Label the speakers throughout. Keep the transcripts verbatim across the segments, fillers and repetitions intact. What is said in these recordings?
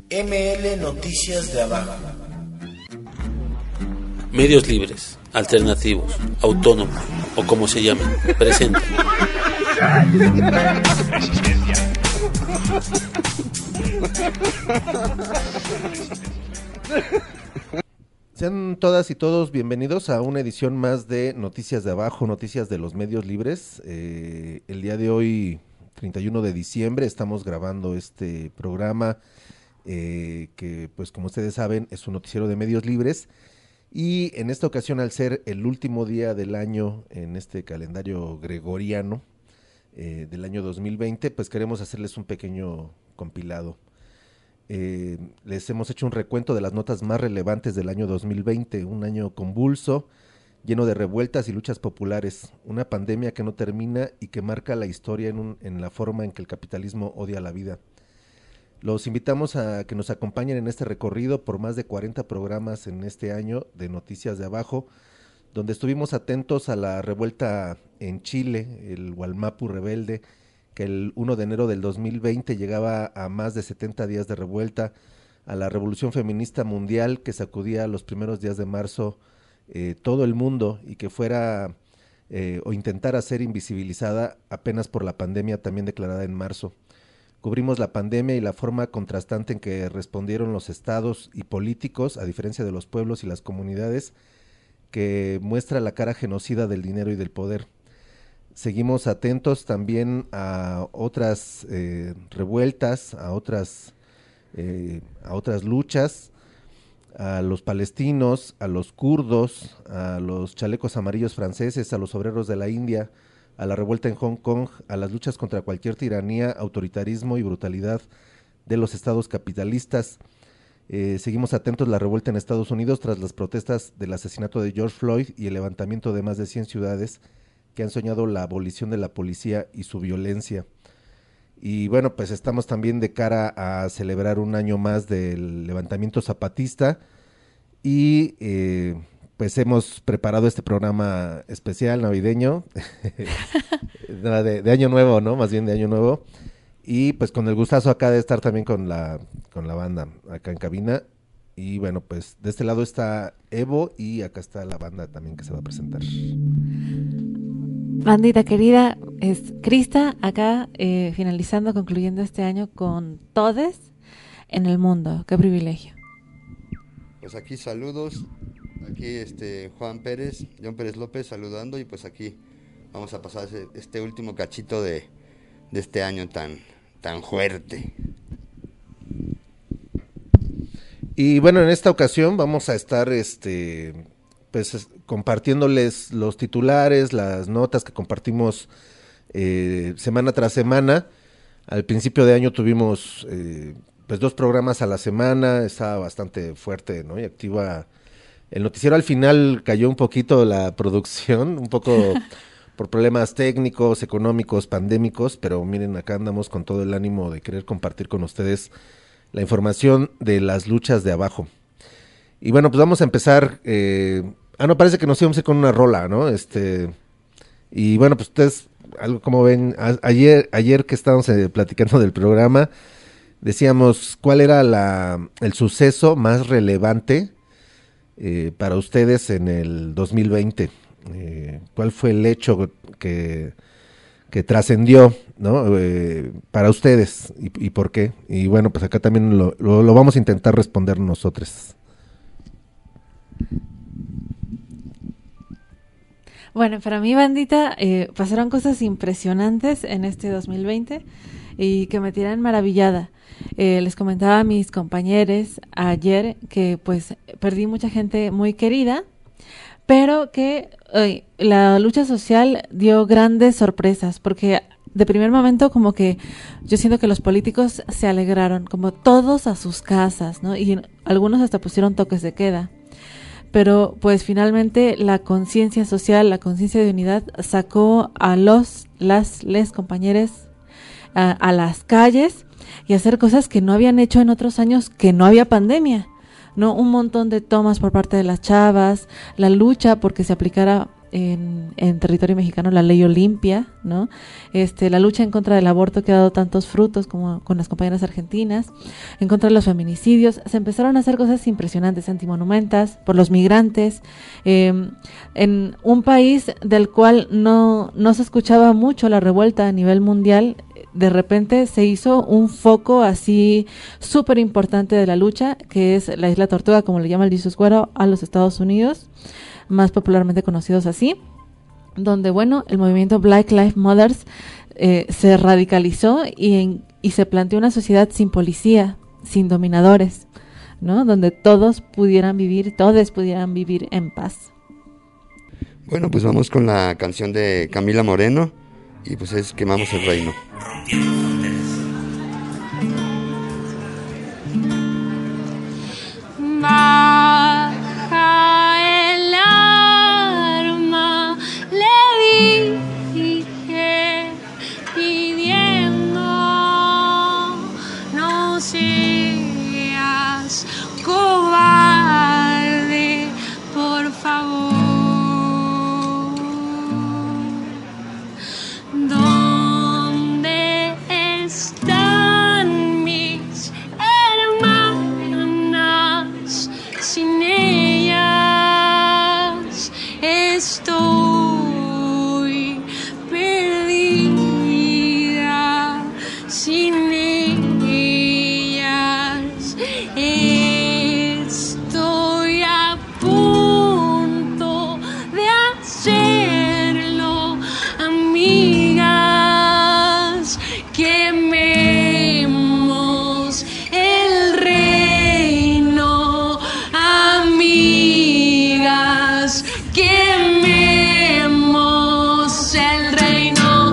Speaker 1: M L Noticias de Abajo.
Speaker 2: Medios libres, alternativos, autónomos o como se llamen, presenta.
Speaker 3: Sean todas y todos bienvenidos a una edición más de Noticias de Abajo, Noticias de los Medios Libres. Eh, el día de hoy, treinta y uno de diciembre, estamos grabando este programa eh, que, pues como ustedes saben, es un noticiero de medios libres. Y en esta ocasión, al ser el último día del año en este calendario gregoriano eh, del año dos mil veinte, pues queremos hacerles un pequeño compilado. Eh, les hemos hecho un recuento de las notas más relevantes del año dos mil veinte, un año convulso, lleno de revueltas y luchas populares, una pandemia que no termina y que marca la historia en, un, en la forma en que el capitalismo odia la vida. Los invitamos a que nos acompañen en este recorrido por más de cuarenta programas en este año de Noticias de Abajo, donde estuvimos atentos a la revuelta en Chile, el Wallmapu rebelde, que el primero de enero del dos mil veinte llegaba a más de setenta días de revuelta, a la revolución feminista mundial que sacudía los primeros días de marzo eh, todo el mundo y que fuera eh, o intentara ser invisibilizada apenas por la pandemia también declarada en marzo. Cubrimos la pandemia y la forma contrastante en que respondieron los estados y políticos, a diferencia de los pueblos y las comunidades, que muestra la cara genocida del dinero y del poder. Seguimos atentos también a otras eh, revueltas, a otras, eh, a otras luchas, a los palestinos, a los kurdos, a los chalecos amarillos franceses, a los obreros de la India, a la revuelta en Hong Kong, a las luchas contra cualquier tiranía, autoritarismo y brutalidad de los estados capitalistas. Eh, seguimos atentos a la revuelta en Estados Unidos tras las protestas del asesinato de George Floyd y el levantamiento de más de cien ciudades que han soñado la abolición de la policía y su violencia. Y bueno, pues estamos también de cara a celebrar un año más del levantamiento zapatista y eh, pues hemos preparado este programa especial navideño, de, de año nuevo, ¿no? Más bien de año nuevo. Y pues con el gustazo acá de estar también con la, con la banda acá en cabina. Y bueno, pues de este lado está Evo y acá está la banda también que se va a presentar.
Speaker 4: Bandita querida, es Crista, acá eh, finalizando, concluyendo este año con todes en el mundo. Qué privilegio.
Speaker 5: Pues aquí saludos, aquí este Juan Pérez, John Pérez López saludando y pues aquí vamos a pasar ese, este último cachito de, de este año tan, tan fuerte.
Speaker 3: Y bueno, en esta ocasión vamos a estar este pues compartiéndoles los titulares, las notas que compartimos eh, semana tras semana. Al principio de año tuvimos eh, pues dos programas a la semana, estaba bastante fuerte, ¿no? Y activa el noticiero. Al final cayó un poquito la producción, un poco por problemas técnicos, económicos, pandémicos, pero miren, acá andamos con todo el ánimo de querer compartir con ustedes la información de las luchas de abajo. Y bueno, pues vamos a empezar. Eh, ah, no, parece que nos íbamos a ir con una rola, ¿no? Este, y bueno, pues ustedes, algo como ven, a, ayer, ayer que estábamos eh, platicando del programa, decíamos cuál era la, el suceso más relevante eh, para ustedes en el dos mil veinte. Eh, ¿Cuál fue el hecho que, que trascendió, ¿no? Eh, para ustedes y, y por qué? Y bueno, pues acá también lo, lo, lo vamos a intentar responder nosotros.
Speaker 4: Bueno, para mí, bandita, eh, pasaron cosas impresionantes en este dos mil veinte y que me tiran maravillada. Eh, les comentaba a mis compañeros ayer que pues perdí mucha gente muy querida, pero que eh, la lucha social dio grandes sorpresas, porque de primer momento como que yo siento que los políticos se alegraron, como todos a sus casas, ¿no? Y algunos hasta pusieron toques de queda. Pero pues finalmente la conciencia social, la conciencia de unidad sacó a los, las, les compañeros a, a las calles y hacer cosas que no habían hecho en otros años que no había pandemia, ¿no? Un montón de tomas por parte de las chavas, la lucha porque se aplicara en, en territorio mexicano la ley Olimpia, ¿no? Este, la lucha en contra del aborto que ha dado tantos frutos como con las compañeras argentinas, en contra de los feminicidios. Se empezaron a hacer cosas impresionantes, antimonumentas, por los migrantes, eh, en un país del cual no, no se escuchaba mucho la revuelta a nivel mundial. De repente se hizo un foco así súper importante de la lucha, que es la Isla Tortuga, como le llama el Jesus Güero, a los Estados Unidos, más popularmente conocidos así, donde, bueno, el movimiento Black Lives Matter eh, se radicalizó y, en, y se planteó una sociedad sin policía, sin dominadores, ¿no? Donde todos pudieran vivir, todos pudieran vivir en paz.
Speaker 5: Bueno, pues vamos con la canción de Camila Moreno, y pues es Quemamos el Reino.
Speaker 6: Baja el arma, le dije, pidiendo, no seas cobarde, por favor. ¿Dónde están mis hermanas? Sin ellas estoy perdida. Sin ellas estoy a punto de hacerlo, amigas. Quememos el reino, amigas, quememos el reino.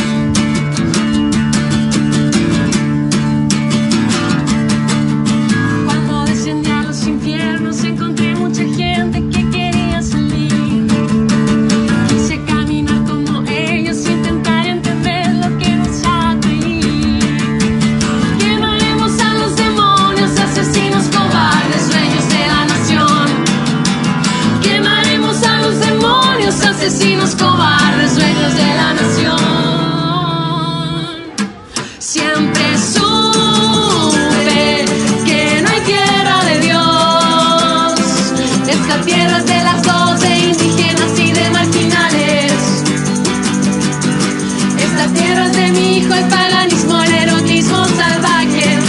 Speaker 6: Cuando descendí a los infiernos encontré mucha gente que quería salir. Quise caminar como ellos y intentar entender lo que nos ata ahí. Quemaremos a los demonios, asesinos, cobardes, reyes de la nación. Quemaremos a los demonios, asesinos, cobardes, reyes de la nación. Siempre supe que no hay tierra de Dios. Esta tierra es de las dos, de indígenas y de marginales. Esta tierra es de mi hijo, el paganismo, el erotismo salvaje.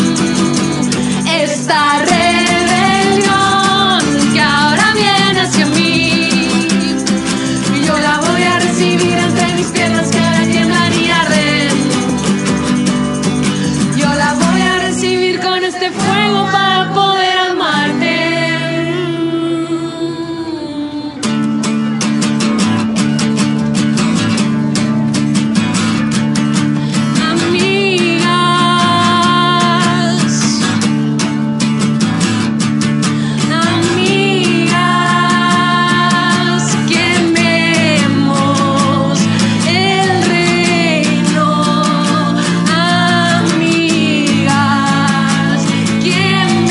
Speaker 6: Esta rebelión que ahora viene hacia mí, yo la voy a recibir entre mis piernas que ahora tiemblan y arden. Yo la voy a recibir con este fuego para poder amarte. Amigas, amigas, quememos el reino. Amigas, quememos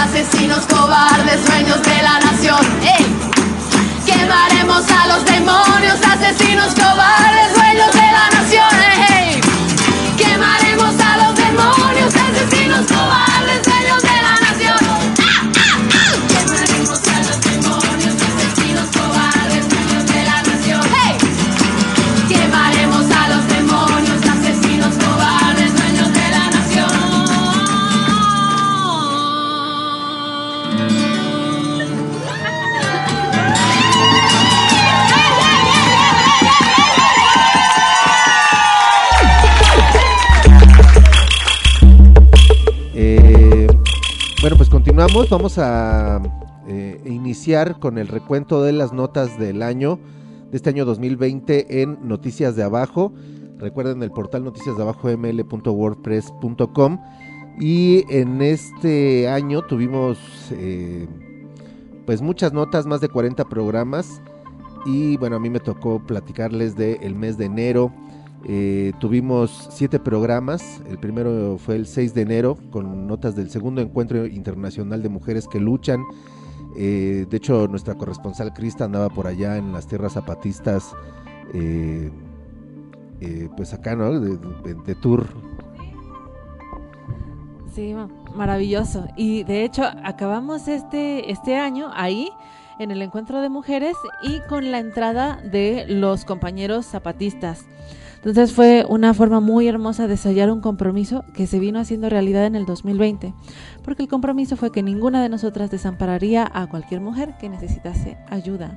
Speaker 7: asesinos cobardes, dueños de la nación. ¡Ey! Quemaremos a los demonios, asesinos cobardes, dueños de la nación. ¡Ey! Quemaremos a los demonios, asesinos cobardes, dueños de la nación. ¡Ah, ah, ah! Quemaremos a los demonios, asesinos cobardes, dueños de la nación. ¡Hey! Quemaremos a los demonios, asesinos cobardes, dueños de la nación.
Speaker 3: Eh, bueno, pues continuamos, vamos a eh, iniciar con el recuento de las notas del año, de este año dos mil veinte en Noticias de Abajo. Recuerden el portal noticias de abajo m l punto wordpress punto com, y en este año tuvimos eh, pues muchas notas, más de cuarenta programas, y bueno, a mí me tocó platicarles del mes de enero. Eh, tuvimos siete programas. El primero fue el seis de enero con notas del segundo encuentro internacional de mujeres que luchan. Eh, de hecho, nuestra corresponsal Crista andaba por allá en las tierras zapatistas, eh, eh, pues acá, ¿no? De, de, de tour.
Speaker 4: Sí, maravilloso. Y de hecho acabamos este, este año ahí en el encuentro de mujeres y con la entrada de los compañeros zapatistas. Entonces fue una forma muy hermosa de sellar un compromiso que se vino haciendo realidad en el dos mil veinte, porque el compromiso fue que ninguna de nosotras desampararía a cualquier mujer que necesitase ayuda.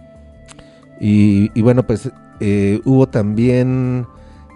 Speaker 3: Y, y bueno, pues eh, hubo también,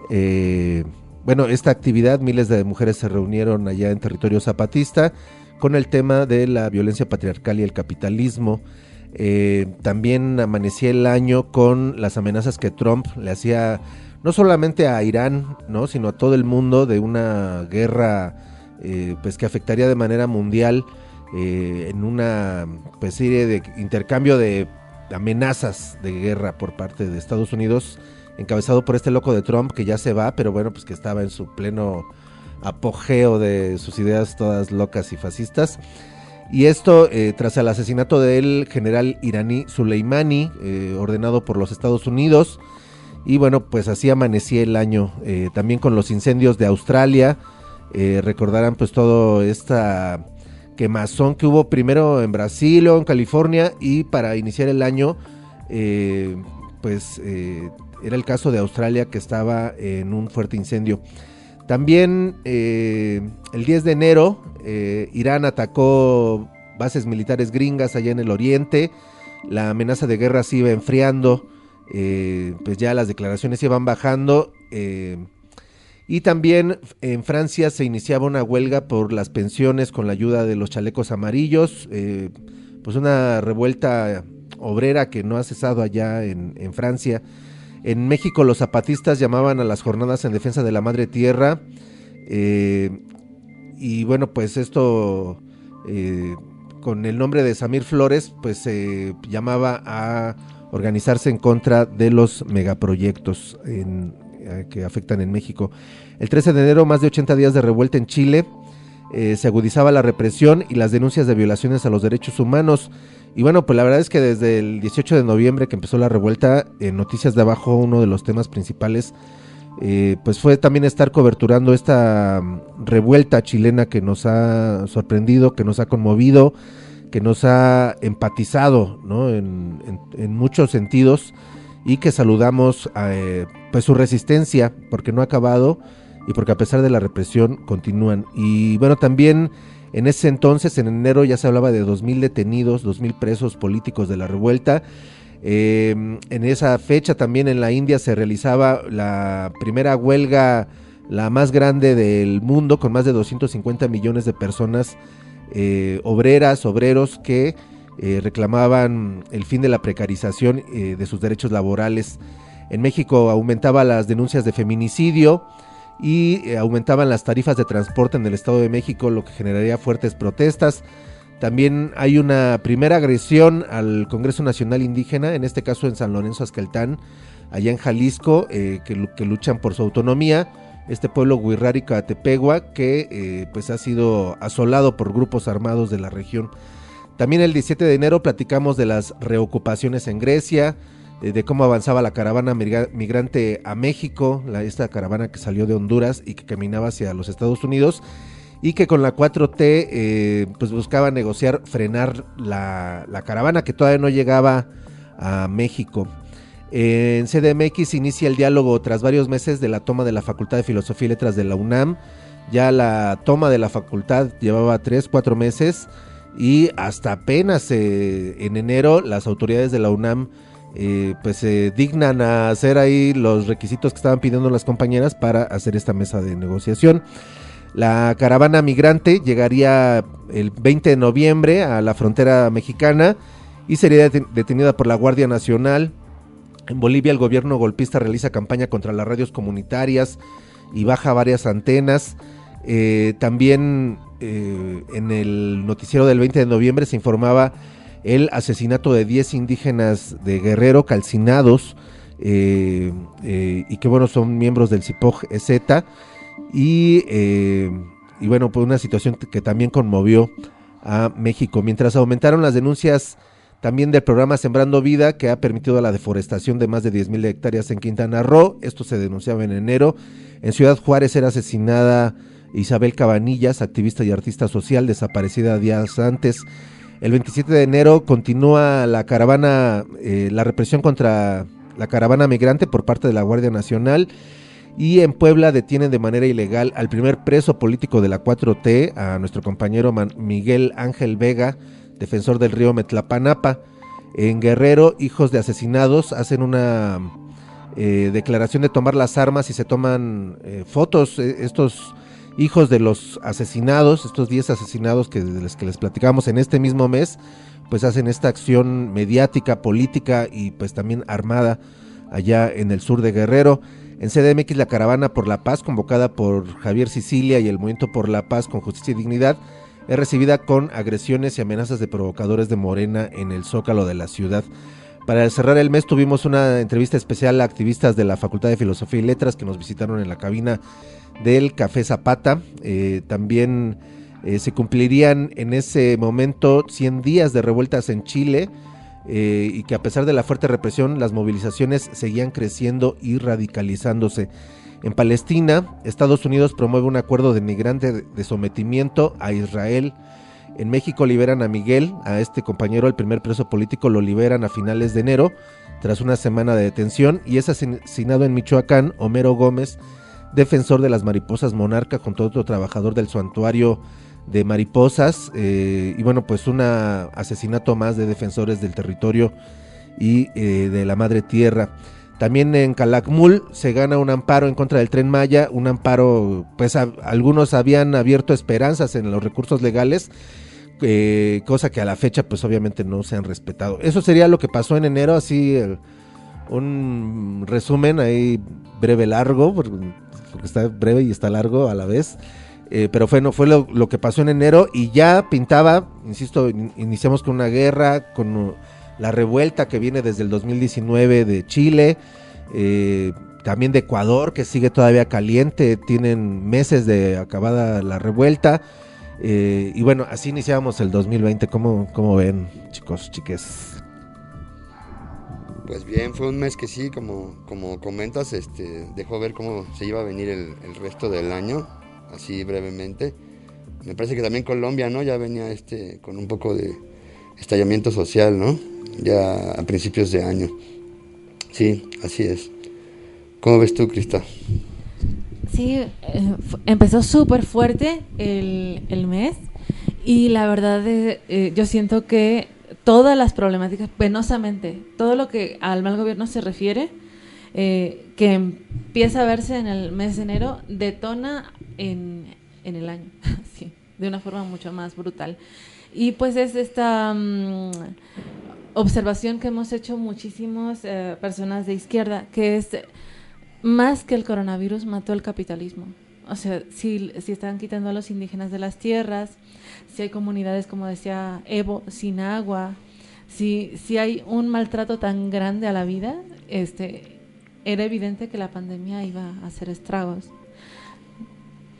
Speaker 3: eh, bueno, esta actividad, miles de mujeres se reunieron allá en territorio zapatista con el tema de la violencia patriarcal y el capitalismo. Eh, también amanecía el año con las amenazas que Trump le hacía no solamente a Irán, ¿no?, sino a todo el mundo, de una guerra eh, pues que afectaría de manera mundial, eh, en una pues serie de intercambio de amenazas de guerra por parte de Estados Unidos, encabezado por este loco de Trump, que ya se va, pero bueno, pues que estaba en su pleno apogeo de sus ideas todas locas y fascistas. Y esto eh, tras el asesinato del general iraní Soleimani, eh, ordenado por los Estados Unidos. Y bueno, pues así amanecía el año, eh, también con los incendios de Australia. Eh, recordarán pues todo esta quemazón que hubo primero en Brasil o en California, y para iniciar el año eh, pues eh, era el caso de Australia, que estaba en un fuerte incendio. También eh, el diez de enero eh, Irán atacó bases militares gringas allá en el oriente. La amenaza de guerra se iba enfriando. Eh, pues ya las declaraciones iban bajando, eh, y también en Francia se iniciaba una huelga por las pensiones con la ayuda de los chalecos amarillos, eh, pues una revuelta obrera que no ha cesado allá en, en Francia. En México los zapatistas llamaban a las jornadas en defensa de la madre tierra, eh, y bueno, pues esto eh, con el nombre de Samir Flores, pues se eh, llamaba a organizarse en contra de los megaproyectos en, eh, que afectan en México. El trece de enero, más de ochenta días de revuelta en Chile, eh, se agudizaba la represión y las denuncias de violaciones a los derechos humanos. Y bueno, pues la verdad es que desde el dieciocho de noviembre que empezó la revuelta, en Noticias de Abajo, uno de los temas principales eh, pues fue también estar coberturando esta revuelta chilena que nos ha sorprendido, que nos ha conmovido, que nos ha empatizado, ¿no?, en, en, en muchos sentidos, y que saludamos eh, pues su resistencia, porque no ha acabado y porque a pesar de la represión continúan. Y bueno, también en ese entonces, en enero, ya se hablaba de dos mil detenidos, dos mil presos políticos de la revuelta. Eh, en esa fecha también en la India se realizaba la primera huelga, la más grande del mundo, con más de doscientos cincuenta millones de personas, Eh, obreras, obreros que eh, reclamaban el fin de la precarización eh, de sus derechos laborales. En México aumentaban las denuncias de feminicidio y eh, aumentaban las tarifas de transporte en el Estado de México, lo que generaría fuertes protestas. También hay una primera agresión al Congreso Nacional Indígena, en este caso en San Lorenzo Azcaltán, allá en Jalisco, eh, que, que luchan por su autonomía. este pueblo Huirrárica Tepegua, que eh, pues ha sido asolado por grupos armados de la región. También el diecisiete de enero platicamos de las reocupaciones en Grecia, eh, de cómo avanzaba la caravana migra- migrante a México, la, esta caravana que salió de Honduras y que caminaba hacia los Estados Unidos, y que con la cuatro T eh, pues buscaba negociar, frenar la, la caravana que todavía no llegaba a México. En C D M X inicia el diálogo tras varios meses de la toma de la Facultad de Filosofía y Letras de la UNAM. Ya la toma de la facultad llevaba tres, cuatro meses y hasta apenas eh, en enero las autoridades de la UNAM eh, pues se eh, dignan a hacer ahí los requisitos que estaban pidiendo las compañeras para hacer esta mesa de negociación. La caravana migrante llegaría el veinte de noviembre a la frontera mexicana y sería detenida por la Guardia Nacional. En Bolivia el gobierno golpista realiza campaña contra las radios comunitarias y baja varias antenas. Eh, también eh, en el noticiero del veinte de noviembre se informaba el asesinato de diez indígenas de Guerrero calcinados eh, eh, y que bueno, son miembros del CIPOG-EZ. Y, eh, y bueno, pues una situación que también conmovió a México, mientras aumentaron las denuncias también del programa Sembrando Vida, que ha permitido la deforestación de más de diez mil hectáreas en Quintana Roo. Esto se denunciaba en enero. En Ciudad Juárez era asesinada Isabel Cabanillas, activista y artista social, desaparecida días antes. El veintisiete de enero continúa la caravana, eh, la represión contra la caravana migrante por parte de la Guardia Nacional. Y en Puebla detienen de manera ilegal al primer preso político de la cuatro T, a nuestro compañero Man- Miguel Ángel Vega, defensor del río Metlapanapa. En Guerrero, hijos de asesinados hacen una eh, declaración de tomar las armas y se toman eh, fotos. Eh, estos hijos de los asesinados, estos diez asesinados que, de los que les platicamos en este mismo mes, pues hacen esta acción mediática, política y pues también armada allá en el sur de Guerrero. En C D M X la caravana por la paz, convocada por Javier Sicilia y el Movimiento por la Paz con Justicia y Dignidad, es recibida con agresiones y amenazas de provocadores de Morena en el Zócalo de la ciudad. Para cerrar el mes tuvimos una entrevista especial a activistas de la Facultad de Filosofía y Letras que nos visitaron en la cabina del Café Zapata. Eh, también eh, se cumplirían en ese momento cien días de revueltas en Chile, Eh, y que a pesar de la fuerte represión, las movilizaciones seguían creciendo y radicalizándose. En Palestina, Estados Unidos promueve un acuerdo denigrante de sometimiento a Israel. En México liberan a Miguel, a este compañero, el primer preso político, lo liberan a finales de enero, tras una semana de detención, y es asesinado en Michoacán Homero Gómez, defensor de las mariposas monarca, junto a otro trabajador del santuario de mariposas, eh, y bueno, pues un asesinato más de defensores del territorio y eh, de la madre tierra. También en Calakmul se gana un amparo en contra del Tren Maya, un amparo, pues a, algunos habían abierto esperanzas en los recursos legales, eh, cosa que a la fecha pues obviamente no se han respetado. Eso sería lo que pasó en enero, así eh, un resumen ahí breve largo, porque, porque está breve y está largo a la vez. Eh, pero fue, no, fue lo, lo que pasó en enero y ya pintaba, insisto, in, iniciamos con una guerra, con uh, la revuelta que viene desde el dos mil diecinueve de Chile, eh, también de Ecuador, que sigue todavía caliente, tienen meses de acabada la revuelta, eh, y bueno, así iniciamos el dos mil veinte. ¿Cómo, cómo ven, chicos, chiques?
Speaker 5: Pues bien, fue un mes que sí, como, como comentas, este, dejó ver cómo se iba a venir el, el resto del año. Así brevemente, me parece que también Colombia, ¿no? Ya venía este con un poco de estallamiento social, ¿no? Ya a principios de año. Sí, así es. ¿Cómo ves tú, Crista?
Speaker 4: Sí, eh, empezó súper fuerte el, el mes y la verdad es, eh, yo siento que todas las problemáticas, penosamente, todo lo que al mal gobierno se refiere, eh, que empieza a verse en el mes de enero, detona en, en el año, sí, de una forma mucho más brutal. Y pues es esta um, observación que hemos hecho muchísimas eh, personas de izquierda, que es más que el coronavirus mató el capitalismo. O sea, si, si están quitando a los indígenas de las tierras, si hay comunidades, como decía Evo, sin agua, si, si hay un maltrato tan grande a la vida, este, era evidente que la pandemia iba a hacer estragos.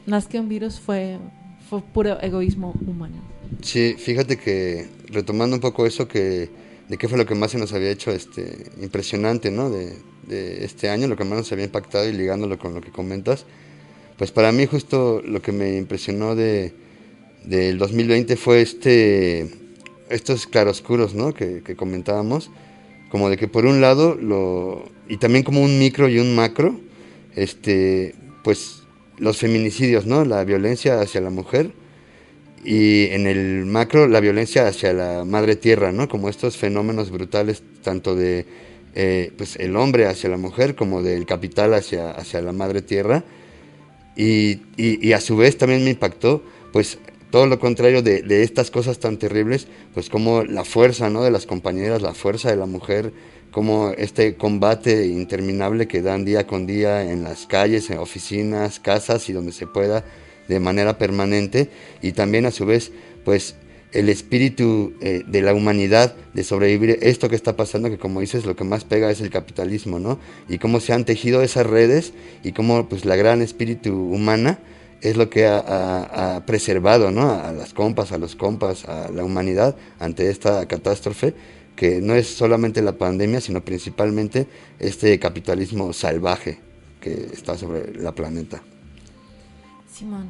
Speaker 4: Más que un virus fue, fue puro egoísmo humano.
Speaker 5: Sí, fíjate que retomando un poco eso que de qué fue lo que más se nos había hecho este impresionante, ¿no? De, de este año, lo que más nos había impactado y ligándolo con lo que comentas, pues para mí justo lo que me impresionó de del dos mil veinte fue este estos claroscuros, ¿no? Que, que comentábamos, como de que por un lado lo y también como un micro y un macro, este, pues los feminicidios, ¿no? La violencia hacia la mujer. Y en el macro, la violencia hacia la madre tierra, ¿no? Como estos fenómenos brutales, tanto de eh, pues el hombre hacia la mujer, como del capital hacia, hacia la madre tierra. Y, y, y a su vez también me impactó, pues, todo lo contrario de, de estas cosas tan terribles, pues como la fuerza, ¿no? De las compañeras, la fuerza de la mujer, como este combate interminable que dan día con día en las calles, en oficinas, casas y donde se pueda, de manera permanente, y también a su vez pues el espíritu eh, de la humanidad de sobrevivir esto que está pasando, que como dices lo que más pega es el capitalismo, ¿no? Y cómo se han tejido esas redes y cómo pues la gran espíritu humana es lo que ha, ha, ha preservado, ¿no? A las compas, a los compas, a la humanidad ante esta catástrofe que no es solamente la pandemia, sino principalmente este capitalismo salvaje que está sobre la planeta.
Speaker 4: Simón.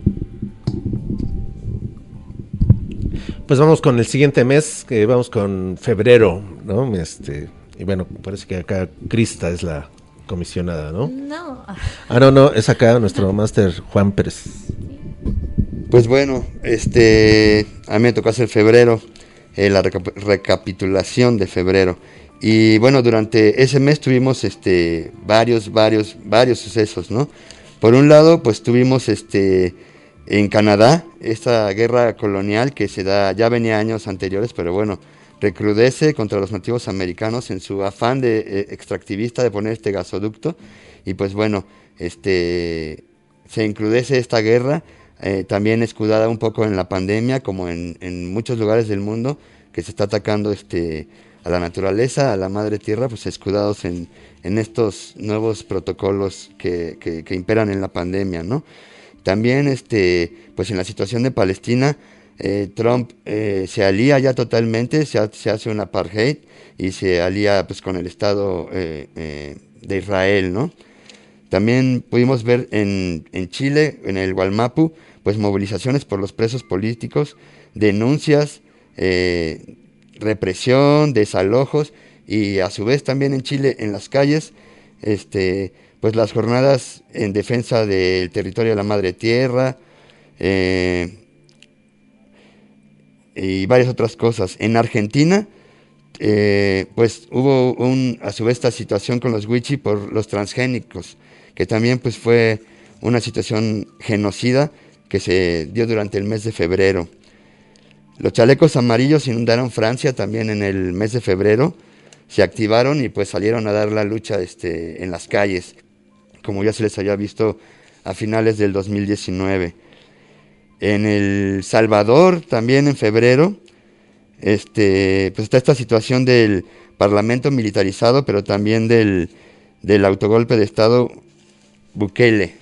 Speaker 3: Pues vamos con el siguiente mes, que vamos con febrero, ¿no? Este, y bueno, parece que acá Crista es la comisionada, ¿no?
Speaker 4: No.
Speaker 3: Ah, no, no, es acá nuestro máster Juan Pérez.
Speaker 5: Pues bueno, este, a mí me tocó hacer febrero, eh, la recap- recapitulación de febrero. Y bueno, durante ese mes tuvimos este, varios, varios, varios sucesos, ¿no? Por un lado, pues tuvimos este en Canadá esta guerra colonial que se da, ya venía años anteriores, pero bueno, recrudece contra los nativos americanos en su afán de eh, extractivista de poner este gasoducto, y pues bueno, este se encrudece esta guerra, eh, también escudada un poco en la pandemia, como en, en muchos lugares del mundo, que se está atacando este a la naturaleza, a la madre tierra, pues escudados en, en estos nuevos protocolos que, que, que imperan en la pandemia, ¿no? También, este, pues en la situación de Palestina, eh, Trump eh, se alía ya totalmente, se, ha, se hace un apartheid y se alía pues con el Estado eh, eh, de Israel, ¿no? También pudimos ver en, en Chile, en el Gualmapu, pues movilizaciones por los presos políticos, denuncias, eh, represión, desalojos, y a su vez también en Chile, en las calles, este, pues las jornadas en defensa del territorio de la madre tierra, eh, y varias otras cosas. En Argentina, eh, pues hubo un, a su vez esta situación con los Wichi por los transgénicos, que también pues fue una situación genocida que se dio durante el mes de febrero. Los chalecos amarillos inundaron Francia también en el mes de febrero, se activaron y pues salieron a dar la lucha este, en las calles, como ya se les había visto a finales del dos mil diecinueve. En El Salvador también en febrero, este, pues está esta situación del parlamento militarizado, pero también del, del autogolpe de Estado Bukele.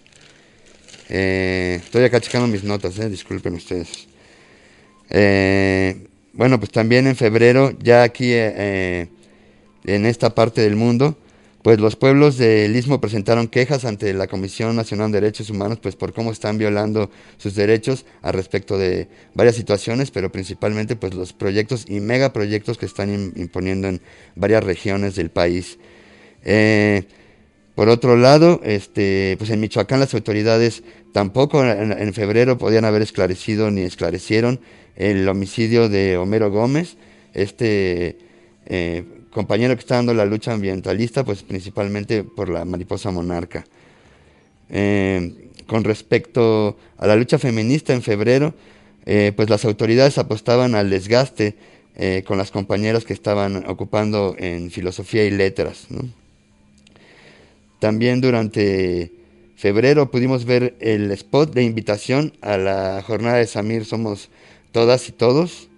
Speaker 5: Eh, estoy acá checando mis notas, eh, disculpen ustedes. Eh, bueno, pues también en febrero, ya aquí eh, eh, en esta parte del mundo, pues los pueblos del Istmo presentaron quejas ante la Comisión Nacional de Derechos Humanos, pues por cómo están violando sus derechos a respecto de varias situaciones, pero principalmente pues los proyectos y megaproyectos que están in, imponiendo en varias regiones del país. Eh, Por otro lado, este, pues en Michoacán las autoridades tampoco en, en febrero podían haber esclarecido ni esclarecieron el homicidio de Homero Gómez, este eh, compañero que está dando la lucha ambientalista, pues principalmente por la mariposa monarca. Eh, con respecto a la lucha feminista en febrero, eh, pues las autoridades apostaban al desgaste eh, con las compañeras que estaban ocupando en filosofía y letras, ¿no? También durante febrero pudimos ver el spot de invitación a la jornada de Samir Somos Todas y Todos.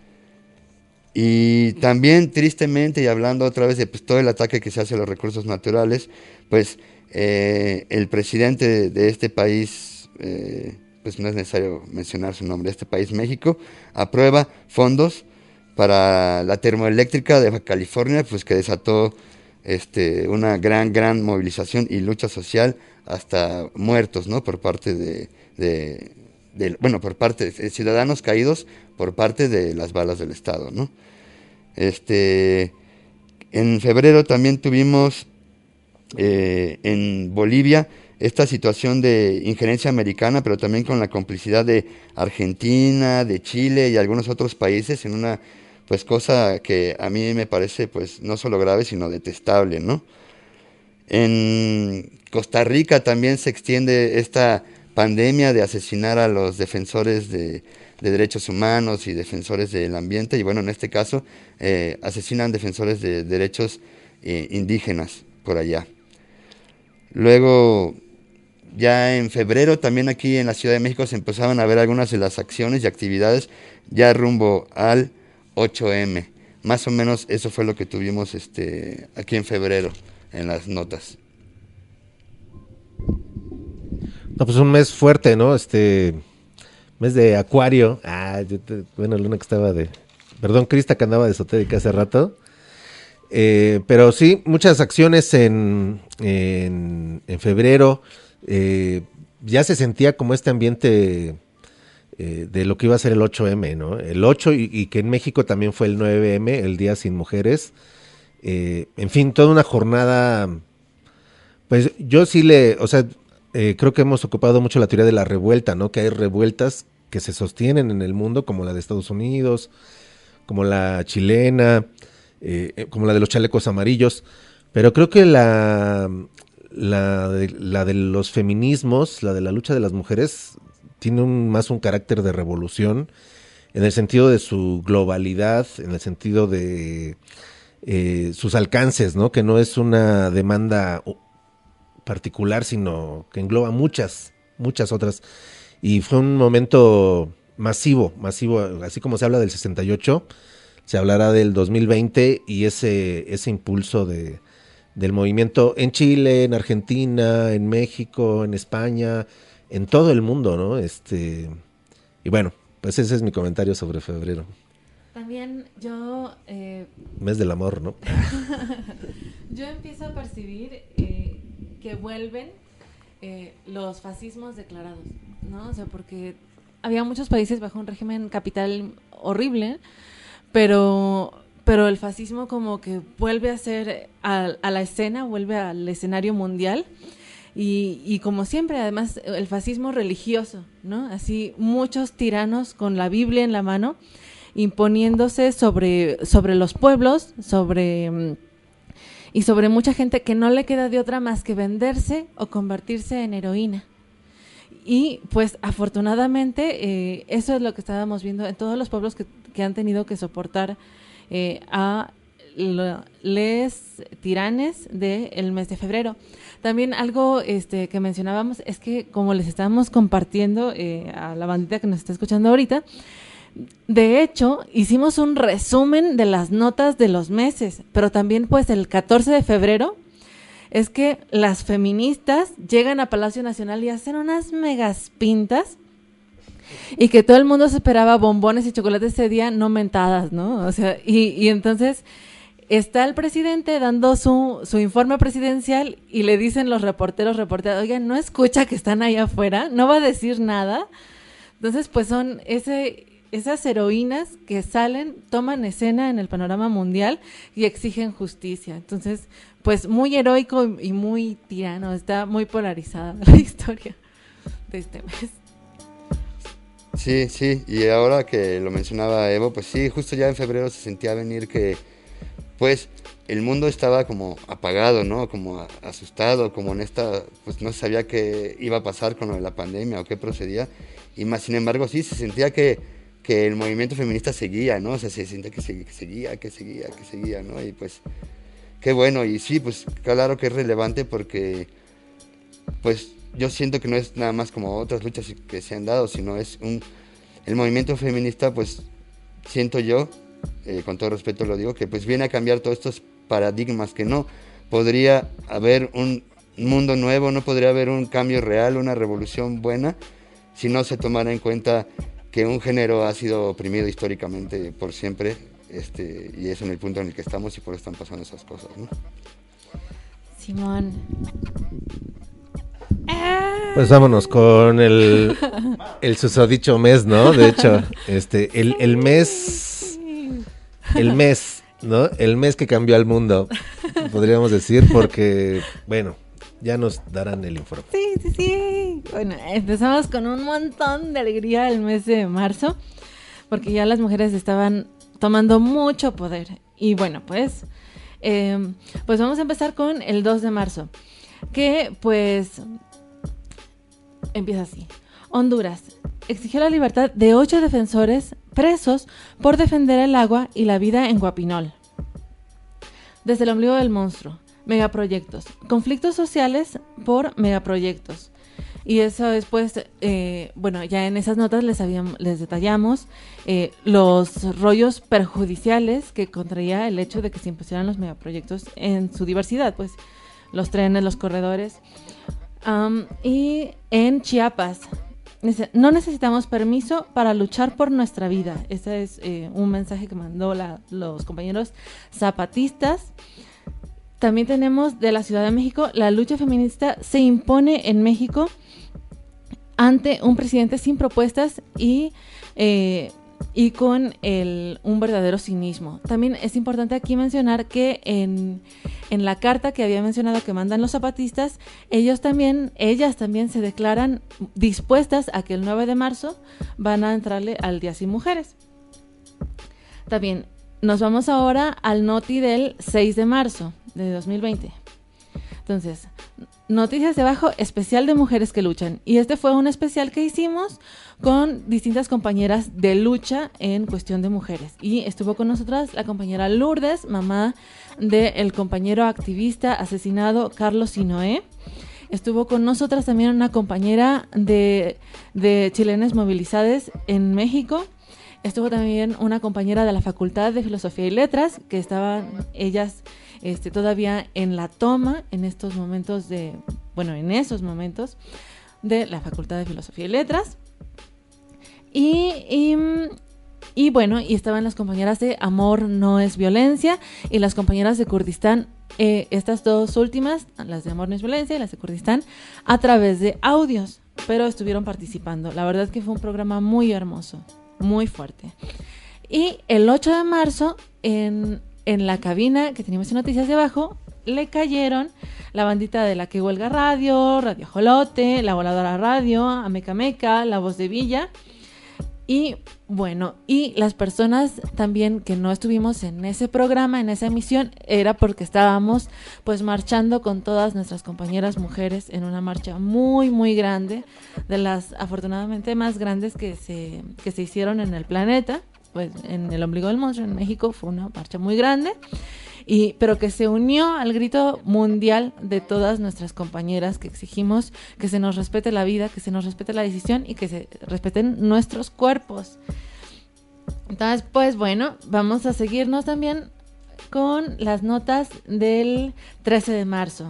Speaker 5: Y también, tristemente, y hablando otra vez de pues, todo el ataque que se hace a los recursos naturales, pues eh, el presidente de, de este país eh, pues no es necesario mencionar su nombre, este país, México, aprueba fondos para la termoeléctrica de Baja California, pues que desató este, una gran, gran movilización y lucha social, hasta muertos, ¿no? Por parte de, de, de bueno, por parte de ciudadanos caídos por parte de las balas del Estado, ¿no? Este, en febrero también tuvimos eh, en Bolivia esta situación de injerencia americana, pero también con la complicidad de Argentina, de Chile y algunos otros países, en una pues cosa que a mí me parece pues no solo grave, sino detestable, ¿no? En Costa Rica también se extiende esta pandemia de asesinar a los defensores de, de derechos humanos y defensores del ambiente, y bueno, en este caso eh, asesinan defensores de derechos eh, indígenas por allá. Luego, ya en febrero, también aquí en la Ciudad de México se empezaban a ver algunas de las acciones y actividades ya rumbo al ocho eme. Más o menos eso fue lo que tuvimos este, aquí en febrero, en las notas.
Speaker 3: No, pues un mes fuerte, ¿no? Este, mes de Acuario. Ah, yo te, bueno, Luna que estaba de... Perdón, Crista que andaba de esotérica hace rato. Eh, pero sí, muchas acciones en, en, en febrero. Eh, ya se sentía como este ambiente eh, de lo que iba a ser el ocho eme, ¿no? El ocho y, y que en México también fue el nueve eme, el Día Sin Mujeres. Eh, en fin, toda una jornada, pues yo sí le, o sea, eh, creo que hemos ocupado mucho la teoría de la revuelta, ¿no? Que hay revueltas que se sostienen en el mundo, como la de Estados Unidos, como la chilena, eh, como la de los chalecos amarillos, pero creo que la, la, de, la de los feminismos, la de la lucha de las mujeres, tiene un, más un carácter de revolución, en el sentido de su globalidad, en el sentido de eh, sus alcances, ¿no? Que no es una demanda particular, sino que engloba muchas, muchas otras. Y fue un momento masivo, masivo, así como se habla del sesenta y ocho, se hablará del dos mil veinte y ese, ese impulso de, del movimiento en Chile, en Argentina, en México, en España, en todo el mundo, ¿no? Este, y bueno, pues ese es mi comentario sobre febrero.
Speaker 4: También yo... Eh,
Speaker 3: Mes del amor, ¿no?
Speaker 4: yo empiezo a percibir eh, que vuelven eh, los fascismos declarados, ¿no? O sea, porque había muchos países bajo un régimen capital horrible, pero, pero el fascismo como que vuelve a ser a, a la escena, vuelve al escenario mundial. Y, y como siempre, además, el fascismo religioso, ¿no? Así, muchos tiranos con la Biblia en la mano, imponiéndose sobre, sobre los pueblos, sobre y sobre mucha gente que no le queda de otra más que venderse o convertirse en heroína. Y pues afortunadamente eh, eso es lo que estábamos viendo en todos los pueblos que, que han tenido que soportar eh, a les tiranes del mes de febrero. También algo este, que mencionábamos es que como les estamos compartiendo eh, a la bandita que nos está escuchando ahorita, de hecho hicimos un resumen de las notas de los meses, pero también pues el catorce de febrero es que las feministas llegan a Palacio Nacional y hacen unas megas pintas y que todo el mundo se esperaba bombones y chocolates ese día, no mentadas, ¿no? O sea, y, y entonces está el presidente dando su, su informe presidencial y le dicen los reporteros, reporteros, oigan, ¿no escucha que están allá afuera? ¿No va a decir nada? Entonces, pues son ese, esas heroínas que salen, toman escena en el panorama mundial y exigen justicia. Entonces, pues muy heroico y muy tirano, está muy polarizada la historia de este mes.
Speaker 5: Sí, sí, y ahora que lo mencionaba Evo, pues sí, justo ya en febrero se sentía venir que pues el mundo estaba como apagado, ¿no? Como asustado, como en esta, pues no sabía qué iba a pasar con lo de la pandemia o qué procedía, y más sin embargo sí, se sentía que, que el movimiento feminista seguía, ¿no? O sea, se sentía que, se, que seguía, que seguía, que seguía, ¿no? Y pues, qué bueno, y sí, pues claro que es relevante porque, pues yo siento que no es nada más como otras luchas que se han dado, sino es un, el movimiento feminista, pues siento yo, Eh, con todo respeto lo digo, que pues viene a cambiar todos estos paradigmas, que no podría haber un un mundo nuevo, no podría haber un cambio real, una revolución buena, si no se tomara en cuenta que un género ha sido oprimido históricamente por siempre, este, y es en el punto en el que estamos y por eso están pasando esas cosas, ¿no?
Speaker 4: Simón.
Speaker 3: Pues vámonos con el, el susodicho mes, ¿no? De hecho, este, el, el mes, el mes, ¿no? El mes que cambió al mundo, podríamos decir, porque, bueno, ya nos darán el informe.
Speaker 4: Sí, sí, sí. Bueno, empezamos con un montón de alegría el mes de marzo, porque ya las mujeres estaban tomando mucho poder. Y bueno, pues, eh, pues vamos a empezar con el dos de marzo, que pues empieza así. Honduras exigió la libertad de ocho defensores presos por defender el agua y la vida en Guapinol. Desde el ombligo del monstruo. Megaproyectos. Conflictos sociales por megaproyectos. Y eso después, eh, bueno, ya en esas notas les, habíamos, les detallamos eh, los rollos perjudiciales que contraía el hecho de que se impusieran los megaproyectos en su diversidad, pues los trenes, los corredores. Um, y en Chiapas, no necesitamos permiso para luchar por nuestra vida. Ese es eh, un mensaje que mandó la, los compañeros zapatistas. También tenemos de la Ciudad de México, la lucha feminista se impone en México ante un presidente sin propuestas y, eh, y con el, un verdadero cinismo. También es importante aquí mencionar que en, en la carta que había mencionado que mandan los zapatistas, ellos también, ellas también se declaran dispuestas a que el nueve de marzo van a entrarle al Día Sin Mujeres. También nos vamos ahora al noti del seis de marzo de dos mil veinte. Entonces, noticias de abajo, especial de mujeres que luchan. Y este fue un especial que hicimos con distintas compañeras de lucha en cuestión de mujeres. Y estuvo con nosotras la compañera Lourdes, mamá del compañero activista asesinado Carlos Sinoé. Estuvo con nosotras también una compañera de, de Chilenes Movilizadas en México. Estuvo también una compañera de la Facultad de Filosofía y Letras, que estaban ellas este, todavía en la toma, en estos momentos de, bueno, en esos momentos de la Facultad de Filosofía y Letras. Y, y, y bueno, y estaban las compañeras de Amor no es violencia y las compañeras de Kurdistán, eh, estas dos últimas, las de Amor no es violencia y las de Kurdistán, a través de audios, pero estuvieron participando. La verdad que fue un programa muy hermoso. Muy fuerte. Y el ocho de marzo, en, en la cabina que teníamos en Noticias de Abajo, le cayeron la bandita de La Que Huelga Radio, Radio Jolote, La Voladora Radio, Ameca Meca, La Voz de Villa. Y bueno, y las personas también que no estuvimos en ese programa, en esa emisión, era porque estábamos pues marchando con todas nuestras compañeras mujeres en una marcha muy muy grande, de las afortunadamente más grandes que se, que se hicieron en el planeta, pues en el ombligo del monstruo en México fue una marcha muy grande. Y, pero que se unió al grito mundial de todas nuestras compañeras que exigimos que se nos respete la vida, que se nos respete la decisión y que se respeten nuestros cuerpos. Entonces, pues bueno, vamos a seguirnos también con las notas del trece de marzo.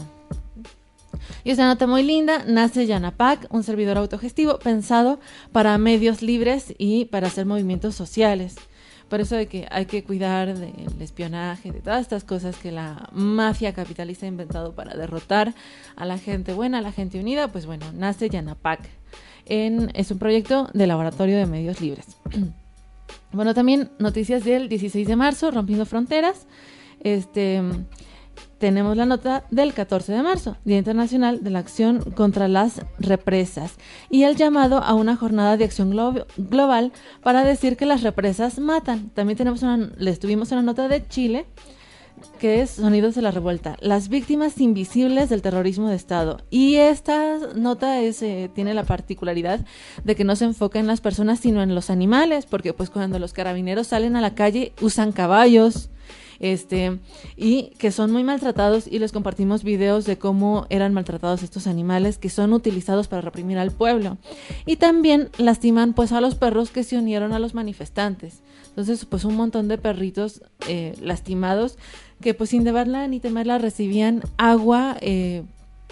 Speaker 4: Y es una nota muy linda, nace Yanapac, un servidor autogestivo pensado para medios libres y para hacer movimientos sociales. Por eso de que hay que cuidar del espionaje, de todas estas cosas que la mafia capitalista ha inventado para derrotar a la gente buena, a la gente unida. Pues bueno, nace Yanapac. En, es un proyecto de Laboratorio de Medios Libres. Bueno, también noticias del dieciséis de marzo, Rompiendo Fronteras. Este... Tenemos la nota del catorce de marzo, Día Internacional de la Acción contra las Represas, y el llamado a una jornada de acción glo- global para decir que las represas matan. También tenemos una, les tuvimos una nota de Chile, que es Sonidos de la Revuelta, las víctimas invisibles del terrorismo de Estado. Y esta nota es, eh, tiene la particularidad de que no se enfoca en las personas, sino en los animales, porque pues cuando los carabineros salen a la calle usan caballos, Este, y que son muy maltratados, y les compartimos videos de cómo eran maltratados estos animales que son utilizados para reprimir al pueblo, y también lastiman pues a los perros que se unieron a los manifestantes. Entonces pues un montón de perritos eh, lastimados que pues sin deberla ni temerla recibían agua eh,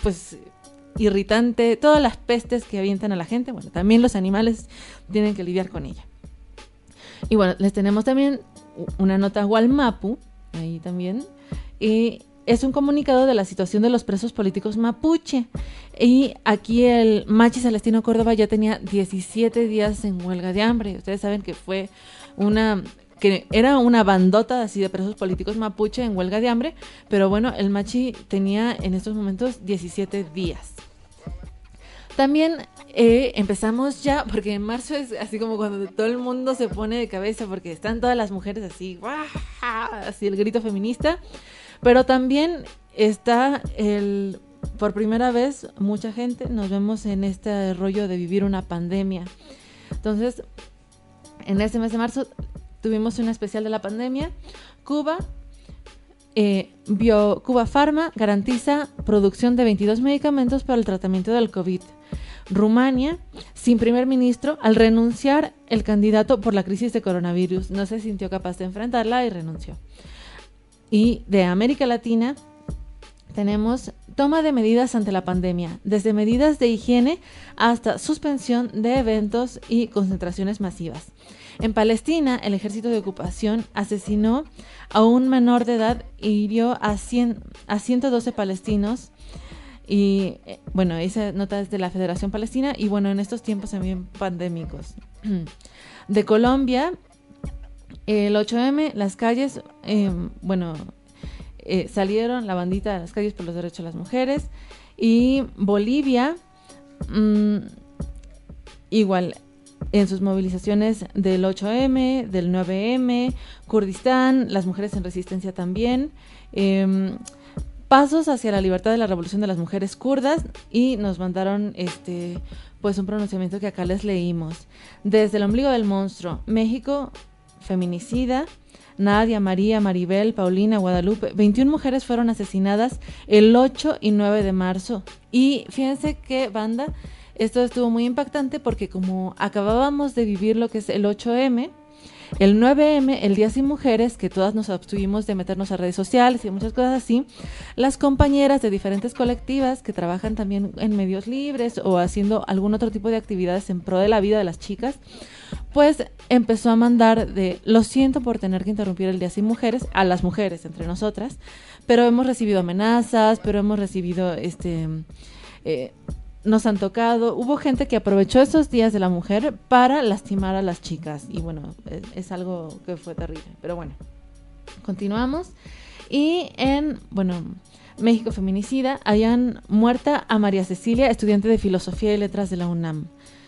Speaker 4: pues irritante, todas las pestes que avientan a la gente, bueno, también los animales tienen que lidiar con ella. Y bueno, les tenemos también una nota Gualmapu, ahí también, y es un comunicado de la situación de los presos políticos mapuche. Y aquí el Machi Celestino Córdoba ya tenía diecisiete días en huelga de hambre. Ustedes saben que fue una... que era una bandota así de presos políticos mapuche en huelga de hambre, pero bueno, el Machi tenía en estos momentos diecisiete días. También eh, empezamos ya, porque en marzo es así como cuando todo el mundo se pone de cabeza, porque están todas las mujeres así, ¡guau! Así el grito feminista, pero también está el, por primera vez, mucha gente nos vemos en este rollo de vivir una pandemia. Entonces, en este mes de marzo tuvimos una especial de la pandemia. Cuba, eh, Bio, Cuba Pharma garantiza producción de veintidós medicamentos para el tratamiento del COVID. Rumania, sin primer ministro, al renunciar el candidato por la crisis de coronavirus, no se sintió capaz de enfrentarla y renunció. Y de América Latina tenemos toma de medidas ante la pandemia, desde medidas de higiene hasta suspensión de eventos y concentraciones masivas. En Palestina, el ejército de ocupación asesinó a un menor de edad y hirió a, cien, a ciento doce palestinos. Y eh, bueno, esa nota es de la Federación Palestina y bueno, en estos tiempos también pandémicos. De Colombia, el ocho eme, las calles, eh, bueno, eh, salieron la bandita a las calles por los derechos de las mujeres. Y Bolivia, mmm, igual, en sus movilizaciones del ocho eme, del nueve eme, Kurdistán, las mujeres en resistencia también, eh, pasos hacia la libertad de la revolución de las mujeres kurdas, y nos mandaron este pues un pronunciamiento que acá les leímos. Desde el ombligo del monstruo, México, feminicida, Nadia, María, Maribel, Paulina, Guadalupe, veintiuna mujeres fueron asesinadas el ocho y nueve de marzo. Y fíjense que, banda, esto estuvo muy impactante porque como acabábamos de vivir lo que es el ocho eme, el nueve eme, el Día Sin Mujeres, que todas nos abstuvimos de meternos a redes sociales y muchas cosas así, las compañeras de diferentes colectivas que trabajan también en medios libres o haciendo algún otro tipo de actividades en pro de la vida de las chicas, pues empezó a mandar de lo siento por tener que interrumpir el Día Sin Mujeres a las mujeres entre nosotras, pero hemos recibido amenazas, pero hemos recibido este... Eh, nos han tocado, hubo gente que aprovechó esos días de la mujer para lastimar a las chicas y bueno, es, es algo que fue terrible, pero bueno, continuamos. Y en, bueno, México feminicida, hayan muerta a María Cecilia, estudiante de Filosofía y Letras de la UNAM.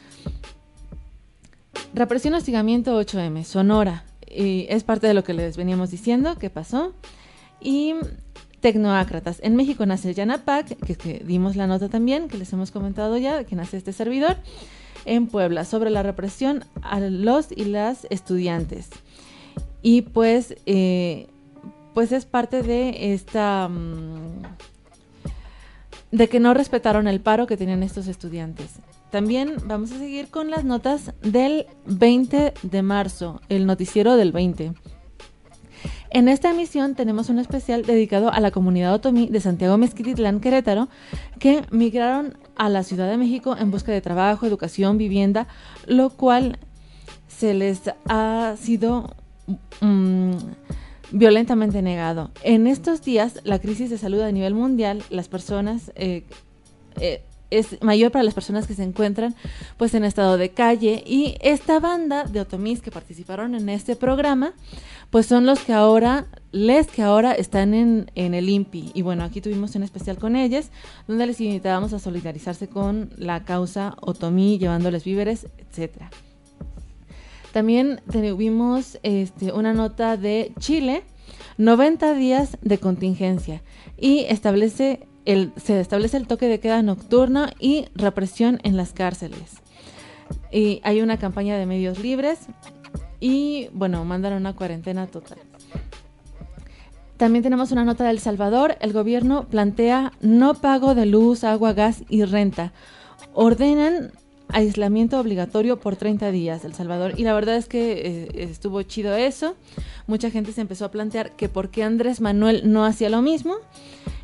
Speaker 4: Represión, hostigamiento, ocho eme, Sonora, y es parte de lo que les veníamos diciendo que pasó. Y Tecnoácratas. En México nace el Yanapac, que, que dimos la nota también, que les hemos comentado ya, que nace este servidor, en Puebla, sobre la represión a los y las estudiantes. Y pues, eh, pues es parte de esta... Um, de que no respetaron el paro que tenían estos estudiantes. También vamos a seguir con las notas del veinte de marzo, el noticiero del veinte. En esta emisión tenemos un especial dedicado a la comunidad otomí de Santiago Mezquititlán, Querétaro, que migraron a la Ciudad de México en busca de trabajo, educación, vivienda, lo cual se les ha sido um, violentamente negado. En estos días, la crisis de salud a nivel mundial, las personas... Eh, eh, es mayor para las personas que se encuentran pues en estado de calle, y esta banda de otomís que participaron en este programa pues son los que ahora, les que ahora están en, en el I N P I, y bueno, aquí tuvimos un especial con ellas donde les invitábamos a solidarizarse con la causa otomí, llevándoles víveres, etcétera. También tuvimos este, una nota de Chile, noventa días de contingencia, y establece El, se establece el toque de queda nocturno y represión en las cárceles. Y hay una campaña de medios libres y, bueno, mandaron una cuarentena total. También tenemos una nota de El Salvador. El gobierno plantea no pago de luz, agua, gas y renta. Ordenan aislamiento obligatorio por treinta días, El Salvador. Y la verdad es que eh, estuvo chido eso. Mucha gente se empezó a plantear que por qué Andrés Manuel no hacía lo mismo.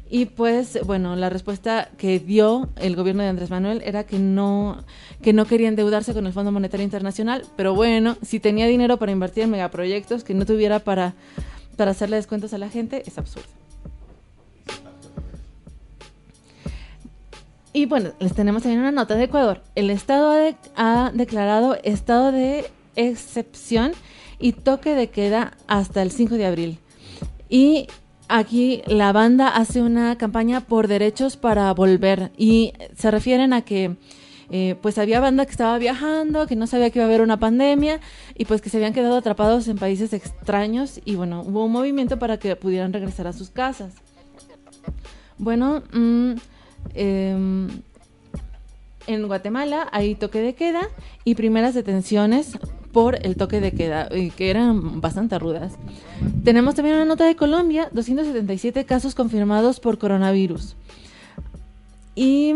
Speaker 4: Y pues, bueno, la respuesta que dio el gobierno de Andrés Manuel era que no, que no quería endeudarse con el Fondo Monetario Internacional, pero bueno, si tenía dinero para invertir en megaproyectos, que no tuviera para, para hacerle descuentos a la gente, es absurdo. Y bueno, les tenemos también una nota de Ecuador. El Estado ha, de, ha declarado estado de excepción y toque de queda hasta el cinco de abril. Y aquí la banda hace una campaña por derechos para volver y se refieren a que eh, pues había banda que estaba viajando, que no sabía que iba a haber una pandemia y pues que se habían quedado atrapados en países extraños y bueno, hubo un movimiento para que pudieran regresar a sus casas. Bueno, mmm, eh, en Guatemala hay toque de queda y primeras detenciones por el toque de queda, que eran bastante rudas. Tenemos también una nota de Colombia, doscientos setenta y siete casos confirmados por coronavirus. Y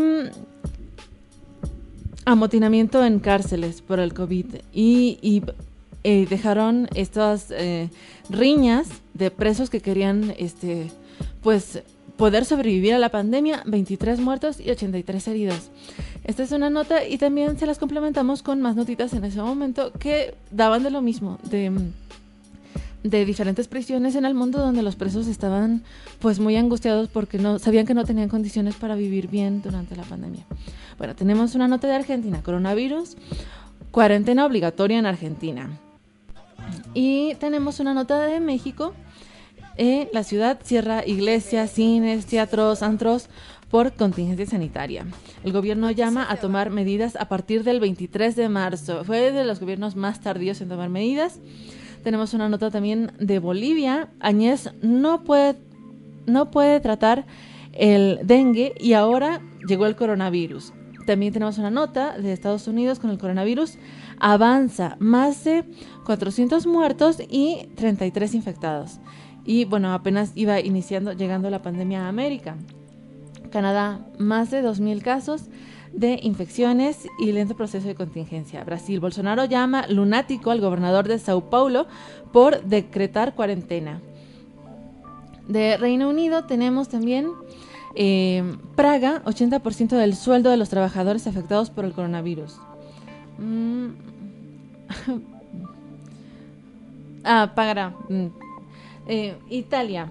Speaker 4: amotinamiento en cárceles por el COVID. Y, y eh, dejaron estas eh, riñas de presos que querían este, pues, poder sobrevivir a la pandemia, veintitrés muertos y ochenta y tres heridos. Esta es una nota y también se las complementamos con más notitas en ese momento que daban de lo mismo, de, de diferentes prisiones en el mundo donde los presos estaban pues muy angustiados porque no sabían que no tenían condiciones para vivir bien durante la pandemia. Bueno, tenemos una nota de Argentina, coronavirus, cuarentena obligatoria en Argentina. Y tenemos una nota de México, eh, la ciudad cierra iglesias, cines, teatros, antros, por contingencia sanitaria. El gobierno llama a tomar medidas a partir del veintitrés de marzo. Fue de los gobiernos más tardíos en tomar medidas. Tenemos una nota también de Bolivia. Añez no puede, no puede tratar el dengue y ahora llegó el coronavirus. También tenemos una nota de Estados Unidos con el coronavirus. Avanza más de cuatrocientos muertos y treinta y tres infectados. Y bueno, apenas iba iniciando, llegando la pandemia a América. Canadá, más de dos mil casos de infecciones y lento proceso de contingencia. Brasil, Bolsonaro llama lunático al gobernador de Sao Paulo por decretar cuarentena. De Reino Unido tenemos también eh, Praga, ochenta por ciento del sueldo de los trabajadores afectados por el coronavirus. Mm. ah, pagará. Mm. Eh, Italia.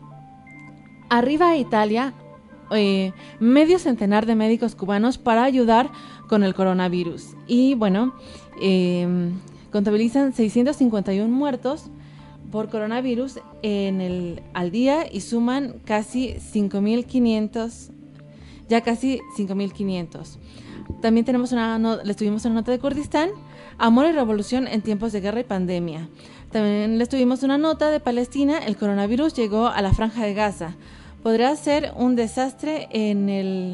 Speaker 4: Arriba Italia. Eh, medio centenar de médicos cubanos para ayudar con el coronavirus y bueno, eh, contabilizan seiscientos cincuenta y uno muertos por coronavirus en el al día y suman casi cinco mil quinientos, ya casi cinco mil quinientos. También tenemos una, no, les tuvimos una nota de Kurdistán, amor y revolución en tiempos de guerra y pandemia. También les tuvimos una nota de Palestina, el coronavirus llegó a la Franja de Gaza. Podrá ser un desastre en, el,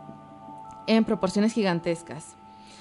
Speaker 4: en proporciones gigantescas.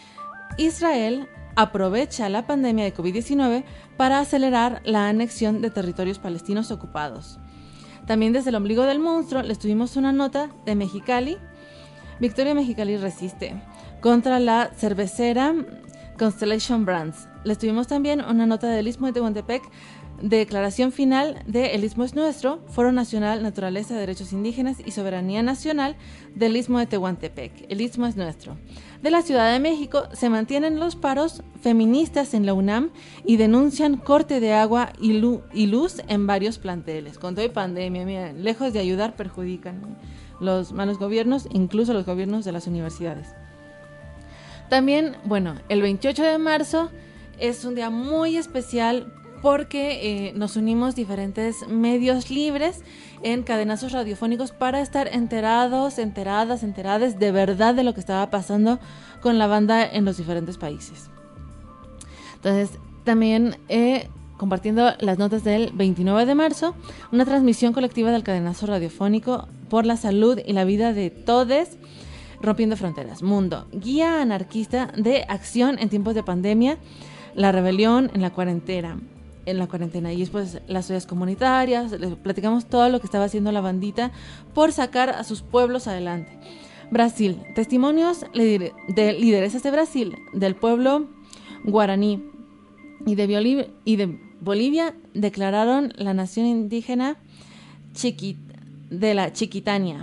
Speaker 4: Israel aprovecha la pandemia de covid diecinueve para acelerar la anexión de territorios palestinos ocupados. También desde el ombligo del monstruo les tuvimos una nota de Mexicali. Victoria Mexicali resiste contra la cervecera Constellation Brands. Les tuvimos también una nota del Istmo de Tehuantepec. Declaración final de El Istmo es Nuestro, Foro Nacional Naturaleza, Derechos Indígenas y Soberanía Nacional del Istmo de Tehuantepec. El Istmo es Nuestro. De la Ciudad de México se mantienen los paros feministas en la UNAM y denuncian corte de agua y, lu- y luz en varios planteles. Con todo y pandemia, miren, lejos de ayudar, perjudican los malos gobiernos, incluso los gobiernos de las universidades. También, bueno, el veintiocho de marzo es un día muy especial porque eh, nos unimos diferentes medios libres en cadenazos radiofónicos para estar enterados, enteradas, enteradas de verdad de lo que estaba pasando con la banda en los diferentes países. Entonces, también eh, compartiendo las notas del veintinueve de marzo, una transmisión colectiva del cadenazo radiofónico por la salud y la vida de todes, rompiendo fronteras. Mundo, guía anarquista de acción en tiempos de pandemia, la rebelión en la cuarentena. en la cuarentena y después las ollas comunitarias, les platicamos todo lo que estaba haciendo la bandita por sacar a sus pueblos adelante. Brasil, testimonios de lideresas de Brasil, del pueblo guaraní y de, Bolivia, y de Bolivia declararon la nación indígena Chiquit, de la Chiquitania.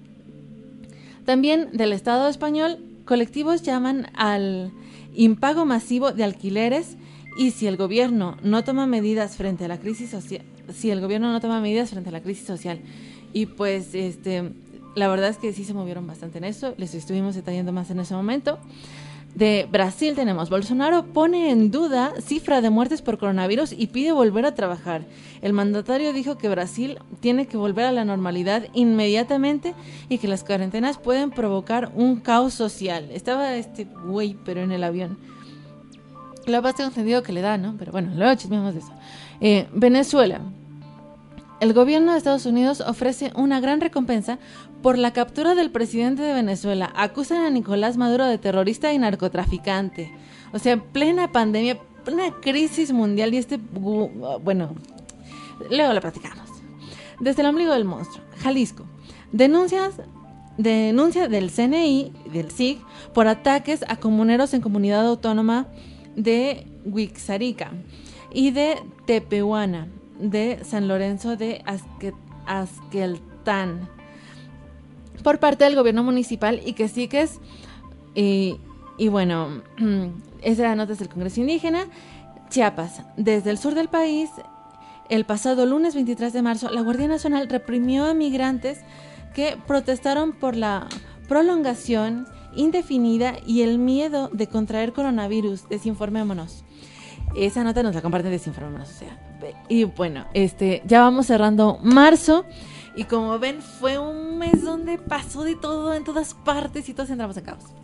Speaker 4: También del Estado español, colectivos llaman al impago masivo de alquileres y si el gobierno no toma medidas frente a la crisis social, si el gobierno no toma medidas frente a la crisis social. Y pues este la verdad es que sí se movieron bastante en eso, les estuvimos detallando más en ese momento. De Brasil tenemos, Bolsonaro pone en duda cifra de muertes por coronavirus y pide volver a trabajar. El mandatario dijo que Brasil tiene que volver a la normalidad inmediatamente y que las cuarentenas pueden provocar un caos social. Estaba este güey, pero en el avión. La verdad tengo entendido que le da, ¿no? Pero bueno, luego chismeamos de eso. Eh, Venezuela. El gobierno de Estados Unidos ofrece una gran recompensa por la captura del presidente de Venezuela. Acusan a Nicolás Maduro de terrorista y narcotraficante. O sea, en plena pandemia, plena crisis mundial y este... Bueno, luego lo platicamos. Desde el ombligo del monstruo, Jalisco. Denuncias, denuncia del C N I, del S I G, por ataques a comuneros en comunidad autónoma de Huixarica y de Tepehuana, de San Lorenzo de Azque, Azqueltán, por parte del gobierno municipal y que sí que es y, y bueno, esa era nota del Congreso Indígena. Chiapas, desde el sur del país, el pasado lunes veintitrés de marzo, la Guardia Nacional reprimió a migrantes que protestaron por la prolongación indefinida y el miedo de contraer coronavirus. Desinformémonos. Esa nota nos la comparten Desinformémonos, o sea. Y bueno, este, ya vamos cerrando marzo y como ven fue un mes donde pasó de todo en todas partes y todos entramos en caos.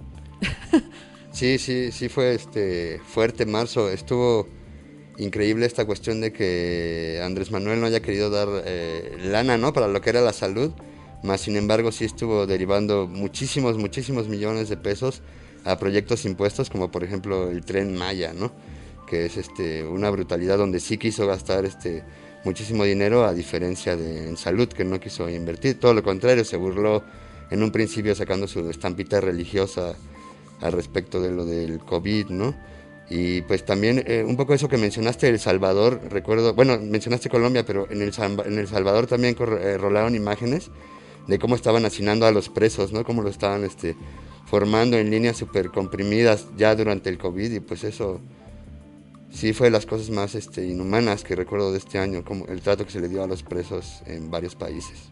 Speaker 5: Sí, sí, sí fue este fuerte marzo. Estuvo increíble esta cuestión de que Andrés Manuel no haya querido dar eh, lana, ¿no? Para lo que era la salud, más sin embargo sí estuvo derivando muchísimos, muchísimos millones de pesos a proyectos impuestos como por ejemplo el Tren Maya, ¿no? Que es este una brutalidad donde sí quiso gastar este muchísimo dinero a diferencia de en salud que no quiso invertir, todo lo contrario, se burló en un principio sacando su estampita religiosa al respecto de lo del COVID, ¿no? Y pues también eh, un poco eso que mencionaste, El Salvador, recuerdo, bueno, mencionaste Colombia, pero en El, en el Salvador también eh, rolaron imágenes de cómo estaban hacinando a los presos, ¿no? Cómo lo estaban este, formando en líneas súper comprimidas ya durante el COVID y pues eso sí fue de las cosas más este, inhumanas que recuerdo de este año, como el trato que se le dio a los presos en varios países.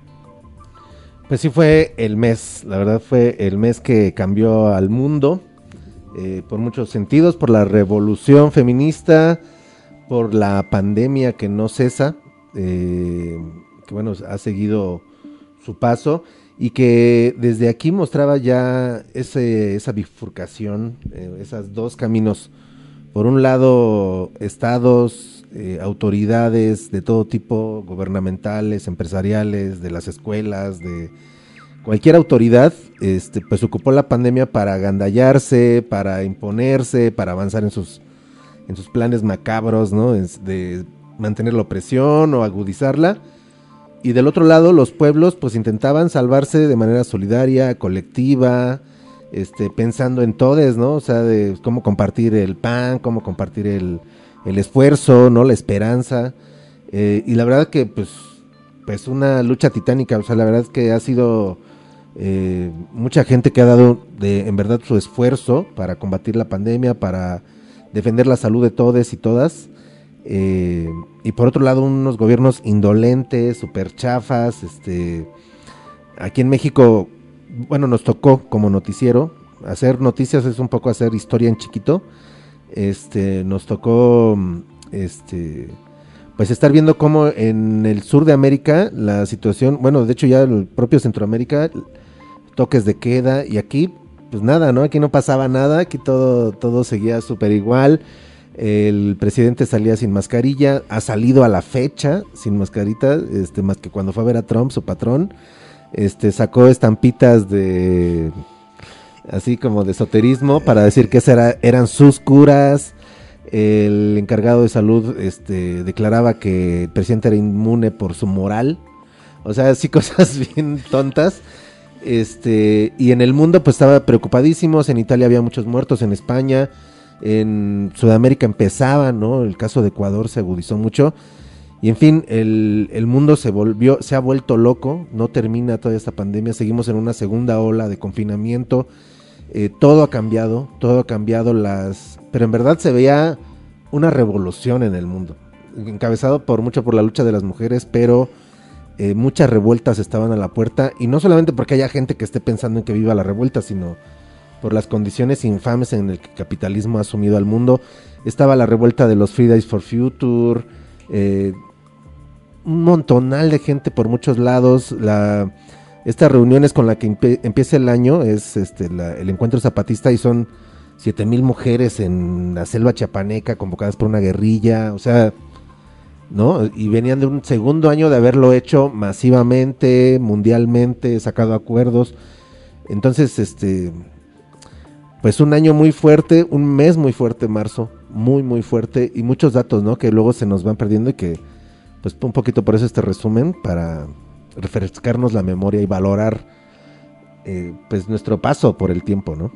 Speaker 3: Pues sí fue el mes, la verdad fue el mes que cambió al mundo, eh, por muchos sentidos, por la revolución feminista, por la pandemia que no cesa, eh, que bueno, ha seguido su paso y que desde aquí mostraba ya ese, esa bifurcación, eh, esos dos caminos. Por un lado, estados, eh, autoridades de todo tipo, gubernamentales, empresariales, de las escuelas, de cualquier autoridad, este, pues ocupó la pandemia para agandallarse, para imponerse, para avanzar en sus, en sus planes macabros, ¿no? Es de mantener la opresión o agudizarla. Y del otro lado, los pueblos, pues intentaban salvarse de manera solidaria, colectiva, Este, pensando en todes, ¿no? O sea, de cómo compartir el pan, cómo compartir el, el esfuerzo, ¿no? La esperanza. Eh, y la verdad que, pues, pues una lucha titánica. O sea, la verdad que ha sido eh, mucha gente que ha dado, de, en verdad, su esfuerzo para combatir la pandemia, para defender la salud de todes y todas. Eh, y por otro lado, unos gobiernos indolentes, súper chafas. Este, aquí en México... Bueno, nos tocó como noticiero, hacer noticias es un poco hacer historia en chiquito, este, nos tocó, este, pues estar viendo cómo en el sur de América la situación, bueno, de hecho ya el propio Centroamérica, toques de queda, y aquí, pues nada, ¿no? Aquí no pasaba nada, aquí todo, todo seguía súper igual, el presidente salía sin mascarilla, ha salido a la fecha sin mascarita, este, más que cuando fue a ver a Trump, su patrón. Este, sacó estampitas de así como de esoterismo para decir que esas era, eran sus curas. El encargado de salud este, declaraba que el presidente era inmune por su moral. O sea, así cosas bien tontas. Este, y en el mundo pues estaba preocupadísimos. En Italia había muchos muertos, en España, en Sudamérica empezaba, ¿no? El caso de Ecuador se agudizó mucho. Y en fin, el, el mundo se volvió, se ha vuelto loco, no termina toda esta pandemia, seguimos en una segunda ola de confinamiento, eh, todo ha cambiado, todo ha cambiado, las, pero en verdad se veía una revolución en el mundo, encabezado por mucho por la lucha de las mujeres, pero eh, muchas revueltas estaban a la puerta, y no solamente porque haya gente que esté pensando en que viva la revuelta, sino por las condiciones infames en el que el capitalismo ha sumido al mundo. Estaba la revuelta de los Fridays for Future, eh, un montonal de gente por muchos lados. La, estas reuniones con la que empe, empieza el año es este, la, el encuentro zapatista, y son siete mil mujeres en la selva chiapaneca convocadas por una guerrilla, o sea, ¿no? Y venían de un segundo año de haberlo hecho masivamente, mundialmente, sacado acuerdos. Entonces, este, pues un año muy fuerte, un mes muy fuerte, marzo, muy muy fuerte, y muchos datos, ¿no? Que luego se nos van perdiendo, y que pues un poquito por eso este resumen, para refrescarnos la memoria y valorar eh, pues nuestro paso por el tiempo, ¿no?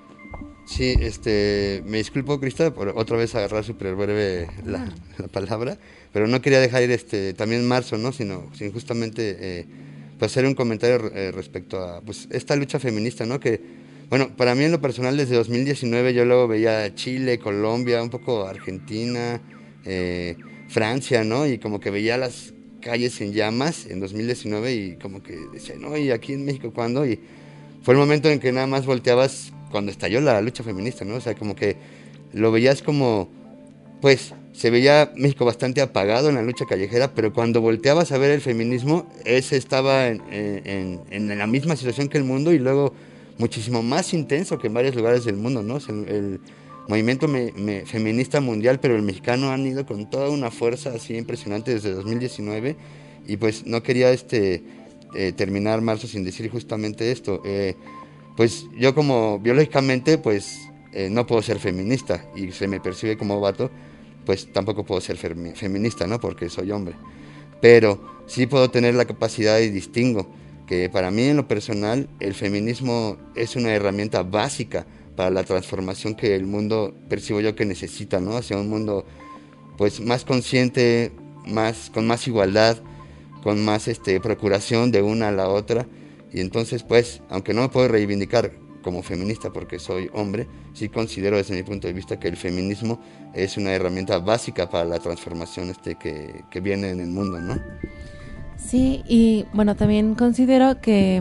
Speaker 5: Sí, este, me disculpo, Crista, por otra vez agarrar súper breve la, la palabra, pero no quería dejar ir este, también marzo, ¿no? Sino, sino justamente eh, pues hacer un comentario eh, respecto a pues esta lucha feminista, ¿no? Que, bueno, para mí en lo personal desde dos mil diecinueve yo luego veía Chile, Colombia, un poco Argentina, eh, Francia, ¿no? Y como que veía las calles en llamas en dos mil diecinueve, y como que decía, no, ¿y aquí en México cuándo? Y fue el momento en que nada más volteabas cuando estalló la lucha feminista, ¿no? O sea, como que lo veías como, pues, se veía México bastante apagado en la lucha callejera, pero cuando volteabas a ver el feminismo, ese estaba en, en, en la misma situación que el mundo, y luego muchísimo más intenso que en varios lugares del mundo, ¿no? O sea, el, el movimiento me, me, feminista mundial, pero el mexicano han ido con toda una fuerza así impresionante desde dos mil diecinueve, y pues no quería este eh, terminar marzo sin decir justamente esto. Eh, pues yo como biológicamente pues eh, no puedo ser feminista, y se me percibe como vato, pues tampoco puedo ser fem- feminista, ¿no? Porque soy hombre, pero sí puedo tener la capacidad y distingo que para mí en lo personal el feminismo es una herramienta básica para la transformación que el mundo percibo yo que necesita, ¿no? Hacia un mundo pues más consciente, más, con más igualdad, con más este, procuración de una a la otra. Y entonces pues, aunque no me puedo reivindicar como feminista porque soy hombre, sí considero desde mi punto de vista que el feminismo es una herramienta básica para la transformación este, que, que viene en el mundo, ¿no?
Speaker 4: Sí, y bueno, también considero que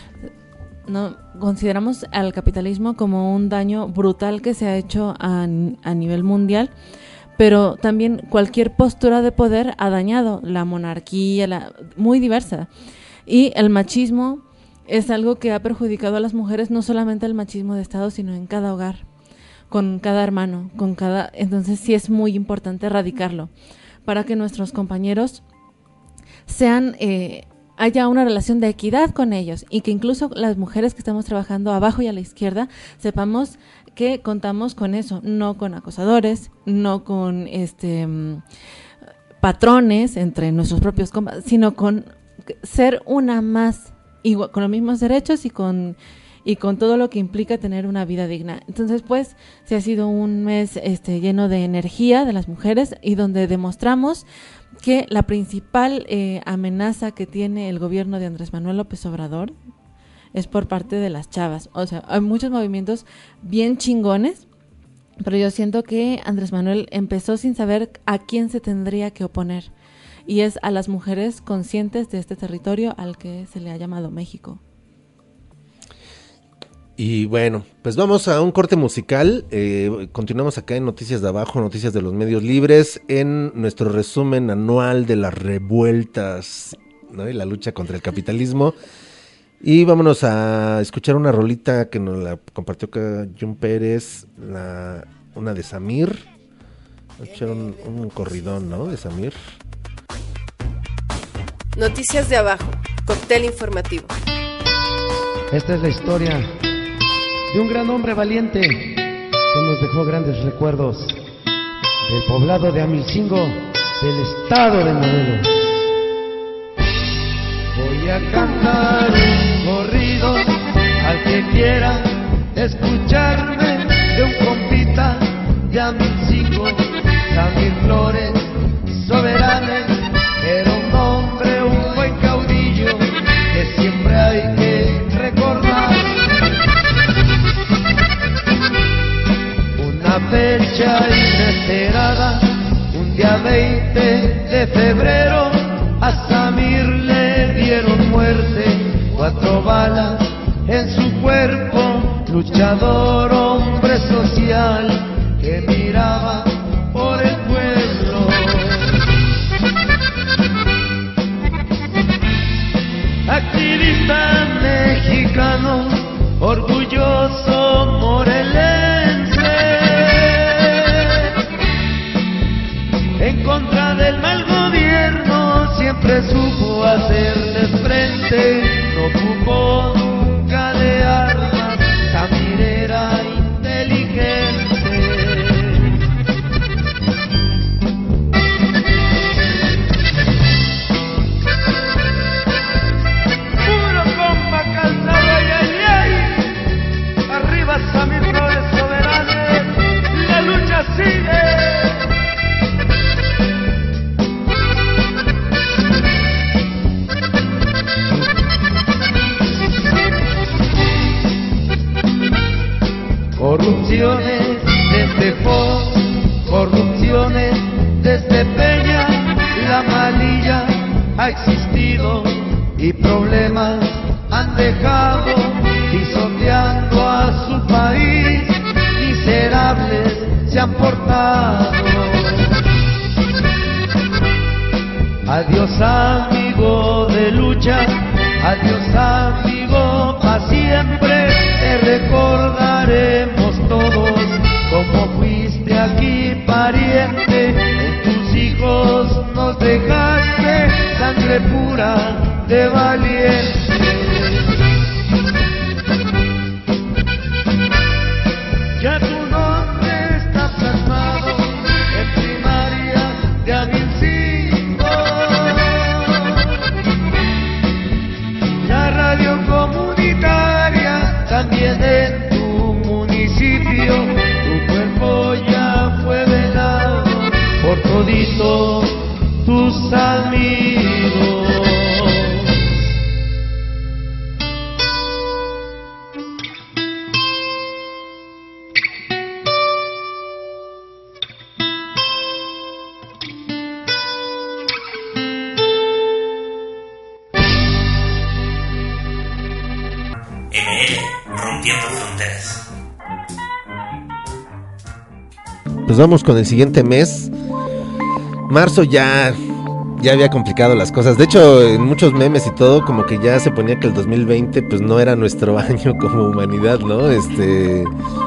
Speaker 4: no consideramos al capitalismo como un daño brutal que se ha hecho a, a nivel mundial, pero también cualquier postura de poder ha dañado la monarquía, la, muy diversa, y el machismo es algo que ha perjudicado a las mujeres, no solamente el machismo de Estado, sino en cada hogar, con cada hermano, con cada, entonces sí es muy importante erradicarlo para que nuestros compañeros sean eh, haya una relación de equidad con ellos, y que incluso las mujeres que estamos trabajando abajo y a la izquierda sepamos que contamos con eso, no con acosadores, no con este patrones entre nuestros propios compas, sino con ser una más, igual, con los mismos derechos y con y con todo lo que implica tener una vida digna. Entonces, pues, se ha sido un mes este lleno de energía de las mujeres, y donde demostramos que la principal eh, amenaza que tiene el gobierno de Andrés Manuel López Obrador es por parte de las chavas. O sea, hay muchos movimientos bien chingones, pero yo siento que Andrés Manuel empezó sin saber a quién se tendría que oponer, y es a las mujeres conscientes de este territorio al que se le ha llamado México.
Speaker 3: Y bueno, pues vamos a un corte musical. Eh, continuamos acá en Noticias de Abajo, Noticias de los Medios Libres, en nuestro resumen anual de las revueltas, ¿no? Y la lucha contra el capitalismo. Y vámonos a escuchar una rolita que nos la compartió acá Jun Pérez, la, una de Samir. Echar un, un corridón, ¿no? De Samir.
Speaker 8: Noticias de Abajo, cóctel informativo.
Speaker 9: Esta es la historia de un gran hombre valiente que nos dejó grandes recuerdos del poblado de Amilcingo, del estado de Morelos. Voy a cantar un corrido al que quiera escucharme, de un compita de Amilcingo, Samir Flores Soberanes. hay que recordar. Una fecha inesperada, un día veinte de febrero, a Samir le dieron muerte, cuatro balas en su cuerpo, luchador, hombre social, que miraba por el pueblo. Activista mexicano, orgulloso morelense, en contra del mal gobierno siempre supo hacerles frente, no ocupó nunca de armas, Samir era inteligente. Puro compa Calzado, ay, ay, ay. Arriba Samir, no es soberano, la lucha sigue. Corrupciones desde Fox, corrupciones desde Peña, la malilla ha existido y problemas han dejado, pisoteando a su país, miserables se han portado. Adiós amigo de lucha, adiós amigo pa' siempre, te recordaremos todos como fuiste aquí pariente, en tus hijos nos dejaste sangre pura de valiente. Ya tu nombre está plasmado en primaria de Amilcingo, la radio comunitaria también en tu municipio, tu cuerpo ya fue velado por toditos tus amigos.
Speaker 10: M L, rompiendo fronteras.
Speaker 3: Pues vamos con el siguiente mes. Marzo ya, ya había complicado las cosas. De hecho, en muchos memes y todo, como que ya se ponía que el dos mil veinte pues no era nuestro año como humanidad, ¿no? Este,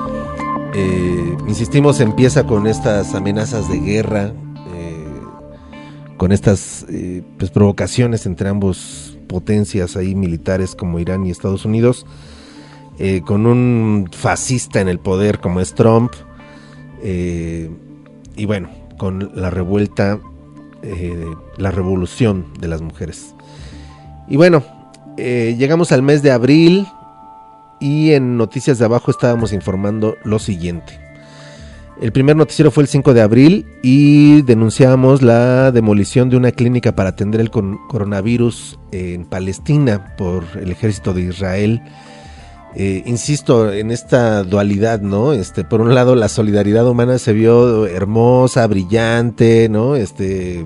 Speaker 3: eh, insistimos, empieza con estas amenazas de guerra, eh, con estas eh, pues provocaciones entre ambos potencias ahí militares como Irán y Estados Unidos, eh, con un fascista en el poder como es Trump, eh, y bueno, con la revuelta, eh, la revolución de las mujeres. Y bueno, eh, llegamos al mes de abril y en Noticias de Abajo estábamos informando lo siguiente. El primer noticiero fue el cinco de abril y denunciamos la demolición de una clínica para atender el con- coronavirus en Palestina por el ejército de Israel. Eh, insisto en esta dualidad, ¿no? Este, por un lado la solidaridad humana se vio hermosa, brillante, ¿no? Este,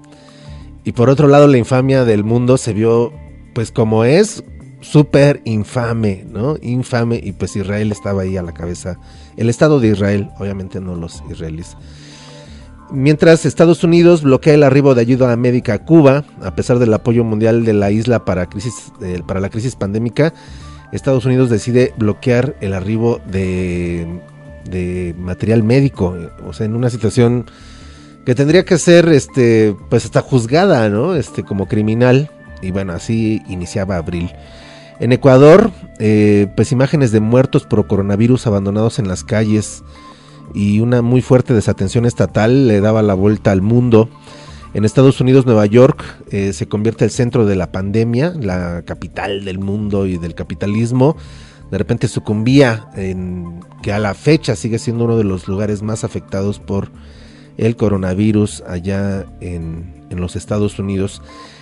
Speaker 3: y por otro lado la infamia del mundo se vio, pues como es, súper infame, ¿no? Infame, y pues Israel estaba ahí a la cabeza. El Estado de Israel, obviamente no los israelíes. Mientras Estados Unidos bloquea el arribo de ayuda médica a Cuba, a pesar del apoyo mundial de la isla para, crisis, eh, para la crisis pandémica, Estados Unidos decide bloquear el arribo de, de material médico, o sea, en una situación que tendría que ser, este, pues hasta juzgada, ¿no? Este, como criminal, y bueno, así iniciaba abril. En Ecuador, eh, pues imágenes de muertos por coronavirus abandonados en las calles y una muy fuerte desatención estatal le daba la vuelta al mundo. En Estados Unidos, Nueva York eh, se convierte el centro de la pandemia, la capital del mundo y del capitalismo. De repente sucumbía, en, que a la fecha sigue siendo uno de los lugares más afectados por el coronavirus allá en, en los Estados Unidos.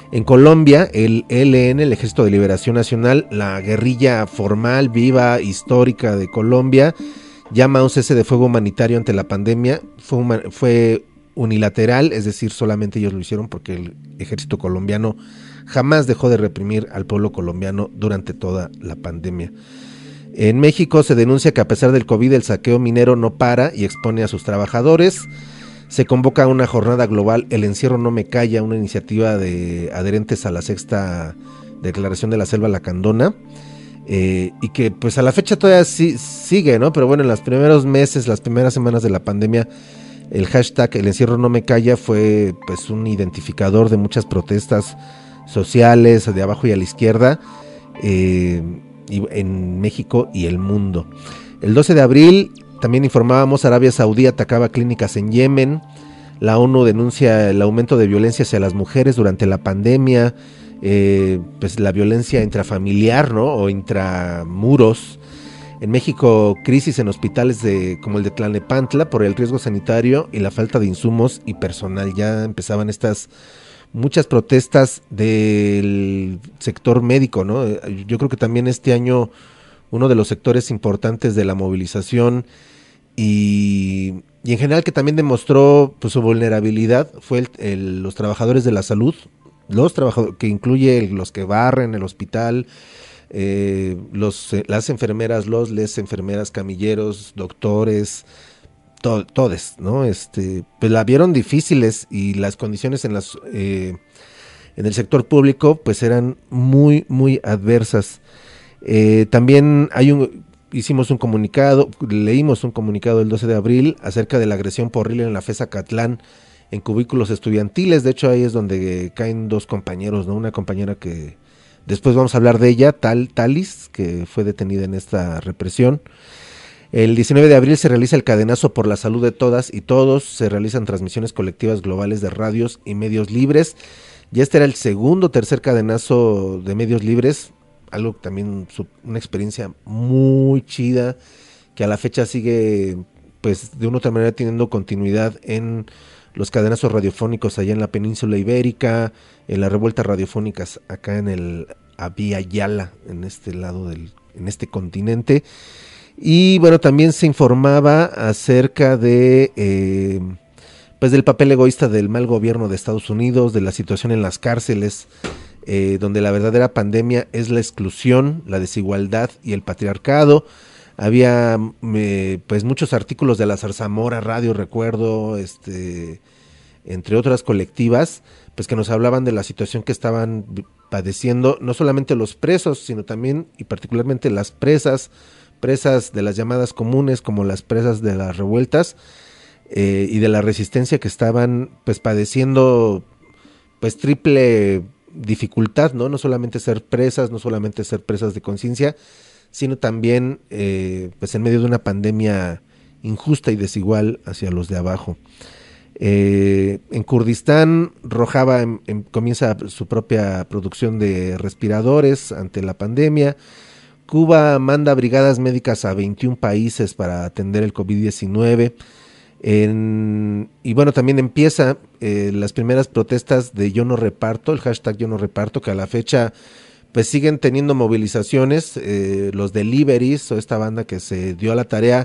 Speaker 3: En Colombia, el E L N, el Ejército de Liberación Nacional, la guerrilla formal, viva, histórica de Colombia, llama a un cese de fuego humanitario ante la pandemia. Fue, uma, fue unilateral, es decir, solamente ellos lo hicieron porque el ejército colombiano jamás dejó de reprimir al pueblo colombiano durante toda la pandemia. En México se denuncia que a pesar del COVID el saqueo minero no para y expone a sus trabajadores. Se convoca a una jornada global, El Encierro No Me Calla, una iniciativa de adherentes a la sexta Declaración de la Selva Lacandona, eh, y que pues a la fecha todavía sí, sigue, ¿no? Pero bueno, en los primeros meses, las primeras semanas de la pandemia, el hashtag El Encierro No Me Calla fue pues un identificador de muchas protestas sociales de abajo y a la izquierda, eh, y en México y el mundo. El doce de abril también informábamos, Arabia Saudí atacaba clínicas en Yemen, la ONU denuncia el aumento de violencia hacia las mujeres durante la pandemia, eh, pues la violencia intrafamiliar, ¿no? O intramuros. En México, crisis en hospitales de, como el de Tlalnepantla por el riesgo sanitario y la falta de insumos y personal. Ya empezaban estas muchas protestas del sector médico, ¿no? Yo creo que también este año uno de los sectores importantes de la movilización y, y en general que también demostró pues, su vulnerabilidad fue el, el, los trabajadores de la salud, los trabajadores que incluye los que barren el hospital, eh, los, las enfermeras, los les enfermeras, camilleros, doctores, to, todes, ¿no? Este, pues la vieron difíciles y las condiciones en las eh, en el sector público pues eran muy muy adversas. Eh, también hay un, hicimos un comunicado, leímos un comunicado el doce de abril acerca de la agresión por horrible en la FES Acatlán en cubículos estudiantiles. De hecho ahí es donde caen dos compañeros, ¿no? Una compañera que después vamos a hablar de ella, Tal, Talis, que fue detenida en esta represión. El diecinueve de abril se realiza el cadenazo por la salud de todas y todos, se realizan transmisiones colectivas globales de radios y medios libres. Ya este era el segundo, tercer cadenazo de medios libres, algo también, una experiencia muy chida, que a la fecha sigue, pues de una u otra manera teniendo continuidad en los cadenazos radiofónicos allá en la península ibérica, en las revueltas radiofónicas acá en el Abya Yala, en este lado del, en este continente. Y bueno, también se informaba acerca de eh, pues del papel egoísta del mal gobierno de Estados Unidos, de la situación en las cárceles, eh, donde la verdadera pandemia es la exclusión, la desigualdad y el patriarcado. Había eh, pues muchos artículos de la Zarzamora Radio, recuerdo, este, entre otras colectivas, pues que nos hablaban de la situación que estaban padeciendo, no solamente los presos, sino también y particularmente las presas, presas de las llamadas comunes, como las presas de las revueltas, eh, y de la resistencia que estaban pues padeciendo pues triple dificultad, ¿no? No solamente ser presas, no solamente ser presas de conciencia, sino también eh, pues en medio de una pandemia injusta y desigual hacia los de abajo. Eh, en Kurdistán, Rojava en, en, comienza su propia producción de respiradores ante la pandemia. Cuba manda brigadas médicas a veintiún países para atender el COVID diecinueve. En, y bueno, también empieza eh, las primeras protestas de Yo No Reparto, el hashtag Yo No Reparto, que a la fecha pues siguen teniendo movilizaciones, eh, los deliveries o esta banda que se dio a la tarea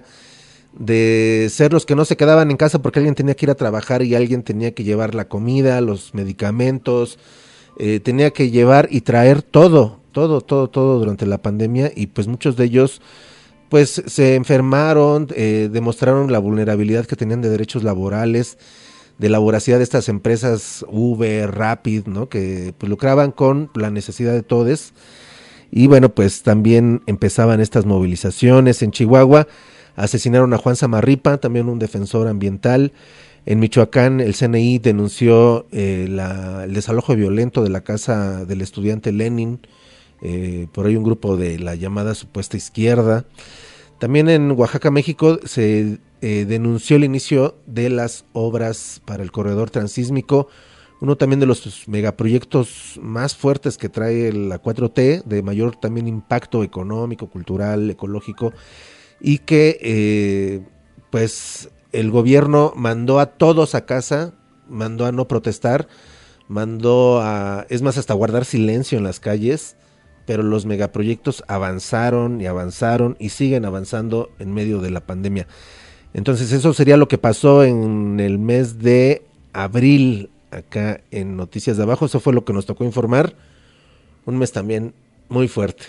Speaker 3: de ser los que no se quedaban en casa porque alguien tenía que ir a trabajar y alguien tenía que llevar la comida, los medicamentos, eh, tenía que llevar y traer todo, todo, todo, todo durante la pandemia, y pues muchos de ellos pues se enfermaron, eh, demostraron la vulnerabilidad que tenían de derechos laborales, de la voracidad de estas empresas Uber, Rapid, ¿no? Que pues lucraban con la necesidad de todos. Y bueno, pues también empezaban estas movilizaciones. En Chihuahua asesinaron a Juan Samarripa, también un defensor ambiental. En Michoacán el C N I denunció eh, la, el desalojo violento de la casa del estudiante Lenin, eh, por ahí un grupo de la llamada supuesta izquierda. También en Oaxaca, México, se eh, denunció el inicio de las obras para el corredor transísmico, uno también de los megaproyectos más fuertes que trae la cuatro T, de mayor también impacto económico, cultural, ecológico, y que eh, pues el gobierno mandó a todos a casa, mandó a no protestar, mandó a, es más, hasta guardar silencio en las calles, pero los megaproyectos avanzaron y avanzaron y siguen avanzando en medio de la pandemia. Entonces eso sería lo que pasó en el mes de abril acá en Noticias de Abajo. Eso fue lo que nos tocó informar. Un mes también muy fuerte.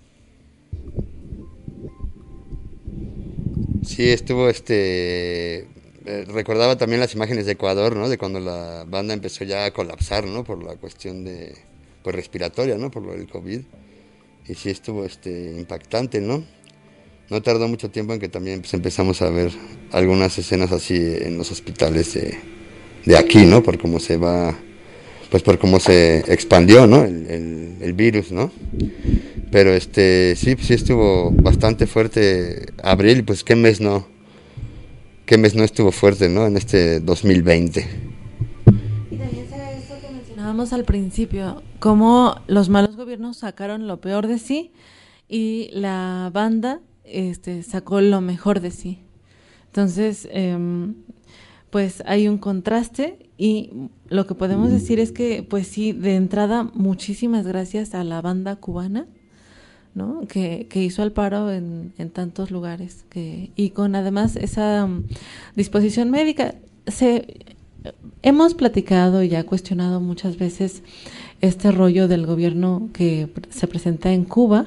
Speaker 5: Sí, estuvo este... Eh, recordaba también las imágenes de Ecuador, ¿no? De cuando la banda empezó ya a colapsar, ¿no? Por la cuestión de... pues respiratoria, ¿no? Por lo del COVID. Y sí estuvo este impactante, ¿no? No tardó mucho tiempo en que también pues, empezamos a ver algunas escenas así en los hospitales de, de aquí, ¿no? Por cómo se va... pues por cómo se expandió, ¿no? El, el, el virus, ¿no? Pero este sí, sí estuvo bastante fuerte abril, pues qué mes no, qué mes no estuvo fuerte, ¿no? En este dos mil veinte.
Speaker 4: Y también será eso que mencionábamos al principio, cómo los malos gobiernos sacaron lo peor de sí y la banda este, sacó lo mejor de sí. Entonces, eh, pues hay un contraste y lo que podemos decir es que, pues sí, de entrada, muchísimas gracias a la banda cubana, ¿no? Que, que hizo el paro en, en tantos lugares que, y con además esa um, disposición médica. Se, hemos platicado y ya cuestionado muchas veces este rollo del gobierno que se presenta en Cuba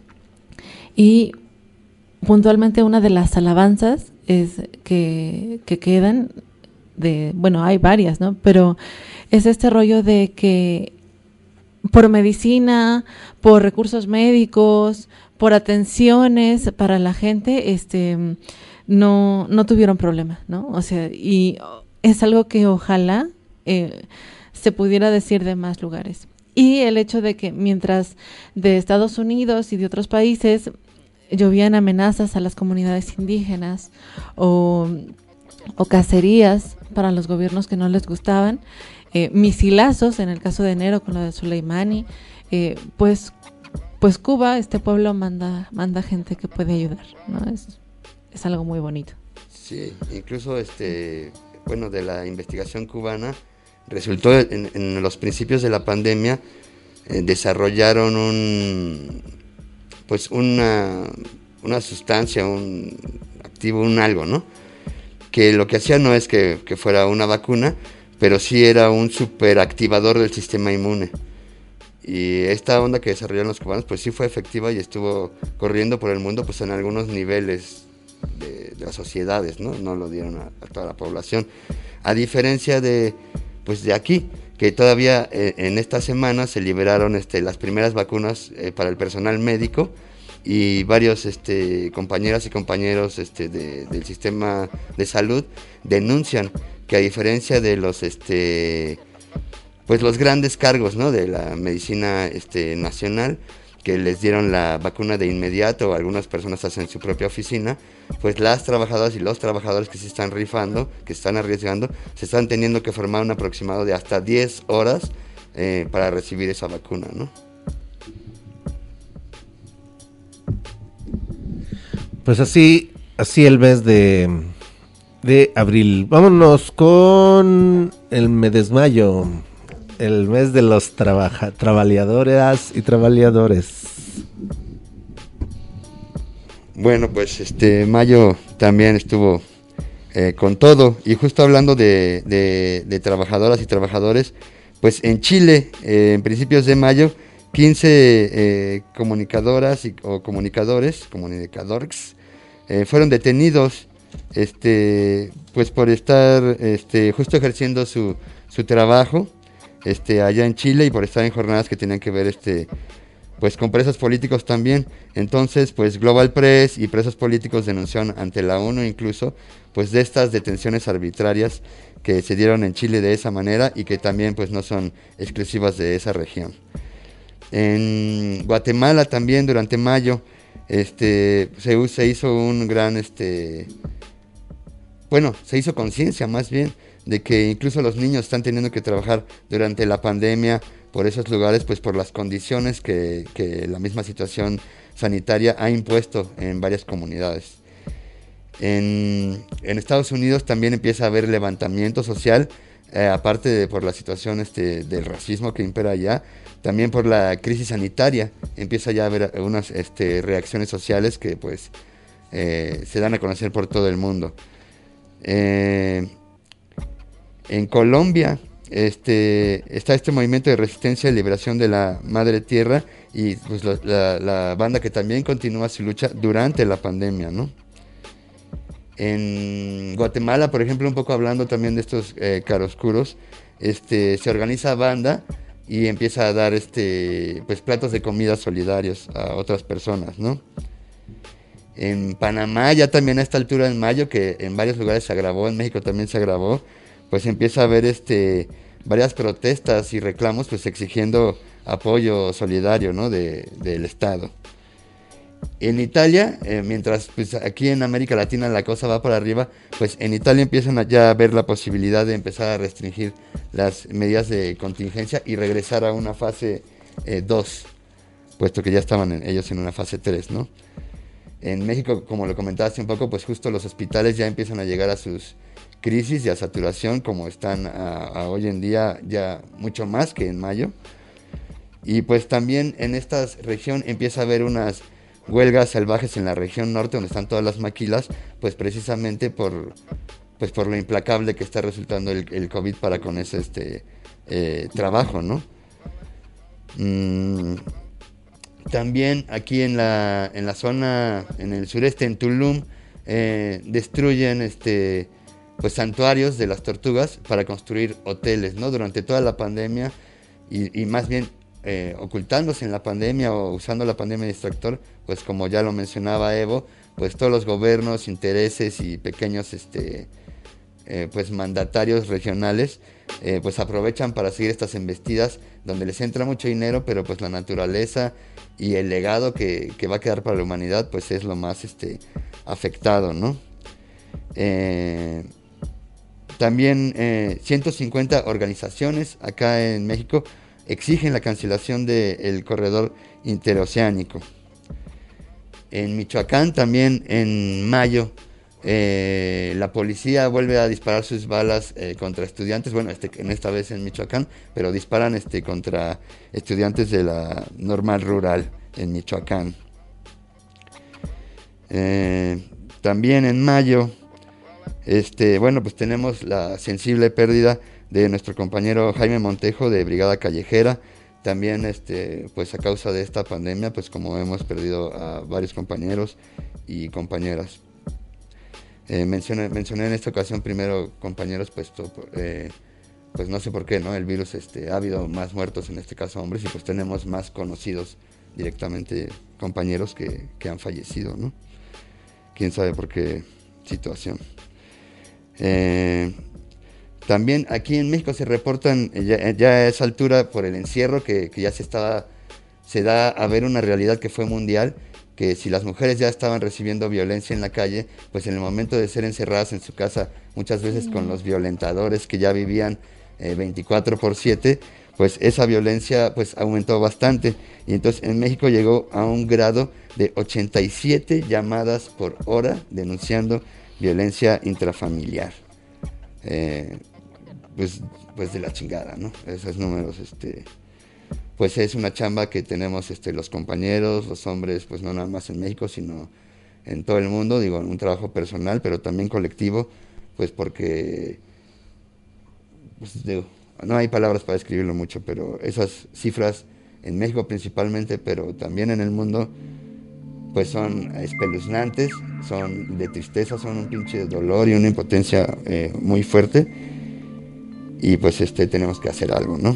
Speaker 4: y puntualmente una de las alabanzas es que, que quedan de, bueno, hay varias, ¿no? Pero es este rollo de que por medicina, por recursos médicos, por atenciones para la gente, este, no, no tuvieron problema, ¿no? O sea, y es algo que ojalá eh, se pudiera decir de más lugares. Y el hecho de que mientras de Estados Unidos y de otros países llovían amenazas a las comunidades indígenas o, o cacerías para los gobiernos que no les gustaban, eh, misilazos en el caso de enero con lo de Soleimani, eh, pues pues Cuba, este pueblo manda manda gente que puede ayudar, ¿no? Es, es algo muy bonito.
Speaker 5: Sí, incluso este bueno de la investigación cubana resultó en, en los principios de la pandemia eh, desarrollaron un pues una una sustancia, un activo, un algo, ¿no? Que lo que hacía no es que, que fuera una vacuna, pero sí era un superactivador del sistema inmune. Y esta onda que desarrollaron los cubanos, pues sí fue efectiva y estuvo corriendo por el mundo, pues en algunos niveles de, de las sociedades, ¿no? No lo dieron a, a toda la población. A diferencia de, pues de aquí, que todavía eh, en esta semana se liberaron este, las primeras vacunas eh, para el personal médico, y varios este, compañeras y compañeros este, de, del sistema de salud denuncian que a diferencia de los este, pues los grandes cargos, ¿no? De la medicina este, nacional, que les dieron la vacuna de inmediato, o algunas personas hacen su propia oficina, pues las trabajadoras y los trabajadores que se están rifando, que se están arriesgando, se están teniendo que formar un aproximado de hasta diez horas eh, para recibir esa vacuna, ¿no?
Speaker 3: Pues así, así el mes de, de abril. Vámonos con el mes de mayo, el mes de los trabaja, trabajadores y trabajadores.
Speaker 5: Bueno, pues este mayo también estuvo eh, con todo, y justo hablando de, de, de trabajadoras y trabajadores, pues en Chile, eh, en principios de mayo, quince eh, comunicadoras y, o comunicadores, comunicadores, eh, fueron detenidos, este, pues por estar, este, justo ejerciendo su, su trabajo, este, allá en Chile, y por estar en jornadas que tenían que ver, este, pues con presos políticos también. Entonces, pues Global Press y presos políticos denunciaron ante la ONU incluso, pues de estas detenciones arbitrarias que se dieron en Chile de esa manera y que también, pues no son exclusivas de esa región. En Guatemala también durante mayo este se, se hizo un gran este bueno se hizo conciencia más bien de que incluso los niños están teniendo que trabajar durante la pandemia por esos lugares, pues por las condiciones que, que la misma situación sanitaria ha impuesto en varias comunidades. En, en Estados Unidos también empieza a haber levantamiento social eh, aparte de por la situación este, del racismo que impera allá, también por la crisis sanitaria, empieza ya a haber unas este, reacciones sociales que pues eh, se dan a conocer por todo el mundo. Eh, en Colombia este, está este movimiento de resistencia y liberación de la madre tierra y pues la, la, la banda que también continúa su lucha durante la pandemia, ¿no? En Guatemala, por ejemplo, un poco hablando también de estos eh, claroscuros, este, se organiza banda y empieza a dar este, pues, platos de comida solidarios a otras personas, ¿no? En Panamá, ya también a esta altura en mayo, que en varios lugares se agravó, en México también se agravó, pues empieza a haber este, varias protestas y reclamos, pues exigiendo apoyo solidario, ¿no? de, del Estado. En Italia, eh, mientras pues, aquí en América Latina la cosa va para arriba, pues en Italia empiezan a ya a ver la posibilidad de empezar a restringir las medidas de contingencia y regresar a una fase dos, eh, puesto que ya estaban en, ellos en una fase tres, ¿no? En México, como lo comentaste un poco, pues justo los hospitales ya empiezan a llegar a sus crisis y a saturación, como están a, a hoy en día, ya mucho más que en mayo. Y pues también en esta región empieza a haber unas huelgas salvajes en la región norte, donde están todas las maquilas, pues precisamente por, pues por lo implacable que está resultando el, el COVID para con ese este, eh, trabajo, ¿no? Mm, también aquí en la, en la zona, en el sureste, en Tulum, eh, destruyen este, pues santuarios de las tortugas para construir hoteles, ¿no? Durante toda la pandemia y, y más bien Eh, ocultándose en la pandemia o usando la pandemia de distractor, pues como ya lo mencionaba Evo, pues todos los gobiernos, intereses y pequeños este, eh, pues mandatarios regionales eh, pues aprovechan para seguir estas embestidas donde les entra mucho dinero, pero pues la naturaleza y el legado que, que va a quedar para la humanidad pues es lo más este, afectado, ¿no? Eh, también eh, ciento cincuenta organizaciones acá en México exigen la cancelación del corredor interoceánico. En Michoacán también en mayo eh, la policía vuelve a disparar sus balas eh, contra estudiantes, bueno, este, en esta vez en Michoacán, pero disparan este, contra estudiantes de la normal rural en Michoacán. Eh, también en mayo, este, bueno, pues tenemos la sensible pérdida de nuestro compañero Jaime Montejo de Brigada Callejera, también este, pues a causa de esta pandemia, pues como hemos perdido a varios compañeros y compañeras. Eh, mencioné, mencioné en esta ocasión primero compañeros, pues, to, eh, pues no sé por qué, ¿no? El virus, este, ha habido más muertos, en este caso hombres, y pues tenemos más conocidos directamente compañeros que, que han fallecido, ¿no? Quién sabe por qué situación. Eh, También aquí en México se reportan ya, ya a esa altura por el encierro que, que ya se estaba, se da a ver una realidad que fue mundial, que si las mujeres ya estaban recibiendo violencia en la calle, pues en el momento de ser encerradas en su casa, muchas veces con los violentadores que ya vivían eh, veinticuatro por siete, pues esa violencia pues aumentó bastante. Y entonces en México llegó a un grado de ochenta y siete llamadas por hora denunciando violencia intrafamiliar. Eh, Pues, pues de la chingada, ¿no? Esos números, este, pues es una chamba que tenemos este, los compañeros, los hombres, pues no nada más en México, sino en todo el mundo, digo, un trabajo personal, pero también colectivo, pues porque, pues digo, no hay palabras para describirlo mucho, pero esas cifras en México principalmente, pero también en el mundo, pues son espeluznantes, son de tristeza, son un pinche dolor y una impotencia eh, muy fuerte. Y pues este tenemos que hacer algo, ¿no?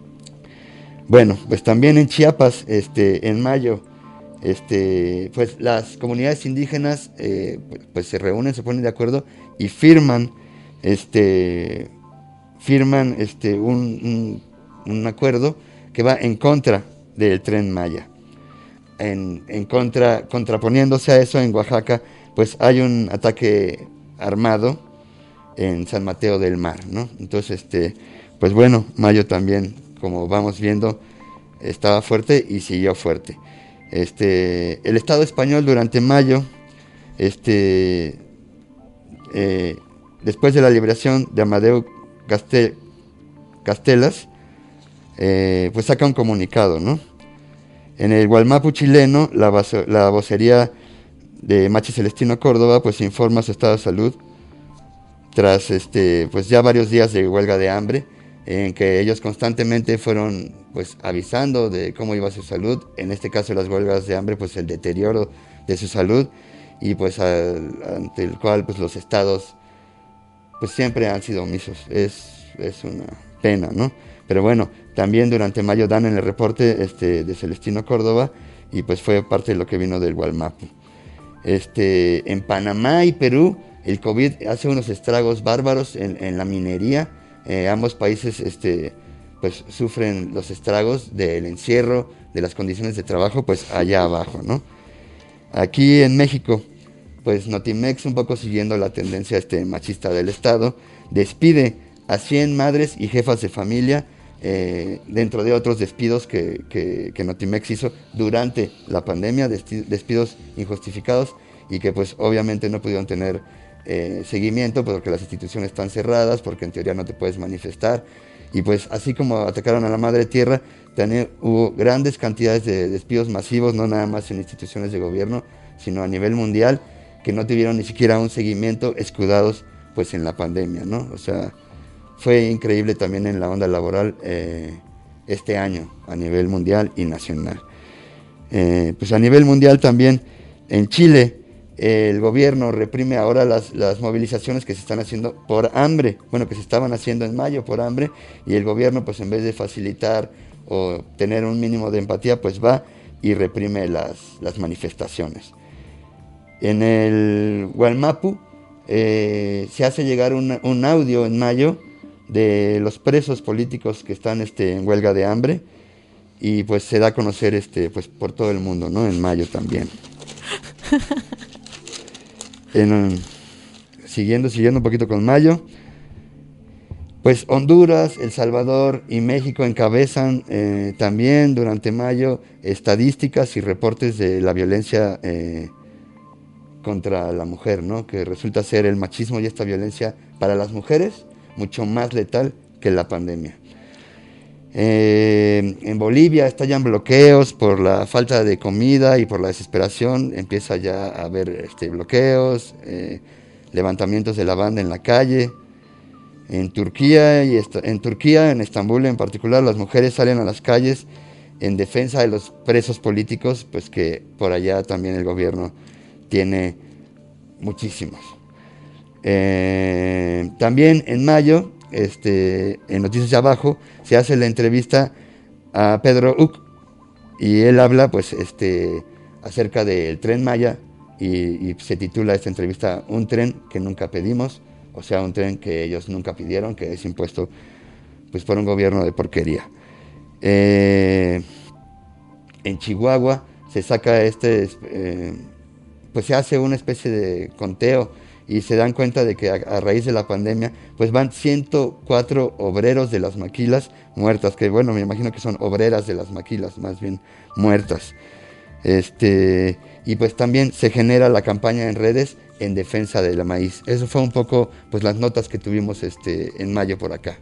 Speaker 5: Bueno, pues también en Chiapas, este, en mayo, este, pues las comunidades indígenas eh, pues, pues se reúnen, se ponen de acuerdo y firman, este, firman este un, un, un acuerdo que va en contra del Tren Maya. En, en contra, contraponiéndose a eso, en Oaxaca, pues hay un ataque armado en San Mateo del Mar, ¿no? Entonces, este, pues bueno, mayo también, como vamos viendo, estaba fuerte y siguió fuerte. Este, el Estado español durante mayo, este, eh, después de la liberación de Amadeu Castel, Castelas, eh, pues saca un comunicado, ¿no? En el Gualmapu chileno, la, vaso, la vocería de Machi Celestino Córdoba, pues informa su estado de salud tras este, pues ya varios días de huelga de hambre, en que ellos constantemente fueron pues avisando de cómo iba su salud, en este caso las huelgas de hambre, pues el deterioro de su salud, y pues al, ante el cual pues los estados pues siempre han sido omisos. Es, es una pena, ¿no? Pero bueno, también durante mayo dan en el reporte este, de Celestino Córdoba, y pues fue parte de lo que vino del Gualmapu. Este, en Panamá y Perú, el COVID hace unos estragos bárbaros en, en la minería. Eh, ambos países este, pues, sufren los estragos del encierro, de las condiciones de trabajo, pues allá abajo, ¿no? Aquí en México, pues Notimex, un poco siguiendo la tendencia este, machista del Estado, despide a cien madres y jefas de familia, eh, dentro de otros despidos que, que, que Notimex hizo durante la pandemia, despidos injustificados, y que pues obviamente no pudieron tener eh, seguimiento porque las instituciones están cerradas, porque en teoría no te puedes manifestar, y pues así como atacaron a la madre tierra, también hubo grandes cantidades de despidos masivos, no nada más en instituciones de gobierno, sino a nivel mundial, que no tuvieron ni siquiera un seguimiento, escudados pues en la pandemia, ¿no? O sea, fue increíble también en la onda laboral eh, este año a nivel mundial y nacional. Eh, pues a nivel mundial también en Chile eh, el gobierno reprime ahora las, las movilizaciones que se están haciendo por hambre, bueno, que se estaban haciendo en mayo por hambre, y el gobierno pues en vez de facilitar o tener un mínimo de empatía, pues va y reprime las, las manifestaciones. En el Gualmapu eh, se hace llegar un, un audio en mayo de los presos políticos que están este, en huelga de hambre, y pues se da a conocer este, pues, por todo el mundo, ¿no? En mayo también. En, siguiendo, siguiendo un poquito con mayo, pues Honduras, El Salvador y México encabezan eh, también durante mayo estadísticas y reportes de la violencia eh, contra la mujer, ¿no? Que resulta ser el machismo y esta violencia para las mujeres mucho más letal que la pandemia. Eh, en Bolivia estallan bloqueos por la falta de comida y por la desesperación. Empieza ya a haber este, bloqueos, eh, levantamientos de la banda en la calle. En Turquía, y est- en Turquía, en Estambul en particular, las mujeres salen a las calles en defensa de los presos políticos, pues que por allá también el gobierno tiene muchísimos. Eh, también en mayo, este, en Noticias de Abajo, se hace la entrevista a Pedro Uc, y él habla pues este, acerca del Tren Maya, y, y se titula esta entrevista Un tren que nunca pedimos, o sea, un tren que ellos nunca pidieron, que es impuesto pues por un gobierno de porquería. Eh, en Chihuahua se saca este, eh, pues se hace una especie de conteo, y se dan cuenta de que a, a raíz de la pandemia pues van ciento cuatro obreros de las maquilas muertas, que bueno, me imagino que son obreras de las maquilas, más bien muertas. Este, y pues también se genera la campaña en redes en defensa de la maíz. Eso fue un poco pues las notas que tuvimos este, en mayo por acá.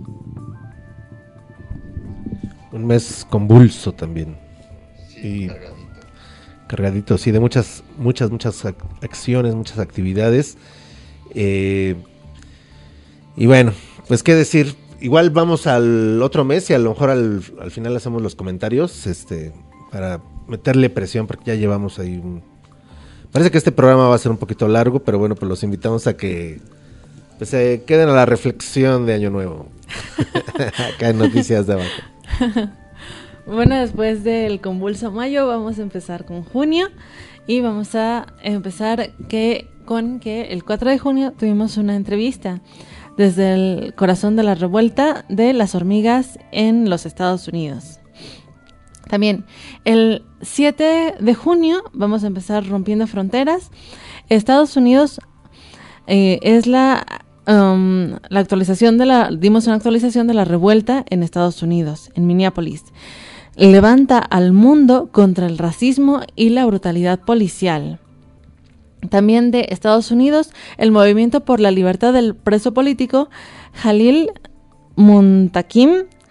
Speaker 3: Un mes convulso también.
Speaker 5: Sí,
Speaker 3: y
Speaker 5: cargadito.
Speaker 3: Cargadito, sí, de muchas, muchas, muchas ac- acciones, muchas actividades. Eh, y bueno, pues qué decir. Igual vamos al otro mes y a lo mejor al, al final hacemos los comentarios, este, para meterle presión, porque ya llevamos ahí un... Parece que este programa va a ser un poquito largo, pero bueno, pues los invitamos a que pues, se queden a la reflexión de Año Nuevo. Acá en Noticias de Abajo.
Speaker 4: Bueno, después del convulso mayo vamos a empezar con junio, y vamos a empezar que con que el cuatro de junio tuvimos una entrevista desde el corazón de la revuelta de las hormigas en los Estados Unidos. También el siete de junio vamos a empezar Rompiendo Fronteras. Estados Unidos eh, es la um, la actualización de la dimos una actualización de la revuelta en Estados Unidos, en Minneapolis. Levanta al mundo contra el racismo y la brutalidad policial. También de Estados Unidos, el movimiento por la libertad del preso político Jalil Muntakim,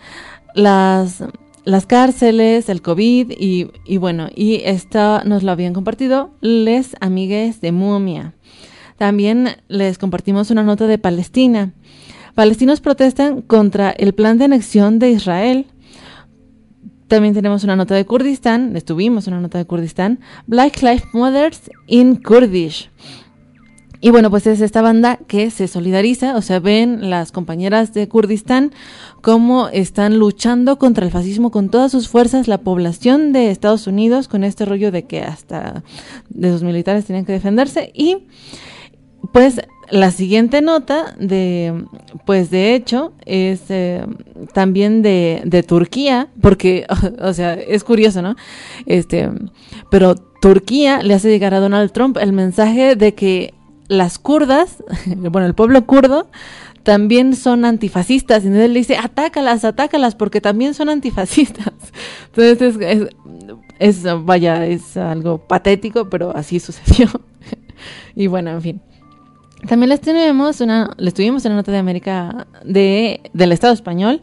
Speaker 4: las, las cárceles, el COVID y, y bueno, y esto nos lo habían compartido les amigues de Mumia. También les compartimos una nota de Palestina. Palestinos protestan contra el plan de anexión de Israel. También tenemos una nota de Kurdistán, les tuvimos una nota de Kurdistán, Black Lives Matter in Kurdish. Y bueno, pues es esta banda que se solidariza, o sea, ven las compañeras de Kurdistán cómo están luchando contra el fascismo con todas sus fuerzas, la población de Estados Unidos, con este rollo de que hasta de sus militares tenían que defenderse. Y pues la siguiente nota de, pues de hecho, es eh, también de, de Turquía, porque, o, o sea, es curioso, ¿no? Este, pero Turquía le hace llegar a Donald Trump el mensaje de que las kurdas, bueno, el pueblo kurdo, también son antifascistas. Y entonces le dice, atácalas, atácalas, porque también son antifascistas. Entonces, es, es, es vaya, es algo patético, pero así sucedió. Y bueno, en fin. También les tenemos una, les tuvimos una nota de América de, del Estado español,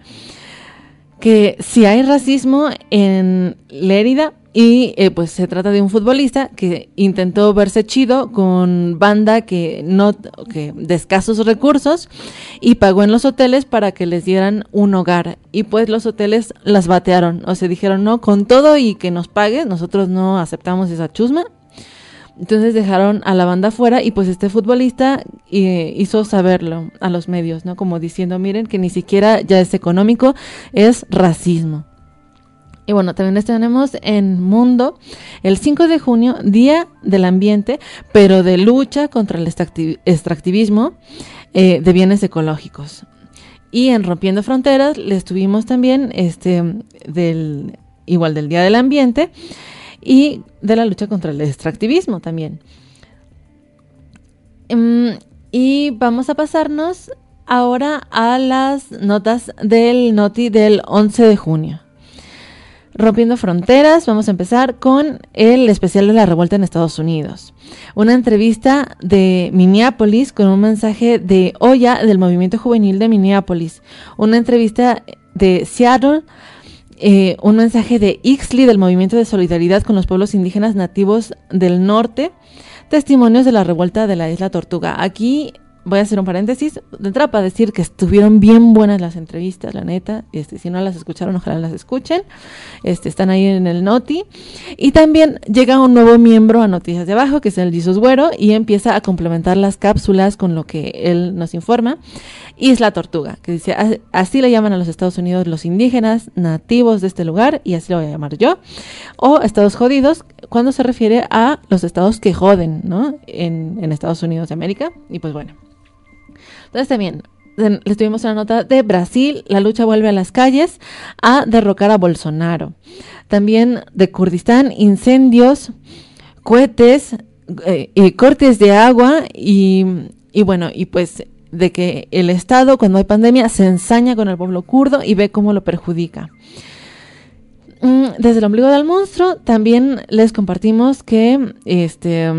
Speaker 4: que si hay racismo en Lérida, y eh, pues se trata de un futbolista que intentó verse chido con banda que no, que de escasos recursos, y pagó en los hoteles para que les dieran un hogar, y pues los hoteles las batearon, o sea, dijeron no, con todo y que nos pagues, nosotros no aceptamos esa chusma. Entonces dejaron a la banda fuera, y pues este futbolista eh, hizo saberlo a los medios, ¿no? Como diciendo, miren que ni siquiera ya es económico, es racismo. Y bueno, también les tenemos en Mundo el cinco de junio, Día del Ambiente, pero de lucha contra el extractivismo eh, de bienes ecológicos. Y en Rompiendo Fronteras les tuvimos también este del igual del Día del Ambiente y de la lucha contra el extractivismo también. Um, y vamos a pasarnos ahora a las notas del Noti del once de junio. Rompiendo Fronteras, vamos a empezar con el especial de la revuelta en Estados Unidos. Una entrevista de Minneapolis con un mensaje de Oya del movimiento juvenil de Minneapolis. Una entrevista de Seattle, eh, un mensaje de Ixtli del movimiento de solidaridad con los pueblos indígenas nativos del norte. Testimonios de la revuelta de la Isla Tortuga. Aquí voy a hacer un paréntesis de entrada para decir que estuvieron bien buenas las entrevistas, la neta. Este, si no las escucharon, ojalá las escuchen. Este, están ahí en el Noti. Y también llega un nuevo miembro a Noticias de Abajo, que es el Jesus Güero, y empieza a complementar las cápsulas con lo que él nos informa. Isla Tortuga, que dice, así le llaman a los Estados Unidos los indígenas nativos de este lugar, y así lo voy a llamar yo. O Estados Jodidos, cuando se refiere a los estados que joden, ¿no? En, en Estados Unidos de América. Y pues bueno. Entonces también les tuvimos una nota de Brasil, la lucha vuelve a las calles a derrocar a Bolsonaro. También de Kurdistán, incendios, cohetes, eh, y cortes de agua y, y bueno, y pues de que el Estado cuando hay pandemia se ensaña con el pueblo kurdo y ve cómo lo perjudica. Desde el ombligo del monstruo también les compartimos que este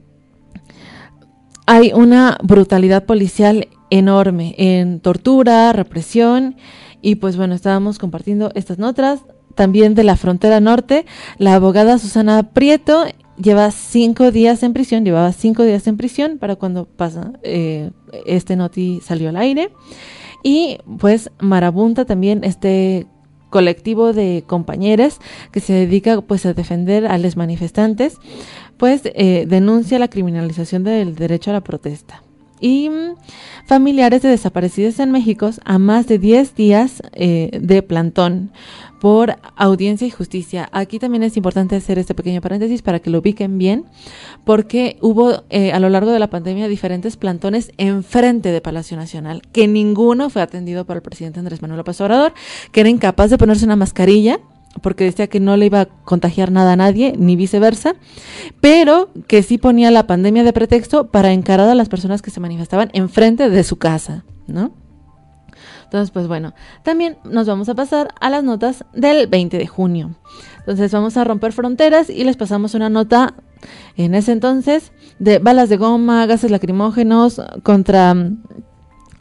Speaker 4: hay una brutalidad policial enorme en tortura, represión, y pues bueno, estábamos compartiendo estas notas. También de la frontera norte, la abogada Susana Prieto lleva cinco días en prisión, llevaba cinco días en prisión para cuando pasa eh, este noti salió al aire. Y pues Marabunta también, este colectivo de compañeras que se dedica pues a defender a los manifestantes, pues eh, denuncia la criminalización del derecho a la protesta. Y familiares de desaparecidos en México a más de diez días eh, de plantón por Audiencia y Justicia. Aquí también es importante hacer este pequeño paréntesis para que lo ubiquen bien, porque hubo eh, a lo largo de la pandemia diferentes plantones enfrente de Palacio Nacional, que ninguno fue atendido por el presidente Andrés Manuel López Obrador, que era incapaz de ponerse una mascarilla, porque decía que no le iba a contagiar nada a nadie, ni viceversa, pero que sí ponía la pandemia de pretexto para encarar a las personas que se manifestaban enfrente de su casa, ¿no? Entonces, pues bueno, también nos vamos a pasar a las notas del veinte de junio. Entonces vamos a romper fronteras y les pasamos una nota en ese entonces de balas de goma, gases lacrimógenos contra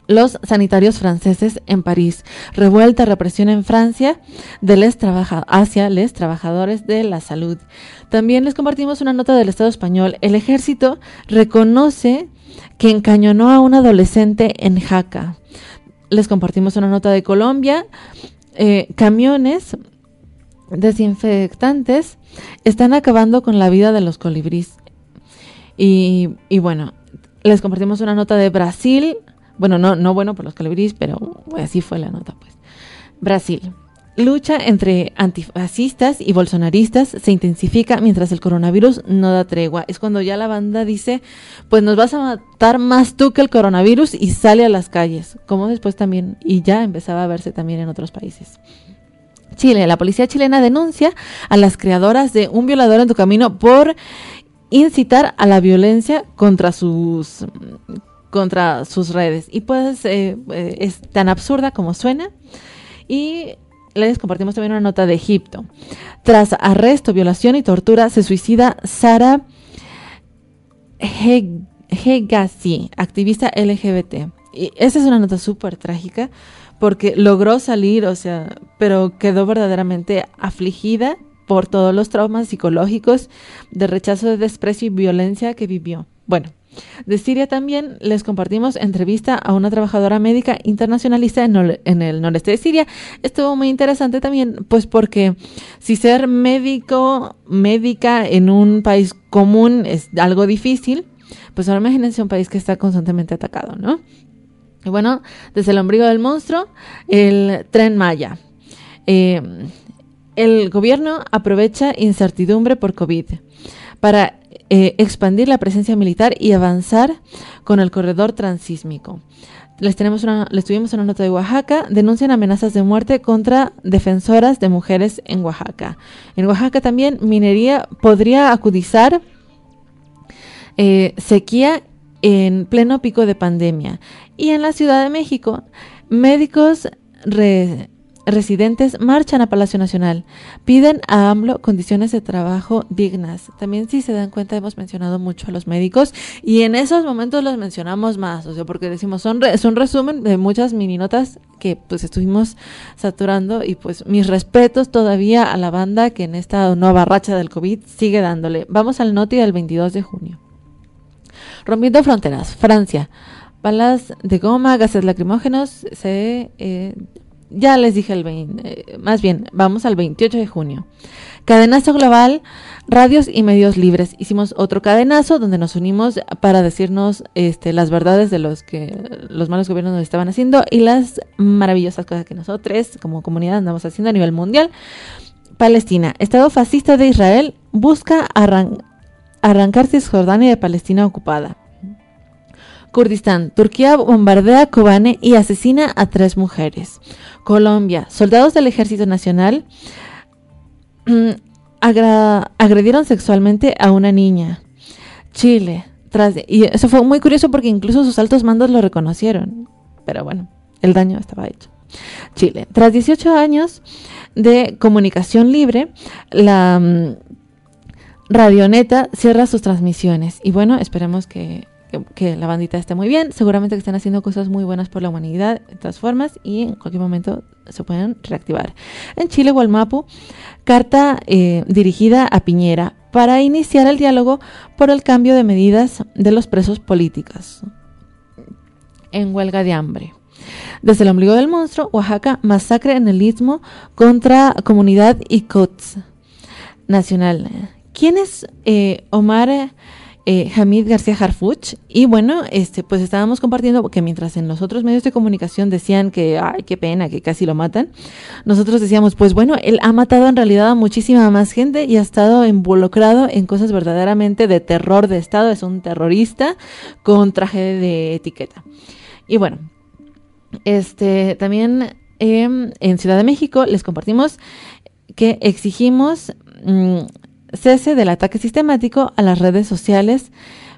Speaker 4: los sanitarios franceses en París. Revuelta, represión en Francia de les trabaja, hacia los trabajadores de la salud. También les compartimos una nota del Estado español. El ejército reconoce que encañonó a un adolescente en Jaca. Les compartimos una nota de Colombia. Eh, camiones desinfectantes están acabando con la vida de los colibríes. Y, y bueno, les compartimos una nota de Brasil. Bueno, no, no bueno por los colibríes, pero pues, así fue la nota, pues. Brasil. Lucha entre antifascistas y bolsonaristas se intensifica mientras el coronavirus no da tregua. Es cuando ya la banda dice, pues nos vas a matar más tú que el coronavirus, y sale a las calles. Como después también, y ya empezaba a verse también en otros países. Chile. La policía chilena denuncia a las creadoras de Un violador en tu camino por incitar a la violencia contra sus... contra sus redes. Y pues eh, eh, es tan absurda como suena. Y les compartimos también una nota de Egipto. Tras arresto, violación y tortura, se suicida Sara Hegazi, activista L G B T. Y esa es una nota súper trágica porque logró salir, o sea, pero quedó verdaderamente afligida por todos los traumas psicológicos de rechazo, de desprecio y violencia que vivió. Bueno, de Siria también les compartimos entrevista a una trabajadora médica internacionalista en, nor- en el noreste de Siria. Estuvo muy interesante también, pues porque si ser médico, médica en un país común es algo difícil, pues ahora imagínense un país que está constantemente atacado, ¿no? Y bueno, desde el ombligo del monstruo, el Tren Maya. Eh, el gobierno aprovecha incertidumbre por COVID para Eh, expandir la presencia militar y avanzar con el corredor transísmico. Les tenemos una, les tuvimos una nota de Oaxaca. Denuncian amenazas de muerte contra defensoras de mujeres en Oaxaca. En Oaxaca también minería podría acudizar eh, sequía en pleno pico de pandemia. Y en la Ciudad de México, médicos re, residentes marchan a Palacio Nacional, piden a AMLO condiciones de trabajo dignas. También, si se dan cuenta, hemos mencionado mucho a los médicos y en esos momentos los mencionamos más, o sea, porque decimos, son re, es un resumen de muchas mini notas que pues estuvimos saturando, y pues mis respetos todavía a la banda que en esta nueva racha del COVID sigue dándole. Vamos al noti del veintidós de junio. Rompiendo fronteras, Francia. Balas de goma, gases lacrimógenos, se... Eh, Ya les dije el veinte, eh, más bien, vamos al veintiocho de junio. Cadenazo global, radios y medios libres. Hicimos otro cadenazo donde nos unimos para decirnos este, las verdades de los que los malos gobiernos nos estaban haciendo y las maravillosas cosas que nosotros como comunidad andamos haciendo a nivel mundial. Palestina. Estado fascista de Israel busca arran- arrancar Cisjordania de Palestina ocupada. Kurdistán. Turquía bombardea Kobane y asesina a tres mujeres. Colombia. Soldados del Ejército Nacional mmm, agra- agredieron sexualmente a una niña. Chile. Tras de- y eso fue muy curioso porque incluso sus altos mandos lo reconocieron. Pero bueno, el daño estaba hecho. Chile. Tras dieciocho años de comunicación libre, la mmm, Radioneta cierra sus transmisiones. Y bueno, esperemos que Que, que la bandita esté muy bien, seguramente que están haciendo cosas muy buenas por la humanidad de todas formas y en cualquier momento se pueden reactivar. En Chile, Gualmapu, carta eh, dirigida a Piñera para iniciar el diálogo por el cambio de medidas de los presos políticos en huelga de hambre. Desde el ombligo del monstruo, Oaxaca, masacre en el Istmo contra comunidad Icots nacional. ¿Quién es eh, Omar Eh, Hamid García Harfuch? Y bueno, este, pues estábamos compartiendo que mientras en los otros medios de comunicación decían que, ay, qué pena, que casi lo matan, nosotros decíamos, pues bueno, él ha matado en realidad a muchísima más gente y ha estado involucrado en cosas verdaderamente de terror de Estado, es un terrorista con traje de etiqueta. Y bueno, este, también eh, en Ciudad de México les compartimos que exigimos mmm, cese del ataque sistemático a las redes sociales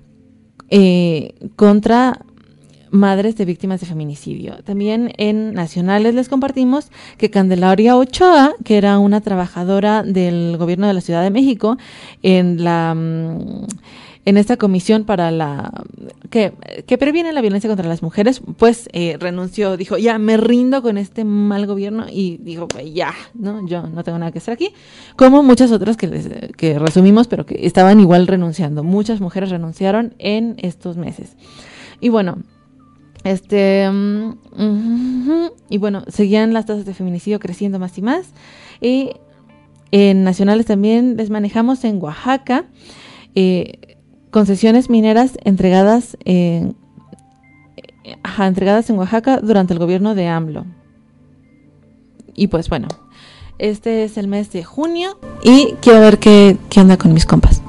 Speaker 4: eh, contra madres de víctimas de feminicidio. También en Nacionales les compartimos que Candelaria Ochoa, que era una trabajadora del gobierno de la Ciudad de México en la en esta comisión para la que, que previene la violencia contra las mujeres, pues eh, renunció, dijo, ya me rindo con este mal gobierno y dijo, ya, no, yo no tengo nada que hacer aquí, como muchas otras que, les, que resumimos, pero que estaban igual renunciando. Muchas mujeres renunciaron en estos meses. Y bueno, este um, uh-huh, y bueno, seguían las tasas de feminicidio creciendo más y más. Y en nacionales también les manejamos en Oaxaca, eh, concesiones mineras entregadas, eh, ajá, entregadas en Oaxaca durante el gobierno de AMLO. Y pues bueno, este es el mes de junio y quiero ver qué, qué onda con mis compas.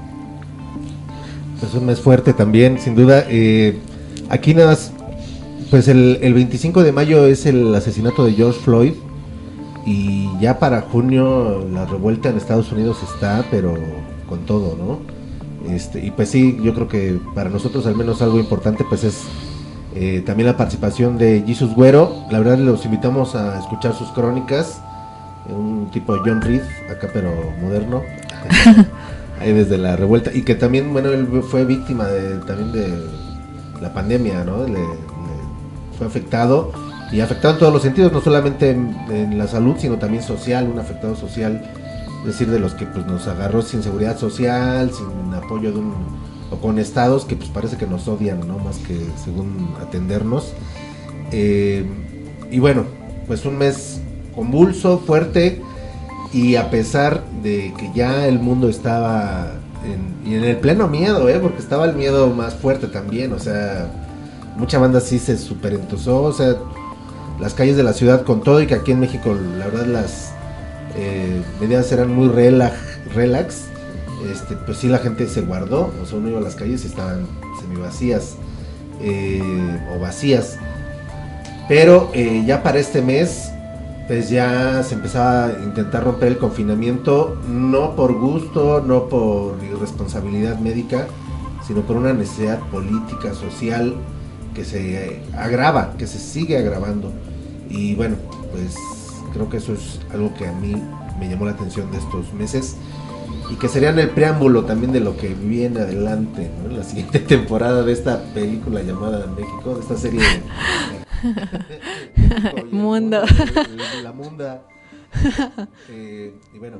Speaker 3: Pues un mes fuerte también, sin duda. Eh, aquí nada más, pues el, el veinticinco de mayo es el asesinato de George Floyd. Y ya para junio la revuelta en Estados Unidos está, pero con todo, ¿no? Este, y pues sí, yo creo que para nosotros al menos algo importante pues es eh, también la participación de Jesus Güero. La verdad los invitamos a escuchar sus crónicas, un tipo de John Reed, acá pero moderno, ahí desde la revuelta. Y que también, bueno, él fue víctima de, también de la pandemia, ¿no? Le, le fue afectado. Y afectado en todos los sentidos, no solamente en, en la salud, sino también social, un afectado social, es decir, de los que pues nos agarró sin seguridad social, sin apoyo de un, o con estados que pues parece que nos odian, ¿no? Más que según atendernos. Eh, y bueno, pues un mes convulso, fuerte, y a pesar de que ya el mundo estaba en, y en el pleno miedo, ¿eh? Porque estaba el miedo más fuerte también, o sea, mucha banda sí se super entusó, o sea, las calles de la ciudad con todo, y que aquí en México la verdad las eh, medidas eran muy relax, relax este, pues sí la gente se guardó, o sea uno iba a las calles y estaban semivacías eh, o vacías, pero eh, ya para este mes pues ya se empezaba a intentar romper el confinamiento, no por gusto, no por irresponsabilidad médica, sino por una necesidad política, social, que se agrava, que se sigue agravando. Y bueno, pues creo que eso es algo que a mí me llamó la atención de estos meses y que serían el preámbulo también de lo que viene adelante, ¿no? En la siguiente temporada de esta película llamada México, de esta serie de, México,
Speaker 4: Mundo.
Speaker 3: mundo la Munda. Eh, y bueno,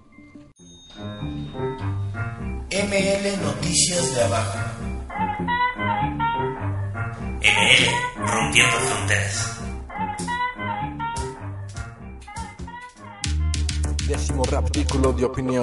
Speaker 1: M L Noticias de Abajo.
Speaker 10: M L Rompiendo Fronteras.
Speaker 11: Décimo artículo de opinión.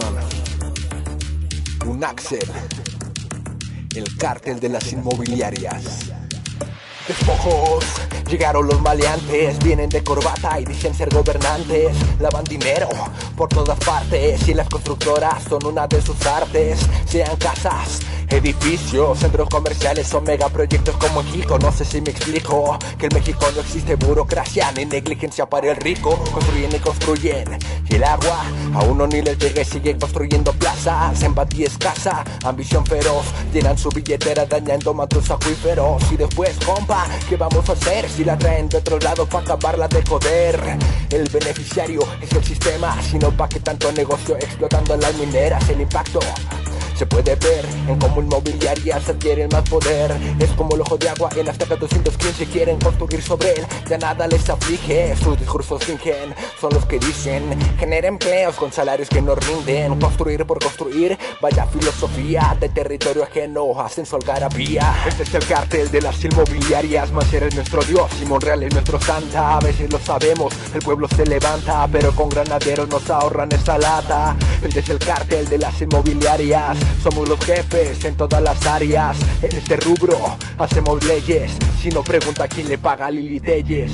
Speaker 11: Un Axel. El cártel de las inmobiliarias. Despojos, llegaron los maleantes, vienen de corbata y dicen ser gobernantes, lavan dinero por todas partes y las constructoras son una de sus artes, sean casas, edificios, centros comerciales o megaproyectos como en Quito. No sé si me explico, que en México no existe burocracia ni negligencia para el rico, construyen y construyen y el agua a uno ni les llega y siguen construyendo plazas, empatía escasa, ambición feroz, llenan su billetera dañando mantos acuíferos y después, compa, ¿qué vamos a hacer si la traen de otro lado para acabarla de joder? El beneficiario es el sistema, sino pa' que tanto negocio explotando las mineras, el impacto se puede ver en cómo inmobiliarias adquieren más poder. Es como el ojo de agua en Azteca doscientos quince, quieren construir sobre él, ya nada les aflige. Sus discursos fingen, son los que dicen genera empleos con salarios que no rinden. Construir por construir, vaya filosofía de territorio ajeno, hacen su algarabía. Este es el cartel de las inmobiliarias, Mancera es nuestro dios y Monreal es nuestro santa. A veces lo sabemos, el pueblo se levanta, pero con granaderos nos ahorran esa lata. Este es el cartel de las inmobiliarias, somos los jefes en todas las áreas. En este rubro hacemos leyes, si no pregunta quién le paga a Lili Telles.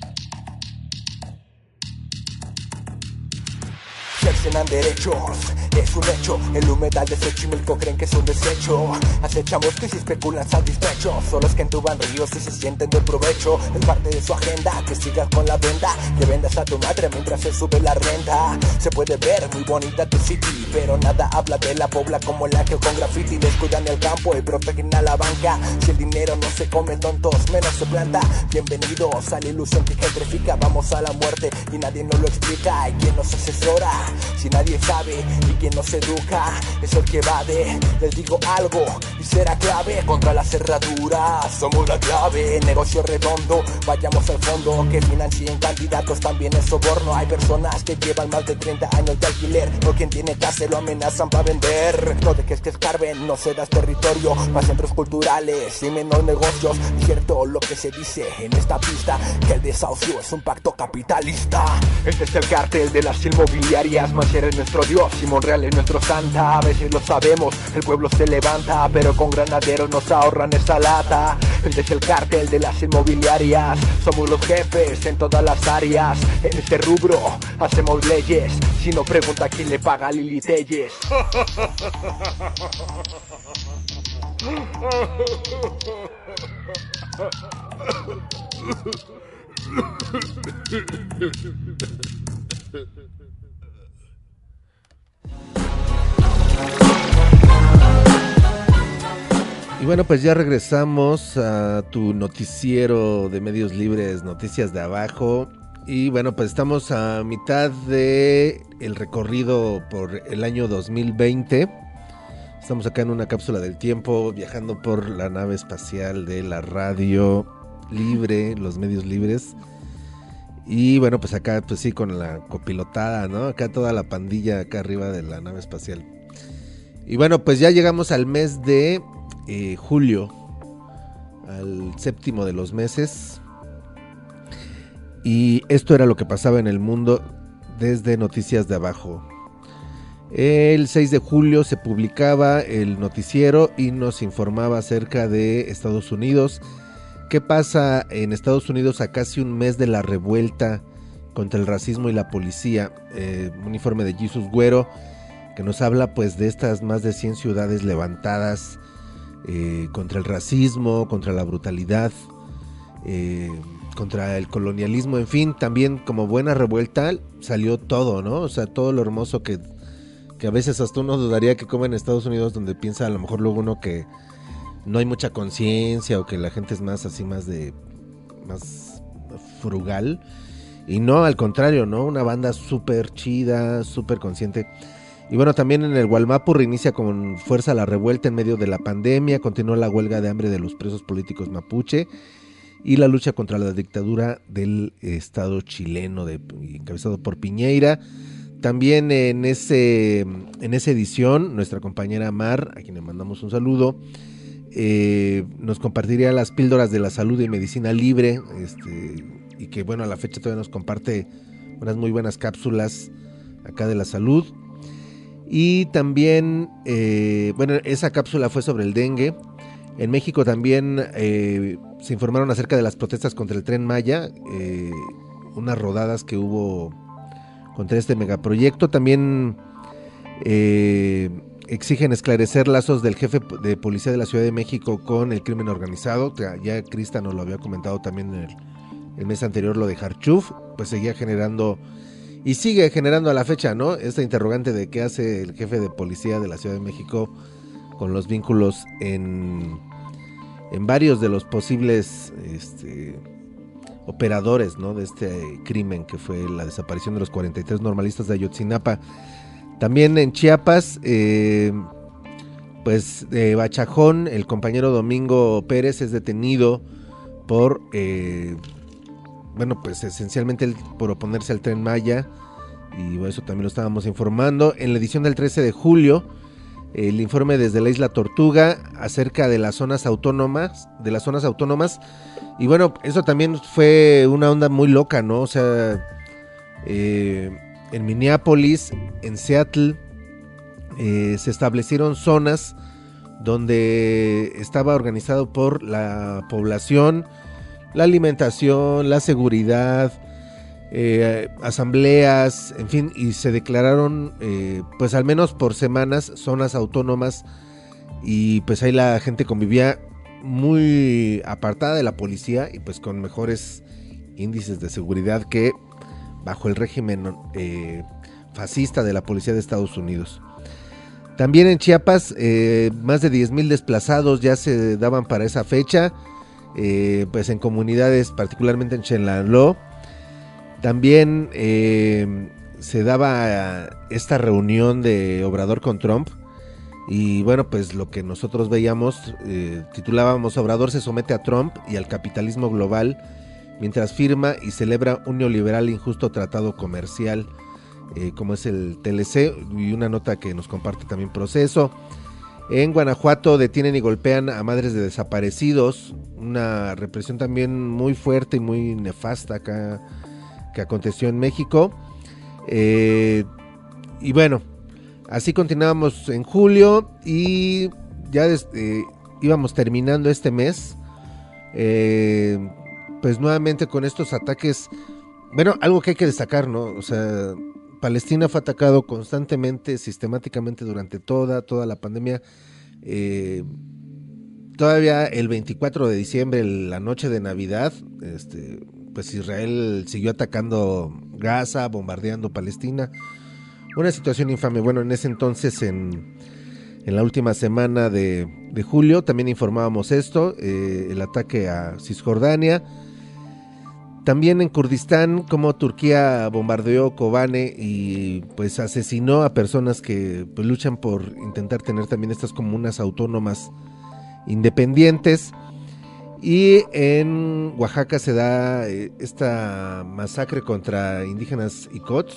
Speaker 11: Cercenan derechos, es un hecho. El humedal de Xochimilco creen que es un desecho. Acechamos que si especulan satisfechos, son los que entuban ríos y se sienten de provecho. Es parte de su agenda que sigas con la venda, que vendas a tu madre mientras se sube la renta. Se puede ver muy bonita tu city, pero nada habla de la pobla como la que con graffiti descuidan el campo y protegen a la banca. Si el dinero no se come, tontos menos se planta. Bienvenidos a la ilusión que gentrifica. Vamos a la muerte y nadie nos lo explica. ¿Y quién nos asesora? Si nadie sabe. ¿Y quién nos educa? Es el que evade. Les digo algo y será clave. Contra la cerradura somos la clave. Negocio redondo, vayamos al fondo. Que financien candidatos también es soborno. Hay personas que llevan más de treinta años de alquiler. Por quien tiene casa lo amenazan para vender. No dejes que escarben, no cedas territorio. Más centros culturales y menos negocios. Cierto lo que se dice en esta pista, que el desahucio es un pacto capitalista. Este es el cartel de las inmobiliarias. Macier es nuestro dios y Monreal es nuestro santa. A veces lo sabemos, el pueblo se levanta, pero con granaderos nos ahorran esa lata. Este es el cartel de las inmobiliarias. Somos los jefes en todas las áreas. En este rubro hacemos leyes. Si no, pregunta quién le paga a Lili Telles.
Speaker 3: Y bueno, pues ya regresamos a tu noticiero de medios libres, Noticias de Abajo. Y bueno, pues estamos a mitad de el recorrido por el año dos mil veinte. Estamos acá en una cápsula del tiempo, viajando por la nave espacial de la radio libre, los medios libres. Y bueno, pues acá, pues sí, con la copilotada, ¿no? Acá toda la pandilla acá arriba de la nave espacial. Y bueno, pues ya llegamos al mes de eh, julio, al séptimo de los meses. Y esto era lo que pasaba en el mundo desde Noticias de Abajo. El seis de julio se publicaba el noticiero y nos informaba acerca de Estados Unidos. ¿Qué pasa en Estados Unidos a casi un mes de la revuelta contra el racismo y la policía? Eh, un informe de Jesús Güero que nos habla pues de estas más de cien ciudades levantadas eh, contra el racismo, contra la brutalidad, eh, contra el colonialismo, en fin, también como buena revuelta salió todo, ¿no? O sea, todo lo hermoso que, que a veces hasta uno dudaría que come en Estados Unidos, donde piensa a lo mejor luego uno que no hay mucha conciencia o que la gente es más así, más de, más frugal. Y no, al contrario, ¿no? Una banda súper chida, súper consciente. Y bueno, también en el Gualmapu reinicia con fuerza la revuelta en medio de la pandemia, continúa la huelga de hambre de los presos políticos mapuche y la lucha contra la dictadura del Estado chileno, de, encabezado por Piñeira. También en ese en esa edición, nuestra compañera Mar, a quien le mandamos un saludo, eh, nos compartiría las píldoras de la salud y medicina libre, este, y que bueno, a la fecha todavía nos comparte unas muy buenas cápsulas acá de la salud. Y también, eh, bueno, esa cápsula fue sobre el dengue. En México también eh, se informaron acerca de las protestas contra el Tren Maya, eh, unas rodadas que hubo contra este megaproyecto. También eh, exigen esclarecer lazos del jefe de policía de la Ciudad de México con el crimen organizado. Ya Crista nos lo había comentado también en el, el mes anterior, lo de Harchuf, pues seguía generando y sigue generando a la fecha, ¿no? Esta interrogante de qué hace el jefe de policía de la Ciudad de México con los vínculos en, en varios de los posibles este, operadores, ¿no? De este crimen que fue la desaparición de los cuarenta y tres normalistas de Ayotzinapa. También en Chiapas, eh, pues de Bachajón, el compañero Domingo Pérez es detenido por, eh, bueno, pues esencialmente el, por oponerse al Tren Maya, y bueno, eso también lo estábamos informando. En la edición del trece de julio, el informe desde la Isla Tortuga acerca de las zonas autónomas, de las zonas autónomas, y bueno, eso también fue una onda muy loca, ¿no? O sea, eh, en Minneapolis, en Seattle, eh, se establecieron zonas donde estaba organizado por la población, la alimentación, la seguridad, eh, asambleas, en fin, y se declararon, eh, pues al menos por semanas, zonas autónomas, y pues ahí la gente convivía muy apartada de la policía y pues con mejores índices de seguridad que bajo el régimen eh, fascista de la policía de Estados Unidos. También en Chiapas, eh, más de diez mil desplazados ya se daban para esa fecha, eh, pues en comunidades, particularmente en Chenlaló. También eh, se daba esta reunión de Obrador con Trump, y bueno, pues lo que nosotros veíamos, eh, titulábamos: Obrador se somete a Trump y al capitalismo global mientras firma y celebra un neoliberal injusto tratado comercial, eh, como es el T L C, y una nota que nos comparte también Proceso. En Guanajuato detienen y golpean a madres de desaparecidos, una represión también muy fuerte y muy nefasta acá que aconteció en México. Eh, y bueno, así continuábamos en julio y ya desde, eh, íbamos terminando este mes, eh, pues nuevamente con estos ataques. Bueno, algo que hay que destacar, ¿no? O sea, Palestina fue atacado constantemente, sistemáticamente durante toda, toda la pandemia. Eh, todavía el veinticuatro de diciembre, la noche de Navidad, este, pues Israel siguió atacando Gaza, bombardeando Palestina. Una situación infame. Bueno, en ese entonces, en, en la última semana de, de julio, también informábamos esto, eh, el ataque a Cisjordania. También en Kurdistán, como Turquía bombardeó Kobane y pues asesinó a personas que pues, luchan por intentar tener también estas comunas autónomas independientes. Y en Oaxaca se da eh, esta masacre contra indígenas icots.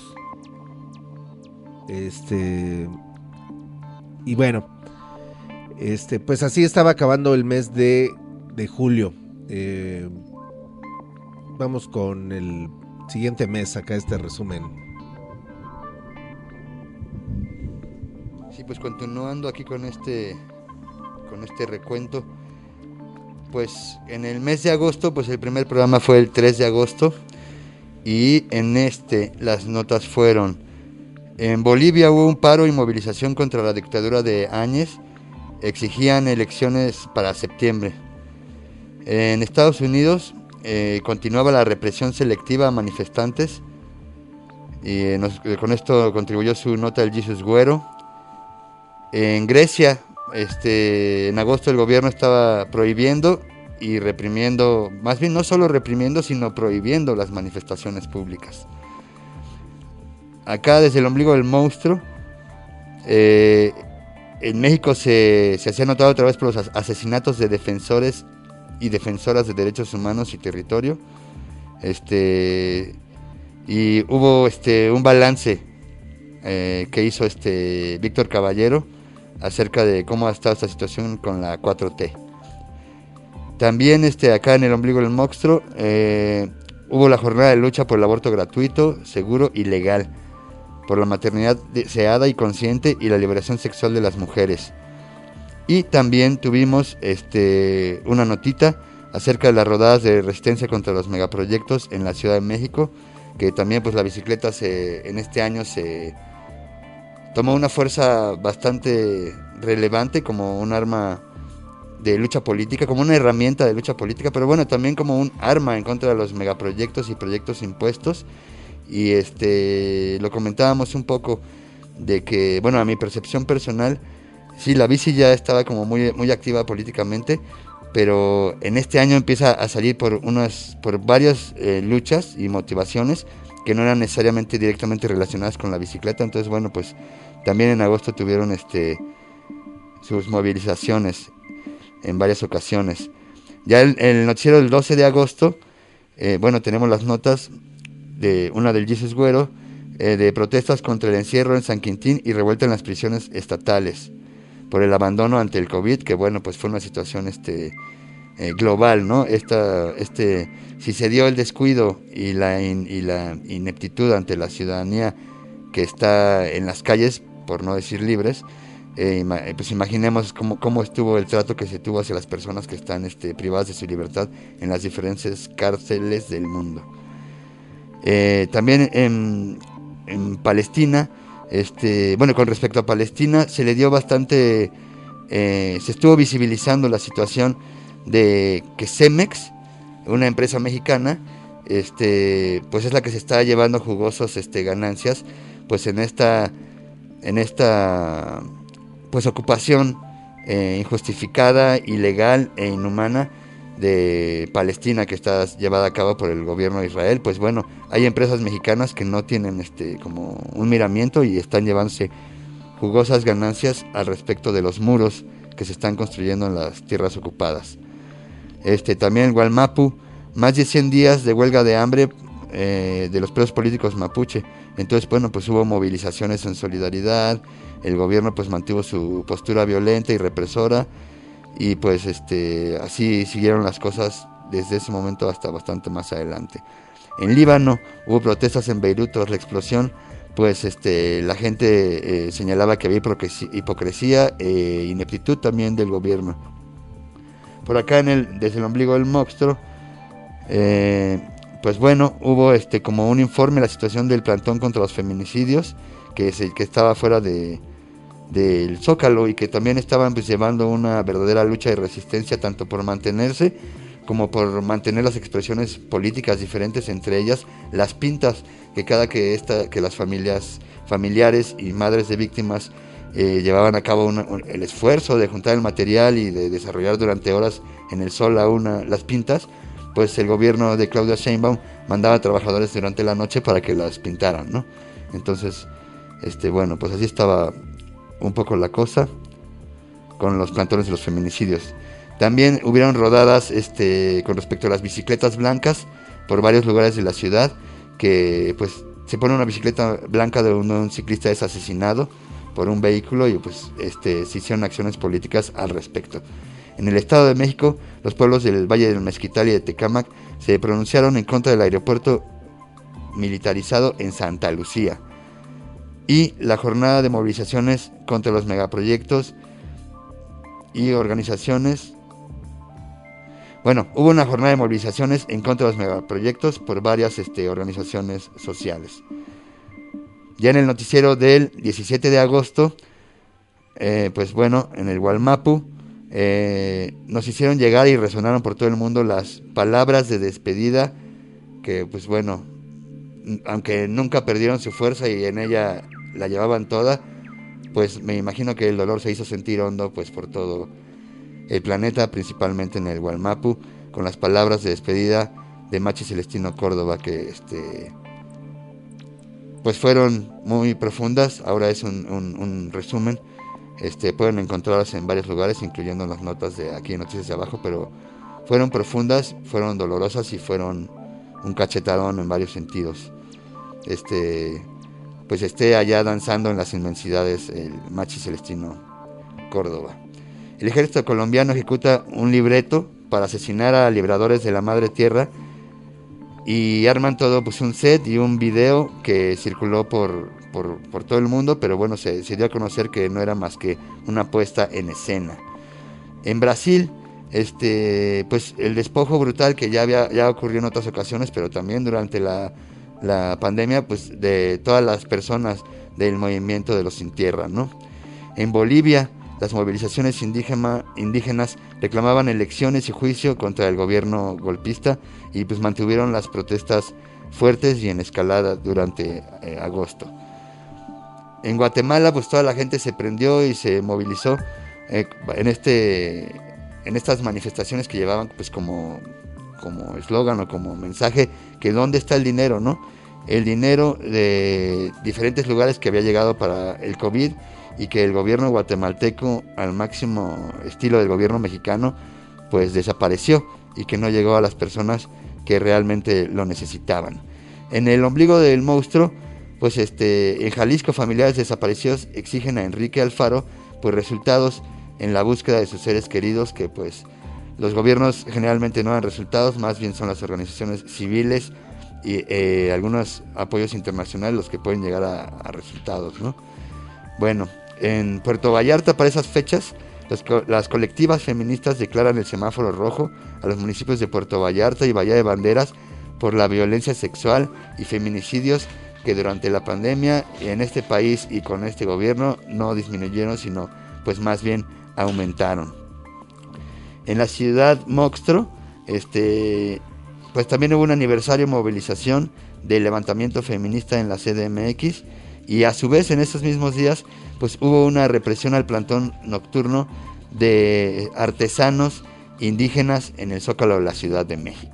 Speaker 3: Este y bueno, este pues así estaba acabando el mes de, de julio. Eh, vamos con el siguiente mes, acá este resumen.
Speaker 5: Sí, pues continuando aquí con este con este recuento, pues en el mes de agosto, pues el primer programa fue el tres de agosto, y en este las notas fueron: en Bolivia hubo un paro y movilización contra la dictadura de Áñez, exigían elecciones para septiembre. En Estados Unidos eh, continuaba la represión selectiva a manifestantes, y eh, nos, eh, con esto contribuyó su nota el Jesus Güero. En Grecia, este, en agosto el gobierno estaba prohibiendo y reprimiendo, más bien no solo reprimiendo, sino prohibiendo las manifestaciones públicas. Acá desde el ombligo del monstruo, eh, en México se, se hacía notar otra vez por los asesinatos de defensores y defensoras de derechos humanos y territorio, este, y hubo este un balance eh, que hizo este Víctor Caballero acerca de cómo ha estado esta situación con la cuatro T. También este acá en el ombligo del monstruo eh, hubo la jornada de lucha por el aborto gratuito, seguro y legal, por la maternidad deseada y consciente y la liberación sexual de las mujeres. Y también tuvimos este una notita acerca de las rodadas de resistencia contra los megaproyectos en la Ciudad de México, que también pues la bicicleta se, en este año se tomó una fuerza bastante relevante como un arma de lucha política, como una herramienta de lucha política, pero bueno, también como un arma en contra de los megaproyectos y proyectos impuestos. Y este lo comentábamos un poco de que, bueno, a mi percepción personal, sí, la bici ya estaba como muy, muy activa políticamente, pero en este año empieza a salir por unas, por varias eh, luchas y motivaciones que no eran necesariamente directamente relacionadas con la bicicleta. Entonces, bueno, pues también en agosto tuvieron este sus movilizaciones en varias ocasiones. Ya el, el noticiero del doce de agosto, eh, bueno, tenemos las notas de una del Jesus Güero, eh, de protestas contra el encierro en San Quintín y revuelta en las prisiones estatales por el abandono ante el COVID, que bueno, pues fue una situación este eh, global, ¿no? Esta, este, si se dio el descuido y la, in, y la ineptitud ante la ciudadanía que está en las calles, por no decir libres, eh, pues imaginemos cómo, cómo estuvo el trato que se tuvo hacia las personas que están este, privadas de su libertad en las diferentes cárceles del mundo. Eh, también en, en Palestina, este, bueno, con respecto a Palestina, se le dio bastante, eh, se estuvo visibilizando la situación de que Cemex, una empresa mexicana, este, pues es la que se está llevando jugosos este, ganancias, pues en esta, en esta, pues ocupación eh, injustificada, ilegal e inhumana de Palestina, que está llevada a cabo por el gobierno de Israel. Pues bueno, hay empresas mexicanas que no tienen este como un miramiento y están llevándose jugosas ganancias al respecto de los muros que se están construyendo en las tierras ocupadas. Este también en Gualmapu, más de cien días de huelga de hambre eh, de los presos políticos mapuche. Entonces, bueno, pues hubo movilizaciones en solidaridad, el gobierno pues mantuvo su postura violenta y represora, y pues este así siguieron las cosas desde ese momento hasta bastante más adelante. En Líbano hubo protestas en Beirut tras la explosión, pues este la gente eh, señalaba que había hipocresía, hipocresía e ineptitud también del gobierno. Por acá en el desde el ombligo del monstruo, eh, pues bueno, hubo este como un informe de la situación del plantón contra los feminicidios, que, se, que estaba fuera de del Zócalo, y que también estaban pues llevando una verdadera lucha de resistencia, tanto por mantenerse como por mantener las expresiones políticas diferentes, entre ellas las pintas que cada que esta que las familias familiares y madres de víctimas eh, llevaban a cabo una, un, el esfuerzo de juntar el material y de desarrollar durante horas en el sol a una las pintas, pues el gobierno de Claudia Sheinbaum mandaba a trabajadores durante la noche para que las pintaran, ¿no? Entonces, este bueno, pues así estaba un poco la cosa con los plantones de los feminicidios. También hubieron rodadas este con respecto a las bicicletas blancas por varios lugares de la ciudad, que pues se pone una bicicleta blanca de un, un ciclista es asesinado por un vehículo, y pues este se hicieron acciones políticas al respecto. En el Estado de México, los pueblos del Valle del Mezquital y de Tecámac se pronunciaron en contra del aeropuerto militarizado en Santa Lucía. Y la jornada de movilizaciones contra los megaproyectos y organizaciones. Bueno, hubo una jornada de movilizaciones en contra de los megaproyectos por varias este, organizaciones sociales. Ya en el noticiero del diecisiete de agosto, eh, pues bueno, en el Gualmapu, eh, nos hicieron llegar y resonaron por todo el mundo las palabras de despedida que, pues bueno, aunque nunca perdieron su fuerza y en ella la llevaban toda, pues me imagino que el dolor se hizo sentir hondo pues por todo el planeta, principalmente en el Gualmapu, con las palabras de despedida de Machi Celestino Córdoba, que este pues fueron muy profundas. Ahora es un, un, un resumen, este pueden encontrarlas en varios lugares, incluyendo las notas de aquí en Noticias de Abajo, pero fueron profundas, fueron dolorosas y fueron un cachetadón en varios sentidos. Este pues esté allá danzando en las inmensidades el Machi Celestino Córdoba. El ejército colombiano ejecuta un libreto para asesinar a libradores de la madre tierra, y arman todo pues un set y un video que circuló por, por, por todo el mundo, pero bueno, se, se dio a conocer que no era más que una puesta en escena. En Brasil, este pues el despojo brutal que ya había ya ocurrió en otras ocasiones, pero también durante la la pandemia, pues de todas las personas del movimiento de los sin tierra, ¿no? En Bolivia, las movilizaciones indígena, indígenas reclamaban elecciones y juicio contra el gobierno golpista, y pues mantuvieron las protestas fuertes y en escalada durante eh, agosto. En Guatemala, pues toda la gente se prendió y se movilizó eh, en este en estas manifestaciones que llevaban pues como como eslogan o como mensaje que dónde está el dinero, ¿no? El dinero de diferentes lugares que había llegado para el COVID, y que el gobierno guatemalteco, al máximo estilo del gobierno mexicano, pues desapareció y que no llegó a las personas que realmente lo necesitaban. En el ombligo del monstruo, pues este en Jalisco, familiares desaparecidos exigen a Enrique Alfaro pues resultados en la búsqueda de sus seres queridos, que pues los gobiernos generalmente no dan resultados, más bien son las organizaciones civiles y eh, algunos apoyos internacionales los que pueden llegar a, a resultados, ¿no? Bueno, en Puerto Vallarta para esas fechas, las, las colectivas feministas declaran el semáforo rojo a los municipios de Puerto Vallarta y Bahía de Banderas por la violencia sexual y feminicidios que durante la pandemia en este país y con este gobierno no disminuyeron, sino pues más bien aumentaron. En la ciudad monstruo, este, pues también hubo un aniversario de movilización del levantamiento feminista en la C D M X, y a su vez en estos mismos días pues hubo una represión al plantón nocturno de artesanos indígenas en el Zócalo de la Ciudad de México.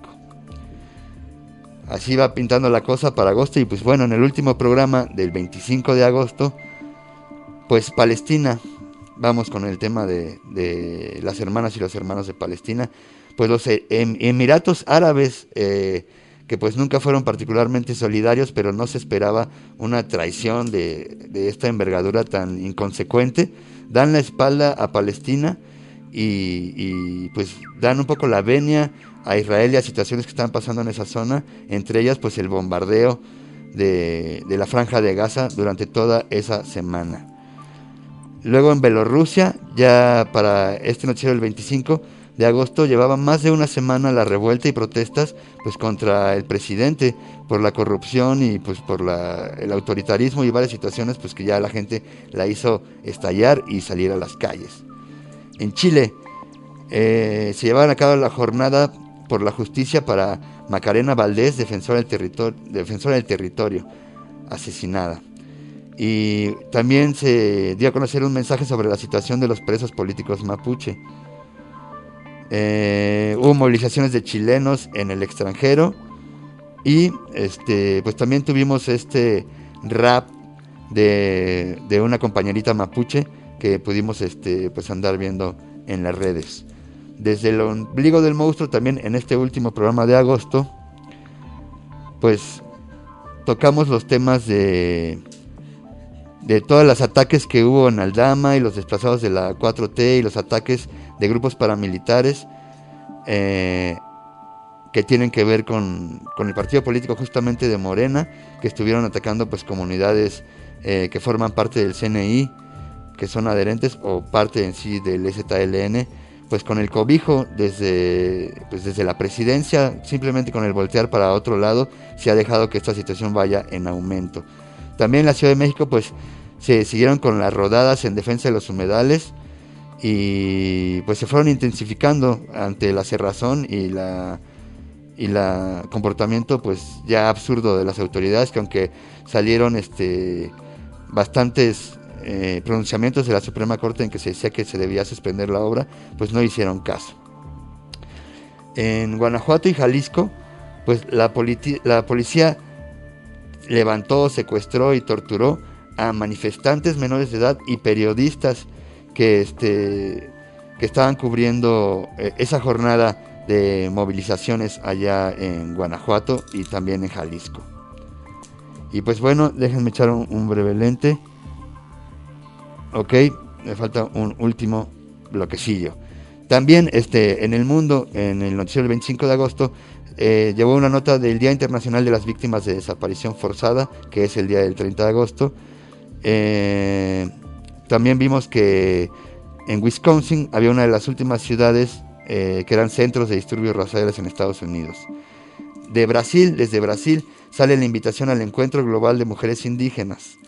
Speaker 5: Así va pintando la cosa para agosto, y pues bueno, en el último programa del veinticinco de agosto, pues Palestina, vamos con el tema de, de las hermanas y los hermanos de Palestina, pues los em, Emiratos Árabes, eh, que pues nunca fueron particularmente solidarios, pero no se esperaba una traición de, de esta envergadura tan inconsecuente, dan la espalda a Palestina y, y pues dan un poco la venia a Israel y a situaciones que están pasando en esa zona, entre ellas pues el bombardeo de, de la Franja de Gaza durante toda esa semana. Luego en Bielorrusia, ya para este noticiero del veinticinco de agosto, llevaba más de una semana la revuelta y protestas pues contra el presidente por la corrupción y pues por la, el autoritarismo y varias situaciones pues que ya la gente la hizo estallar y salir a las calles. En Chile eh, se llevaban a cabo la jornada por la justicia para Macarena Valdés, defensora del territorio, defensora del territorio, asesinada. Y también se dio a conocer un mensaje sobre la situación de los presos políticos mapuche. Eh, hubo movilizaciones de chilenos en el extranjero, y este pues también tuvimos este rap de, de una compañerita mapuche que pudimos este pues andar viendo en las redes. Desde el ombligo del monstruo, también en este último programa de agosto, pues tocamos los temas de de todos los ataques que hubo en Aldama y los desplazados de la cuatro T y los ataques de grupos paramilitares eh, que tienen que ver con, con el partido político justamente de Morena, que estuvieron atacando pues comunidades eh, que forman parte del C N I, que son adherentes o parte en sí del E Z L N, pues con el cobijo desde, pues desde la presidencia, simplemente con el voltear para otro lado, se ha dejado que esta situación vaya en aumento. También en la Ciudad de México pues se siguieron con las rodadas en defensa de los humedales, y pues se fueron intensificando ante la cerrazón y la y la comportamiento pues ya absurdo de las autoridades, que aunque salieron este bastantes eh, pronunciamientos de la Suprema Corte en que se decía que se debía suspender la obra, pues no hicieron caso. En Guanajuato y Jalisco pues la, politi- la policía levantó, secuestró y torturó a manifestantes menores de edad y periodistas que este que estaban cubriendo eh, esa jornada de movilizaciones allá en Guanajuato y también en Jalisco. Y pues bueno, déjenme echar un, un breve lente. Ok, me falta un último bloquecillo. También este en el mundo, en el noticiero del veinticinco de agosto, Eh, llevó una nota del Día Internacional de las Víctimas de Desaparición Forzada, que es el día del treinta de agosto. Eh, también vimos que en Wisconsin había una de las últimas ciudades eh, que eran centros de disturbios raciales en Estados Unidos. De Brasil, desde Brasil, sale la invitación al Encuentro Global de Mujeres Indígenas.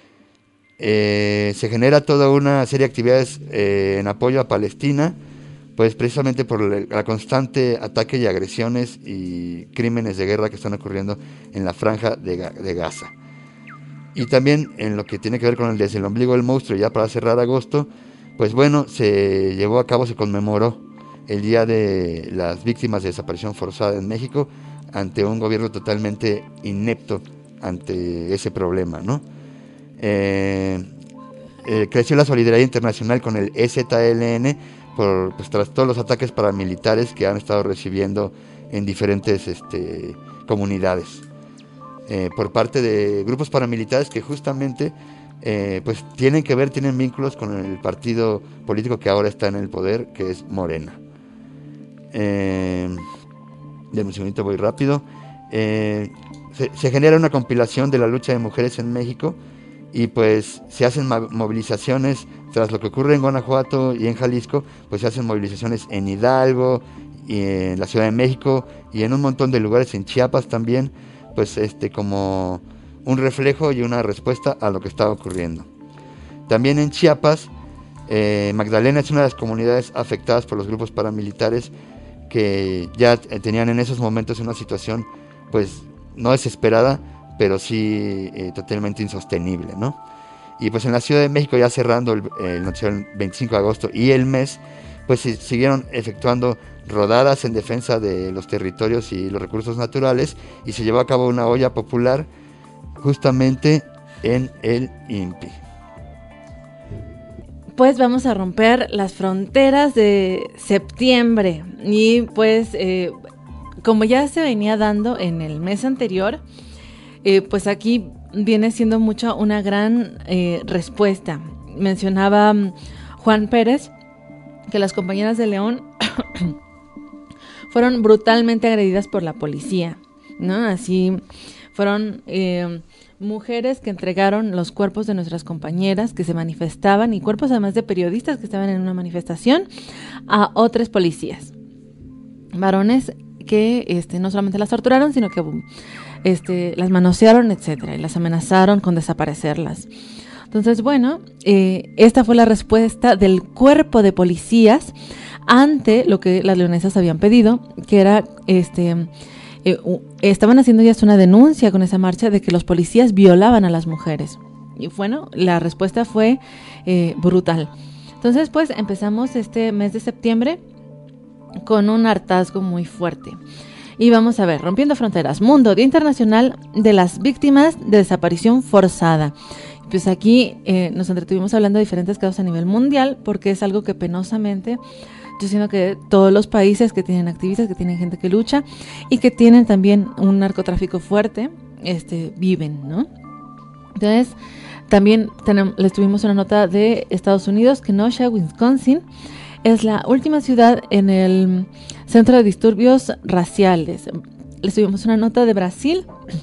Speaker 5: Eh, se genera toda una serie de actividades eh, en apoyo a Palestina, pues precisamente por la constante ataque y agresiones y crímenes de guerra que están ocurriendo en la Franja de, de Gaza. Y también en lo que tiene que ver con el desde el ombligo del monstruo, ya para cerrar agosto, pues bueno, se llevó a cabo, se conmemoró el Día de las Víctimas de Desaparición Forzada en México, ante un gobierno totalmente inepto ante ese problema, ¿no? Eh, eh, creció la solidaridad internacional con el E Z L N, Por, pues, tras todos los ataques paramilitares que han estado recibiendo en diferentes este, comunidades eh, por parte de grupos paramilitares que justamente eh, pues tienen que ver, tienen vínculos con el partido político que ahora está en el poder, que es Morena. Eh, de un segundito, voy rápido. Eh, se, se genera una compilación de la lucha de mujeres en México, y pues se hacen movilizaciones tras lo que ocurre en Guanajuato y en Jalisco, pues se hacen movilizaciones en Hidalgo y en la Ciudad de México y en un montón de lugares en Chiapas también, pues este como un reflejo y una respuesta a lo que estaba ocurriendo. También en Chiapas, eh, Magdalena es una de las comunidades afectadas por los grupos paramilitares que ya tenían en esos momentos una situación pues no desesperada, pero sí eh, totalmente insostenible, ¿no? Y pues en la Ciudad de México, ya cerrando el, el noticiero el veinticinco de agosto y el mes, pues se siguieron efectuando rodadas en defensa de los territorios y los recursos naturales, y se llevó a cabo una olla popular justamente en el I N P I.
Speaker 4: Pues vamos a romper las fronteras de septiembre y pues eh, como ya se venía dando en el mes anterior, eh, pues aquí viene siendo mucho una gran eh, respuesta. Mencionaba um, Juan Pérez que las compañeras de León fueron brutalmente agredidas por la policía, ¿no? Así fueron eh, mujeres que entregaron los cuerpos de nuestras compañeras que se manifestaban, y cuerpos además de periodistas que estaban en una manifestación, a otros policías, varones que este, no solamente las torturaron, sino que este, las manosearon, etcétera, y las amenazaron con desaparecerlas. Entonces, bueno, eh, esta fue la respuesta del cuerpo de policías ante lo que las leonesas habían pedido, que era, este, eh, uh, estaban haciendo ya una denuncia con esa marcha de que los policías violaban a las mujeres. Y bueno, la respuesta fue eh, brutal. Entonces, pues, empezamos este mes de septiembre con un hartazgo muy fuerte. Y vamos a ver, Rompiendo Fronteras, Mundo, Día Internacional de las Víctimas de Desaparición Forzada. Pues aquí eh, nos entretuvimos hablando de diferentes casos a nivel mundial, porque es algo que penosamente yo siento que todos los países que tienen activistas, que tienen gente que lucha y que tienen también un narcotráfico fuerte, este, viven, ¿no? Entonces, también tenemos, les tuvimos una nota de Estados Unidos, Kenosha, Wisconsin, es la última ciudad en el centro de disturbios raciales. Les tuvimos una nota de Brasil,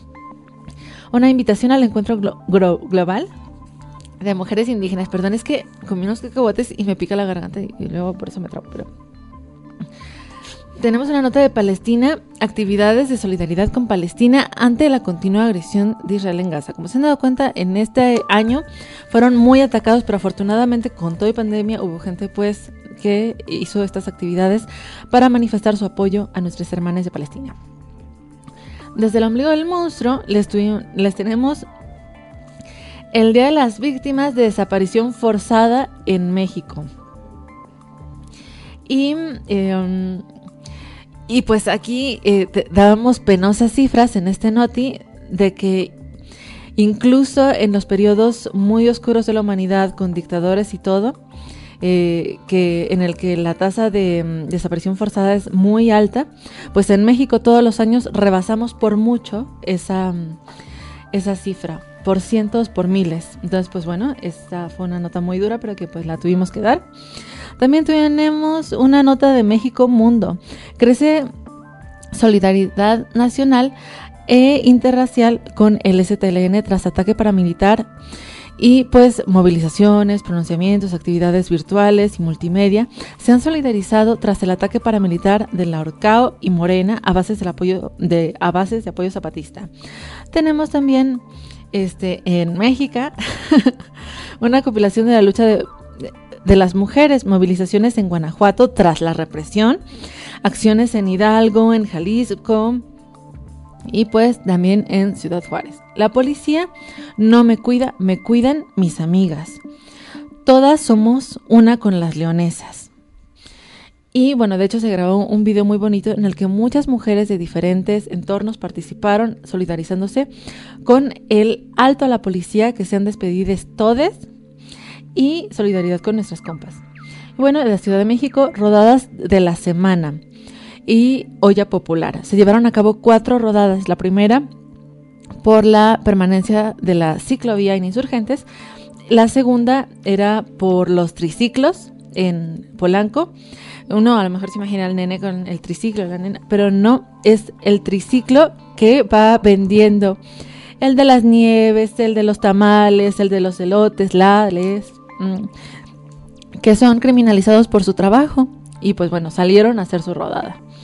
Speaker 4: una invitación al encuentro glo- glo- global de mujeres indígenas. Perdón, es que comí unos cacahuates y me pica la garganta y, y luego por eso me trabo, pero... Tenemos una nota de Palestina, actividades de solidaridad con Palestina ante la continua agresión de Israel en Gaza. Como se han dado cuenta, en este año fueron muy atacados, pero afortunadamente con todo y pandemia hubo gente pues que hizo estas actividades para manifestar su apoyo a nuestros hermanos de Palestina. Desde el ombligo del monstruo les, tuvimos, les tenemos el Día de las Víctimas de Desaparición Forzada en México. Y... Eh, Y pues aquí eh, dábamos penosas cifras en este noti de que incluso en los periodos muy oscuros de la humanidad, con dictadores y todo, eh, que en el que la tasa de um, desaparición forzada es muy alta, pues en México todos los años rebasamos por mucho esa, um, esa cifra, por cientos, por miles. Entonces, pues bueno, esta fue una nota muy dura, pero que pues la tuvimos que dar. También tenemos una nota de México Mundo. Crece solidaridad nacional e interracial con el S T L N tras ataque paramilitar y pues movilizaciones, pronunciamientos, actividades virtuales y multimedia se han solidarizado tras el ataque paramilitar de la Orcao y Morena a bases del apoyo de a bases de apoyo zapatista. Tenemos también este en México una compilación de la lucha de, de de las mujeres, movilizaciones en Guanajuato tras la represión, acciones en Hidalgo, en Jalisco y pues también en Ciudad Juárez. La policía no me cuida, me cuidan mis amigas. Todas somos una con las leonesas. Y bueno, de hecho se grabó un video muy bonito en el que muchas mujeres de diferentes entornos participaron solidarizándose con el alto a la policía, que sean despedidas todes, y solidaridad con nuestras compas. Bueno, en la Ciudad de México, rodadas de la semana y olla popular. Se llevaron a cabo cuatro rodadas. La primera por la permanencia de la ciclovía en Insurgentes. La segunda era por los triciclos en Polanco. Uno a lo mejor se imagina al nene con el triciclo, la nena, pero no, es el triciclo que va vendiendo el de las nieves, el de los tamales, el de los elotes, lales, mmm, que son criminalizados por su trabajo. Y pues bueno, salieron a hacer su rodada.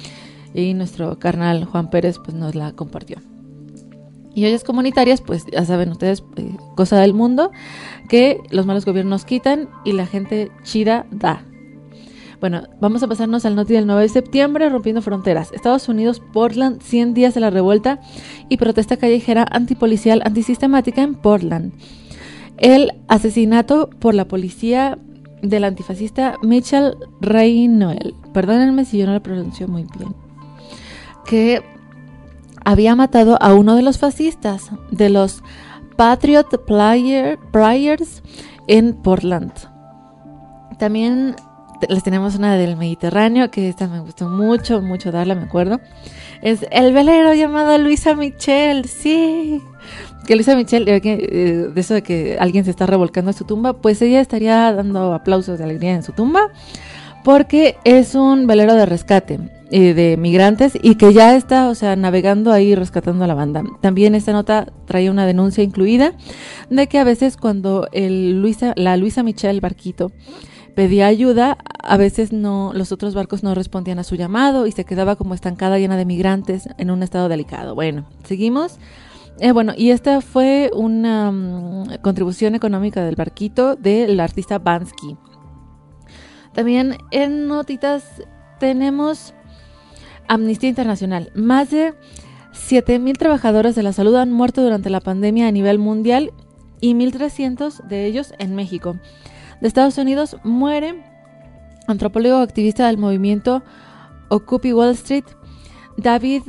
Speaker 4: y nuestro carnal Juan Pérez pues nos la compartió. Y ollas comunitarias, pues ya saben ustedes, eh, cosa del mundo, que los malos gobiernos quitan y la gente chida da. Bueno, vamos a pasarnos al noti del nueve de septiembre, rompiendo fronteras. Estados Unidos, Portland, cien días de la revuelta y protesta callejera antipolicial antisistemática en Portland. El asesinato por la policía del antifascista Mitchell Raynor, perdónenme si yo no lo pronuncio muy bien, que había matado a uno de los fascistas, de los Patriot Player, Players en Portland. También les tenemos una del Mediterráneo, que esta me gustó mucho, mucho darla, me acuerdo. Es el velero llamado Luisa Michel, sí. Que Luisa Michel, eh, de eso de que alguien se está revolcando en su tumba, pues ella estaría dando aplausos de alegría en su tumba, porque es un velero de rescate eh, de migrantes y que ya está, o sea, navegando ahí rescatando a la banda. También esta nota trae una denuncia incluida de que a veces cuando el Luisa, la Luisa Michel barquito pedía ayuda, a veces no, los otros barcos no respondían a su llamado y se quedaba como estancada llena de migrantes en un estado delicado. Bueno, seguimos. Eh, bueno, y esta fue una um, contribución económica del barquito del artista Bansky. También en notitas tenemos Amnistía Internacional. Más de siete mil trabajadores de la salud han muerto durante la pandemia a nivel mundial y mil trescientos de ellos en México. De Estados Unidos muere antropólogo activista del movimiento Occupy Wall Street, David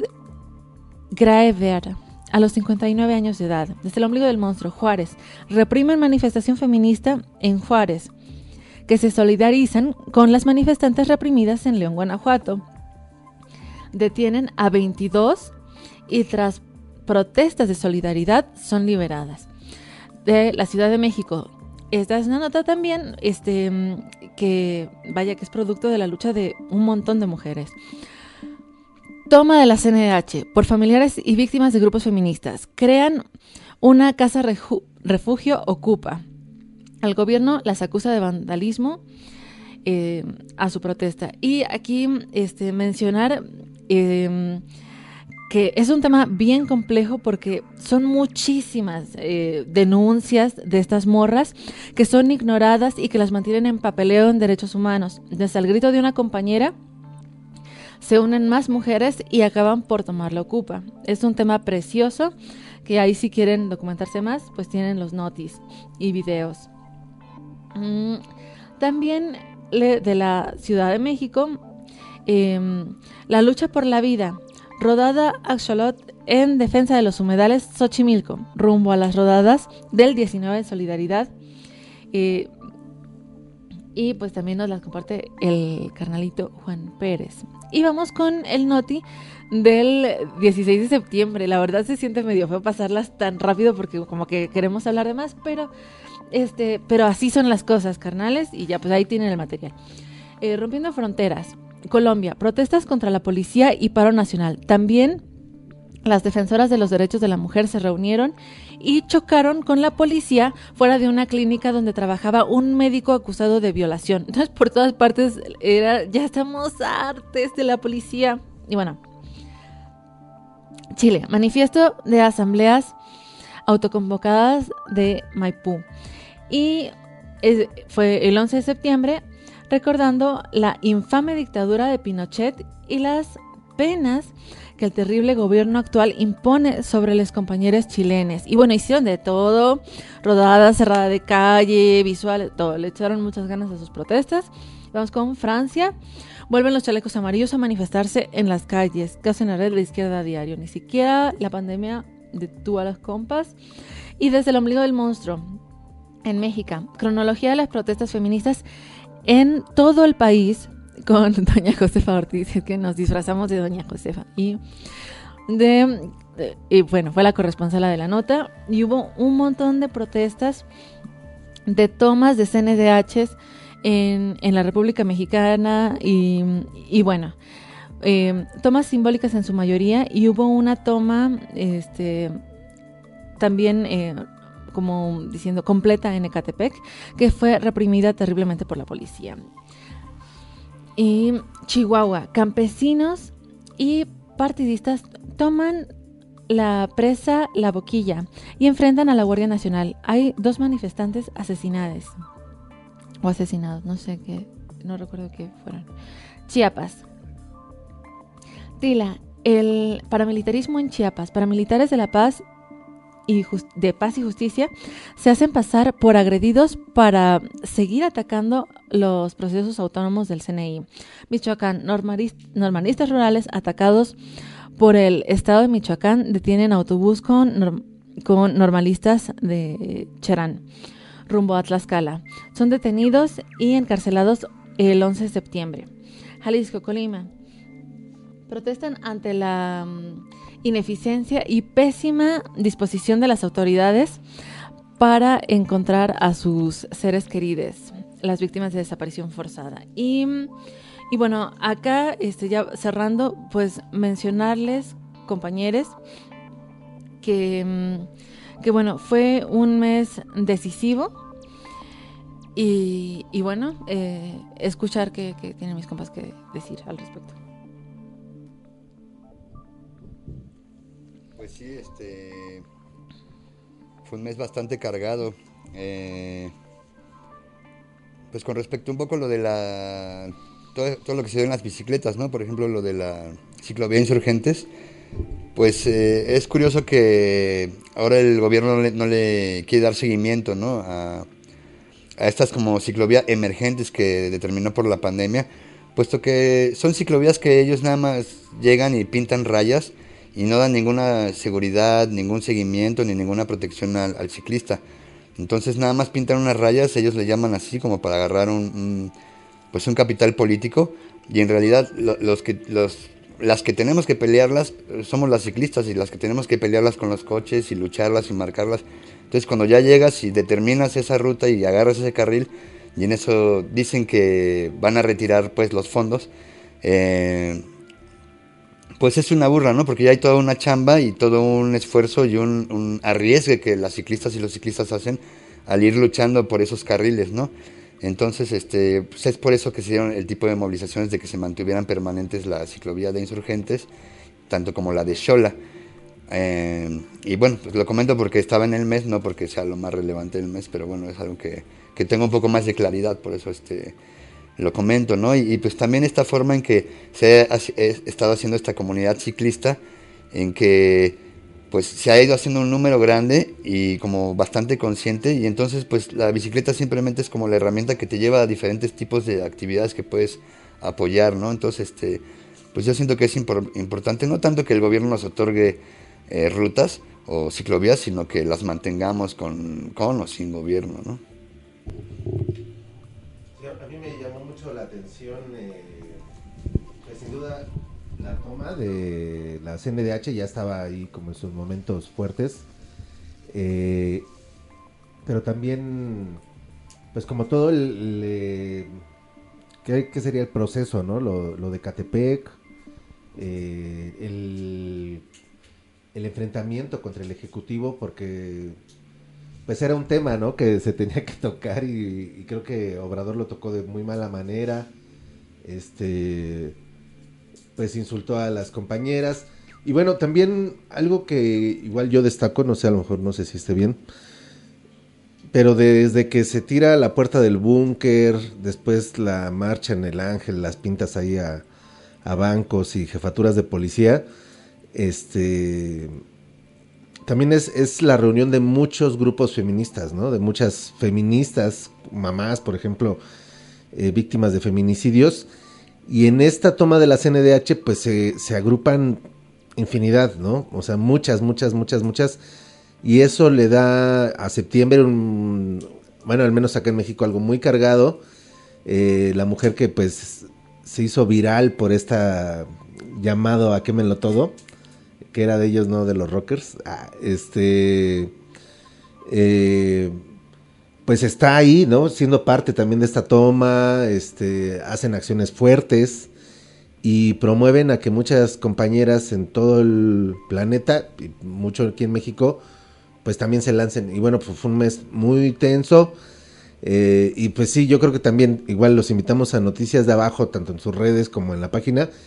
Speaker 4: Graeber, a los cincuenta y nueve años de edad. Desde el ombligo del monstruo, Juárez. Reprimen manifestación feminista en Juárez, que se solidarizan con las manifestantes reprimidas en León, Guanajuato. Detienen a veintidós y tras protestas de solidaridad son liberadas. De la Ciudad de México. Esta es una nota también este, que, vaya, que es producto de la lucha de un montón de mujeres. Toma de la C N D H por familiares y víctimas de grupos feministas. Crean una casa reju- refugio Ocupa. Al gobierno las acusa de vandalismo eh, a su protesta. Y aquí este, mencionar eh, que es un tema bien complejo porque son muchísimas eh, denuncias de estas morras que son ignoradas y que las mantienen en papeleo en derechos humanos. Desde el grito de una compañera se unen más mujeres y acaban por tomar la Ocupa. Es un tema precioso que ahí si quieren documentarse más, pues tienen los notis y videos. Mm, también le, de la Ciudad de México, eh, la lucha por la vida, rodada Axolot en defensa de los humedales Xochimilco, rumbo a las rodadas del diecinueve en solidaridad. Eh, y pues también nos las comparte el carnalito Juan Pérez. Y vamos con el noti del dieciséis de septiembre. La verdad se siente medio feo pasarlas tan rápido porque como que queremos hablar de más, pero este, pero así son las cosas, carnales, y ya pues ahí tienen el material. Eh, rompiendo fronteras. Colombia, protestas contra la policía y paro nacional. También las defensoras de los derechos de la mujer se reunieron y chocaron con la policía fuera de una clínica donde trabajaba un médico acusado de violación. Entonces, por todas partes era, ya estamos hartes de la policía. Y bueno, Chile, manifiesto de asambleas autoconvocadas de Maipú. Y es, fue el once de septiembre, recordando la infame dictadura de Pinochet y las penas que el terrible gobierno actual impone sobre los compañeros chilenos. Y bueno, hicieron de todo, rodada, cerrada de calle, visuales, todo. Le echaron muchas ganas a sus protestas. Vamos con Francia. Vuelven los chalecos amarillos a manifestarse en las calles. Que hacen la red de la izquierda a diario. Ni siquiera la pandemia detuvo a los compas. Y desde el ombligo del monstruo, en México, cronología de las protestas feministas en todo el país, con doña Josefa Ortiz, que nos disfrazamos de doña Josefa. Y, de, de, y bueno, fue la corresponsala de la nota. Y hubo un montón de protestas de tomas de C N D Hs en, en la República Mexicana. Y, y bueno, eh, tomas simbólicas en su mayoría. Y hubo una toma este, también eh, como diciendo completa en Ecatepec, que fue reprimida terriblemente por la policía. Y Chihuahua, campesinos y partidistas toman la presa La Boquilla y enfrentan a la Guardia Nacional. Hay dos manifestantes asesinados o asesinados, no sé qué, no recuerdo qué fueron. Chiapas. Tila, el paramilitarismo en Chiapas. Paramilitares de la paz y just- de paz y justicia se hacen pasar por agredidos para seguir atacando los procesos autónomos del C N I. Michoacán, normalis- normalistas rurales atacados por el estado de Michoacán detienen autobús con, norm- con normalistas de Cherán rumbo a Tlaxcala. Son detenidos y encarcelados el once de septiembre. Jalisco, Colima. Protestan ante la um, ineficiencia y pésima disposición de las autoridades para encontrar a sus seres queridos, las víctimas de desaparición forzada. Y, y bueno, acá este, ya cerrando, pues mencionarles, compañeros, que, que bueno, fue un mes decisivo y, y bueno, eh, escuchar qué, qué tienen mis compas que decir al respecto.
Speaker 5: Pues sí, este fue un mes bastante cargado. Eh, pues con respecto un poco a lo de la todo, todo lo que se dio en las bicicletas, ¿no? Por ejemplo, lo de la ciclovía Insurgentes. Pues eh, es curioso que ahora el gobierno no le, no le quiere dar seguimiento, ¿no? A, a estas como ciclovías emergentes que determinó por la pandemia, puesto que son ciclovías que ellos nada más llegan y pintan rayas y no dan ninguna seguridad, ningún seguimiento, ni ninguna protección al, al ciclista. Entonces nada más pintan unas rayas, ellos le llaman así como para agarrar un, un pues un capital político, y en realidad lo, los que los las que tenemos que pelearlas somos las ciclistas, y las que tenemos que pelearlas con los coches y lucharlas y marcarlas. Entonces cuando ya llegas y determinas esa ruta y agarras ese carril, y en eso dicen que van a retirar pues los fondos, eh, pues es una burla, ¿no? Porque ya hay toda una chamba y todo un esfuerzo y un, un arriesgue que las ciclistas y los ciclistas hacen al ir luchando por esos carriles, ¿no? Entonces, este, pues es por eso que se dieron el tipo de movilizaciones de que se mantuvieran permanentes la ciclovía de Insurgentes, tanto como la de Xola. Eh, y bueno, pues lo comento porque estaba en el mes, no porque sea lo más relevante del mes, pero bueno, es algo que, que tengo un poco más de claridad, por eso este, lo comento, ¿no? Y, y pues también esta forma en que se ha he estado haciendo esta comunidad ciclista, en que pues se ha ido haciendo un número grande y como bastante consciente, y entonces pues la bicicleta simplemente es como la herramienta que te lleva a diferentes tipos de actividades que puedes apoyar, ¿no? Entonces, este, pues yo siento que es impor- importante, no tanto que el gobierno nos otorgue eh, rutas o ciclovías, sino que las mantengamos con, con o sin gobierno, ¿no?
Speaker 3: Sí, a mí me llamó mucho la atención, eh, que sin duda la toma de la C N D H ya estaba ahí como en sus momentos fuertes, eh, pero también, pues como todo el, el eh, ¿qué, qué sería el proceso, no? Lo, lo de Catepec, eh, el, el enfrentamiento contra el Ejecutivo, porque pues era un tema, ¿no? Que se tenía que tocar, y, y creo que Obrador lo tocó de muy mala manera, este... pues insultó a las compañeras. Y bueno, también algo que igual yo destaco, no sé, a lo mejor no sé si esté bien, pero desde que se tira la puerta del búnker, después la marcha en el Ángel, las pintas ahí a, a bancos y jefaturas de policía, este también es, es la reunión de muchos grupos feministas, ¿no? De muchas feministas, mamás, por ejemplo, eh, víctimas de feminicidios. Y en esta toma de la C N D H, pues se, se agrupan infinidad, ¿no? O sea, muchas, muchas, muchas, muchas. Y eso le da a septiembre un, bueno, al menos acá en México, algo muy cargado. Eh, la mujer que pues se hizo viral por esta llamado a quémenlo todo, que era de ellos, no de los rockers. Ah, este, eh, pues está ahí, ¿no? Siendo parte también de esta toma, este, hacen acciones fuertes y promueven a que muchas compañeras en todo el planeta, y mucho aquí en México, pues también se lancen. Y bueno, pues fue un mes muy tenso, eh, y pues sí, yo creo que también igual los invitamos a Noticias de Abajo, tanto en sus redes como en la página,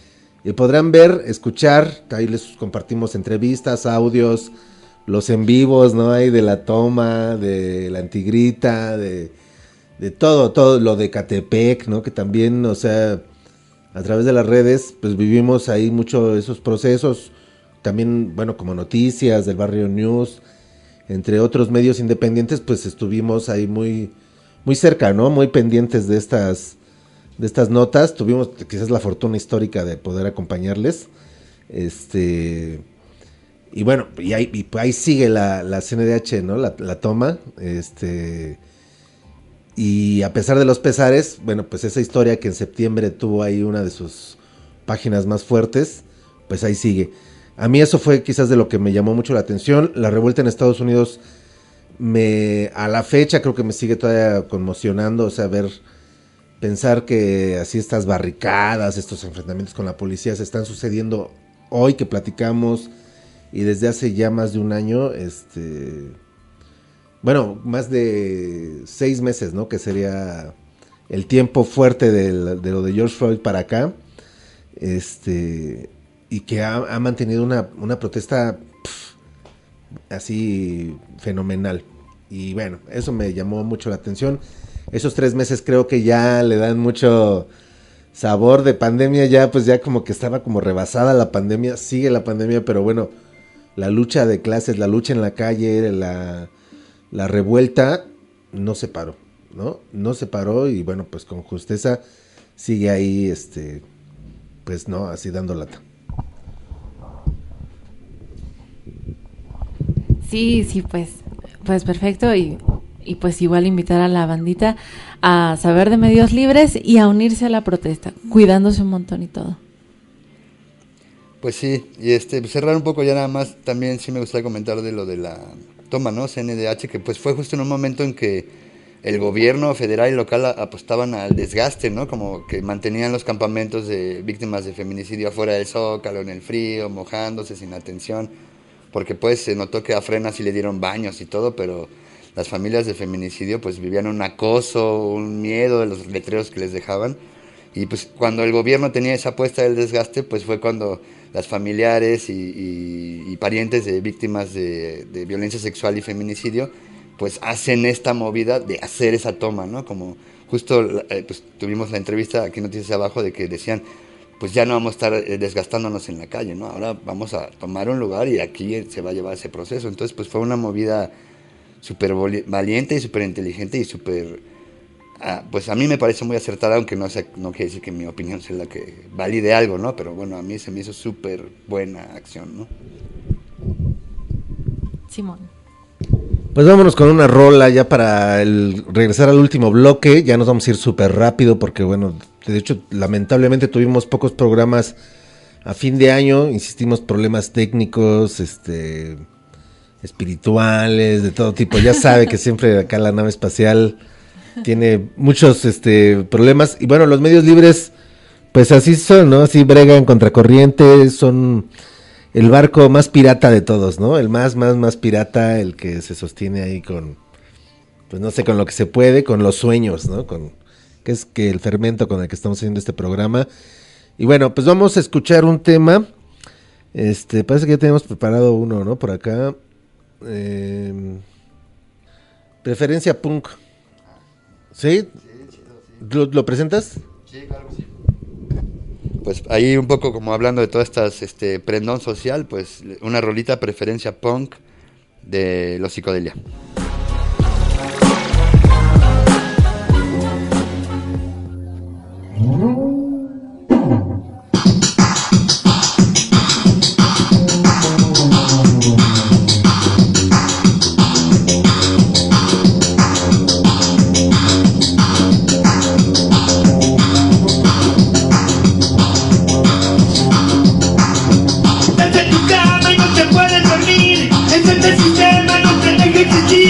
Speaker 3: Y podrán ver, escuchar, ahí les compartimos entrevistas, audios, los en vivos, ¿no? Hay de la toma, de la Antigrita, de, de todo, todo lo de Catepec, ¿no? Que también, o sea, a través de las redes, pues vivimos ahí mucho esos procesos, también, bueno, como Noticias, del Barrio News, entre otros medios independientes, pues estuvimos ahí muy, muy cerca, ¿no? Muy pendientes de estas... de estas notas. Tuvimos quizás la fortuna histórica de poder acompañarles, este y bueno, y ahí, y ahí sigue la, la C N D H, ¿no? La, la toma, este y a pesar de los pesares, bueno, pues esa historia que en septiembre tuvo ahí una de sus páginas más fuertes, pues ahí sigue. A mí eso fue quizás de lo que me llamó mucho la atención. La revuelta en Estados Unidos me, a la fecha creo que me sigue todavía conmocionando, o sea, ver pensar que así estas barricadas, estos enfrentamientos con la policía se están sucediendo hoy que platicamos y desde hace ya más de un año, este, bueno, más de seis meses, ¿no? Que sería el tiempo fuerte de, de lo de George Floyd para acá, este, y que ha, ha mantenido una, una protesta pff, así fenomenal. Y bueno, eso me llamó mucho la atención. Esos tres meses creo que ya le dan mucho sabor de pandemia, ya pues ya como que estaba como rebasada la pandemia, sigue la pandemia, pero bueno, la lucha de clases, la lucha en la calle, la, la revuelta no se paró, ¿no? No se paró y bueno, pues con justeza sigue ahí, este, pues no, así dando lata.
Speaker 4: Sí, sí, pues, pues perfecto y... Y pues igual invitar a la bandita a saber de medios libres y a unirse a la protesta, cuidándose un montón y todo.
Speaker 5: Pues sí, y este cerrar un poco ya nada más, también sí me gustaría comentar de lo de la toma, ¿no? C N D H, que pues fue justo en un momento en que el gobierno federal y local apostaban al desgaste, ¿no? Como que mantenían los campamentos de víctimas de feminicidio afuera del Zócalo, en el frío, mojándose, sin atención, porque pues se notó que a Frena sí le dieron baños y todo, pero... las familias de feminicidio pues vivían un acoso, un miedo de los letreros que les dejaban, y pues cuando el gobierno tenía esa apuesta del desgaste, pues fue cuando las familiares y, y, y parientes de víctimas de, de violencia sexual y feminicidio pues hacen esta movida de hacer esa toma, ¿no? Como justo eh, pues tuvimos la entrevista aquí en Noticias Abajo de que decían, pues ya no vamos a estar eh, desgastándonos en la calle, ¿no? Ahora vamos a tomar un lugar y aquí se va a llevar ese proceso. Entonces pues fue una movida súper valiente y súper inteligente y súper, ah, pues a mí me parece muy acertada, aunque no sé, no quiere decir que mi opinión sea la que valide algo, ¿no? Pero bueno, a mí se me hizo súper buena acción, ¿no?
Speaker 4: Simón.
Speaker 3: Pues vámonos con una rola ya para el, regresar al último bloque. Ya nos vamos a ir súper rápido porque, bueno, de hecho, lamentablemente tuvimos pocos programas a fin de año. Insistimos, problemas técnicos, este... espirituales, de todo tipo. Ya sabe que siempre acá la nave espacial tiene muchos este problemas. Y bueno, los medios libres, pues así son, ¿no? Así bregan contracorriente, son el barco más pirata de todos, ¿no? El más, más, más pirata, el que se sostiene ahí con, pues no sé, con lo que se puede, con los sueños, ¿no? Con, que es que el fermento con el que estamos haciendo este programa. Y bueno, pues vamos a escuchar un tema. Este, parece que ya tenemos preparado uno, ¿no? Por acá. Eh, preferencia punk. ¿Sí? Sí, sí, sí. ¿Lo, ¿Lo presentas?
Speaker 5: Sí, claro que sí. Pues ahí un poco como hablando de todas estas este prendón social, pues una rolita preferencia punk de Los Psicodelia.
Speaker 12: Estás en tu cama y no te puedes dormir. Enciende el sistema, no te dejes existir.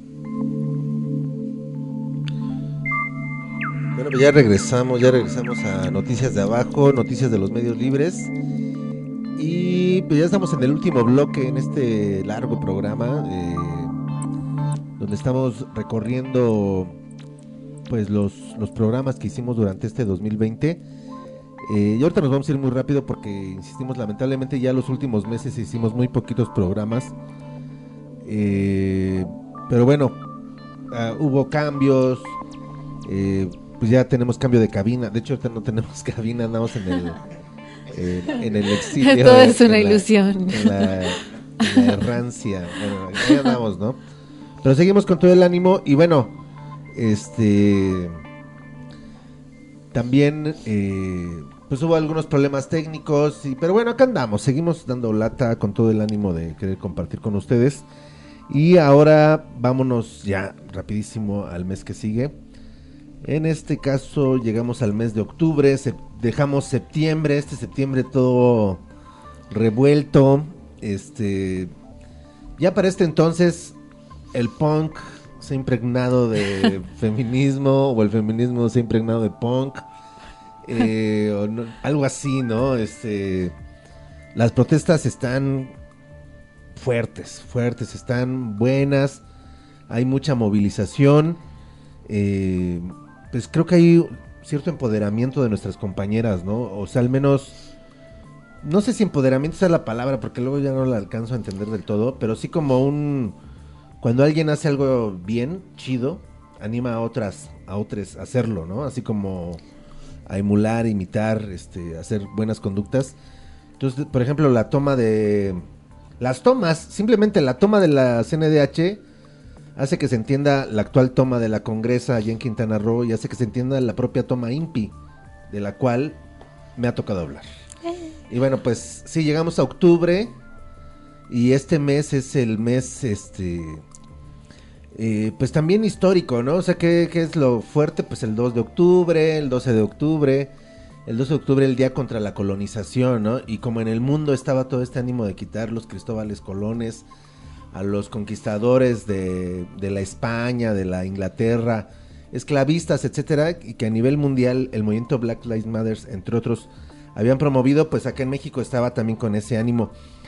Speaker 3: Bueno, pues ya regresamos, ya regresamos a Noticias de Abajo, Noticias de los Medios Libres. Y pues ya estamos en el último bloque en este largo programa, eh, donde estamos recorriendo pues los, los programas que hicimos durante este dos mil veinte. Eh, y ahorita nos vamos a ir muy rápido porque, insistimos, lamentablemente ya los últimos meses hicimos muy poquitos programas. Eh, pero bueno, uh, hubo cambios, eh, pues ya tenemos cambio de cabina. De hecho, ahorita no tenemos cabina, andamos en el, eh, en el exilio.
Speaker 4: Todo es una
Speaker 3: en
Speaker 4: ilusión.
Speaker 3: La, en, la, en la errancia. Bueno, ahí andamos, ¿no? Pero seguimos con todo el ánimo y bueno, este... También... Eh, pues hubo algunos problemas técnicos, y, pero bueno, acá andamos, seguimos dando lata con todo el ánimo de querer compartir con ustedes. Y ahora vámonos ya rapidísimo al mes que sigue. En este caso llegamos al mes de octubre, se, dejamos septiembre, este septiembre todo revuelto. Este, ya para este entonces el punk se ha impregnado de feminismo, o el feminismo se ha impregnado de punk. Eh, o no, algo así, ¿no? Este, las protestas están fuertes, fuertes, están buenas, hay mucha movilización, eh, pues creo que hay cierto empoderamiento de nuestras compañeras, ¿no? O sea, al menos, no sé si empoderamiento es la palabra, porque luego ya no la alcanzo a entender del todo, pero sí como un, cuando alguien hace algo bien, chido, anima a otras, a otras a hacerlo, ¿no? Así como a emular, imitar, este, hacer buenas conductas. Entonces, por ejemplo, la toma de... Las tomas, simplemente la toma de la C N D H hace que se entienda la actual toma de la Congresa allá en Quintana Roo y hace que se entienda la propia toma I N P I, de la cual me ha tocado hablar. Y bueno, pues sí, llegamos a octubre y este mes es el mes, este... Eh, pues también histórico, ¿no? O sea, ¿qué, ¿qué es lo fuerte? Pues el dos de octubre, el doce de octubre, el doce de octubre el día contra la colonización, ¿no? Y como en el mundo estaba todo este ánimo de quitar los Cristóbales Colones a los conquistadores de, de la España, de la Inglaterra, esclavistas, etcétera, y que a nivel mundial el movimiento Black Lives Matter, entre otros, habían promovido, pues acá en México estaba también con ese ánimo.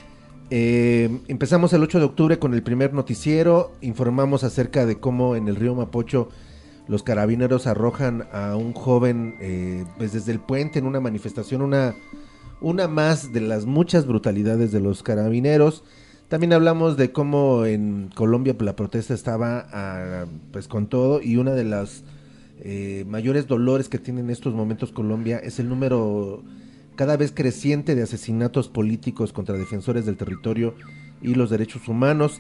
Speaker 3: Eh, empezamos el ocho de octubre con el primer noticiero, informamos acerca de cómo en el río Mapocho los carabineros arrojan a un joven eh, pues desde el puente en una manifestación, una, una más de las muchas brutalidades de los carabineros. También hablamos de cómo en Colombia la protesta estaba a, pues con todo, y una de las eh, mayores dolores que tiene en estos momentos Colombia es el número cada vez creciente de asesinatos políticos contra defensores del territorio y los derechos humanos.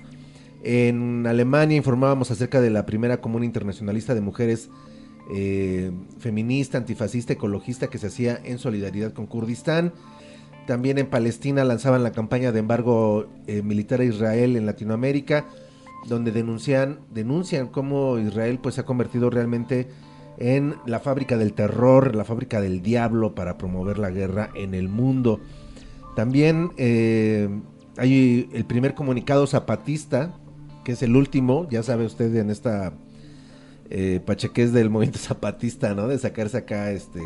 Speaker 3: En Alemania informábamos acerca de la primera comuna internacionalista de mujeres eh, feminista, antifascista, ecologista que se hacía en solidaridad con Kurdistán. También en Palestina lanzaban la campaña de embargo eh, militar a Israel en Latinoamérica, donde denuncian, denuncian cómo Israel pues se ha convertido realmente en la fábrica del terror, la fábrica del diablo para promover la guerra en el mundo. También eh, hay el primer comunicado zapatista, que es el último, ya sabe usted, en esta eh, pachequez del movimiento zapatista, ¿no? De sacarse acá, este,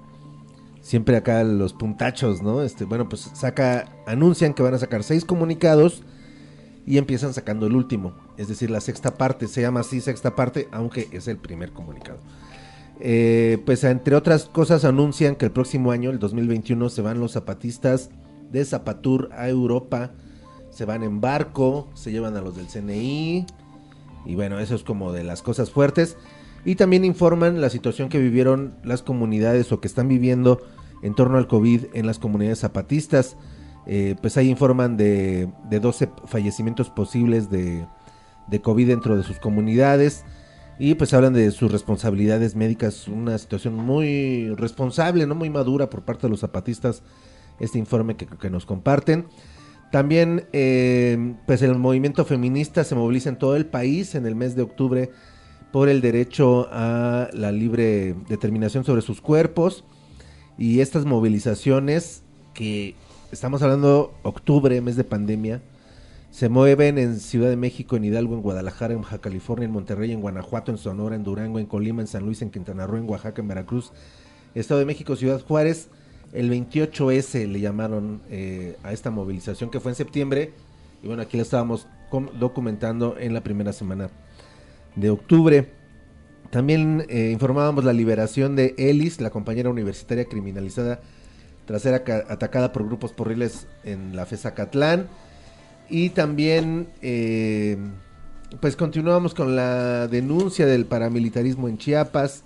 Speaker 3: siempre acá los puntachos, ¿no? Este, bueno, pues saca, anuncian que van a sacar seis comunicados y empiezan sacando el último, es decir, la sexta parte, se llama así sexta parte, aunque es el primer comunicado. Eh, pues entre otras cosas anuncian que el próximo año, el dos mil veintiuno, se van los zapatistas de Zapatur a Europa, se van en barco, se llevan a los del C N I, y bueno, eso es como de las cosas fuertes. Y también informan la situación que vivieron las comunidades o que están viviendo en torno al COVID en las comunidades zapatistas. Eh, pues ahí informan de, de doce fallecimientos posibles de, de COVID dentro de sus comunidades. Y pues hablan de sus responsabilidades médicas, una situación muy responsable, no muy madura por parte de los zapatistas, este informe que, que nos comparten. También eh, pues el movimiento feminista se moviliza en todo el país en el mes de octubre por el derecho a la libre determinación sobre sus cuerpos, y estas movilizaciones, que estamos hablando octubre, mes de pandemia, Se mueven en Ciudad de México, en Hidalgo, en Guadalajara, en Baja California, en Monterrey, en Guanajuato, en Sonora, en Durango, en Colima, en San Luis, en Quintana Roo, en Oaxaca, en Veracruz, Estado de México, Ciudad Juárez. El veintiocho ese le llamaron eh, a esta movilización, que fue en septiembre. Y bueno, aquí la estábamos documentando en la primera semana de octubre. También eh, informábamos la liberación de Elis, la compañera universitaria criminalizada tras ser atacada por grupos porriles en la FESACatlán. Y también eh, pues continuamos con la denuncia del paramilitarismo en Chiapas,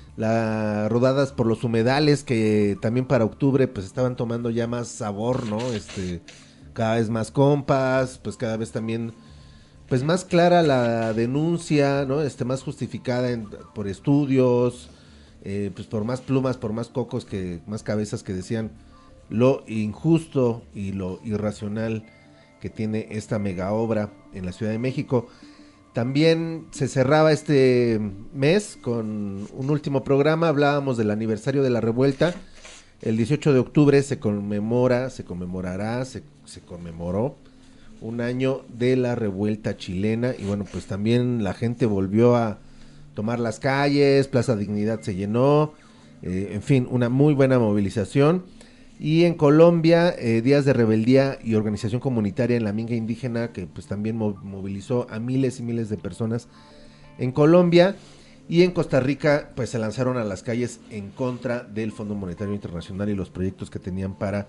Speaker 3: las rodadas por los humedales que también para octubre pues estaban tomando ya más sabor, ¿no? Este, cada vez más compas, pues cada vez también pues más clara la denuncia, ¿no? Este, más justificada en, por estudios, eh, pues por más plumas, por más cocos, que más cabezas que decían lo injusto y lo irracional que tiene esta mega obra en la Ciudad de México. También se cerraba este mes con un último programa, hablábamos del aniversario de la revuelta. El dieciocho de octubre se conmemora, se conmemorará, se, se conmemoró un año de la revuelta chilena, y bueno, pues también la gente volvió a tomar las calles, Plaza Dignidad se llenó, eh, en fin, una muy buena movilización. Y en Colombia, eh, días de rebeldía y organización comunitaria en la minga indígena, que pues también movilizó a miles y miles de personas en Colombia. Y en Costa Rica, pues se lanzaron a las calles en contra del Fondo Monetario Internacional y los proyectos que tenían para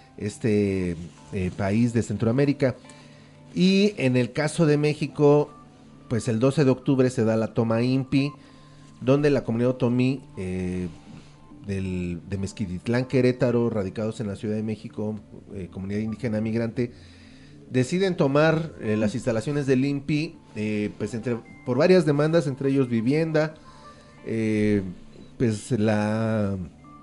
Speaker 3: este eh, país de Centroamérica. Y en el caso de México, pues el doce de octubre se da la toma I N P I, donde la comunidad otomí eh, del, de Mezquititlán, Querétaro, radicados en la Ciudad de México, eh, comunidad indígena migrante, deciden tomar eh, las instalaciones del I N P I, eh, pues entre, por varias demandas, entre ellos vivienda, eh, pues la,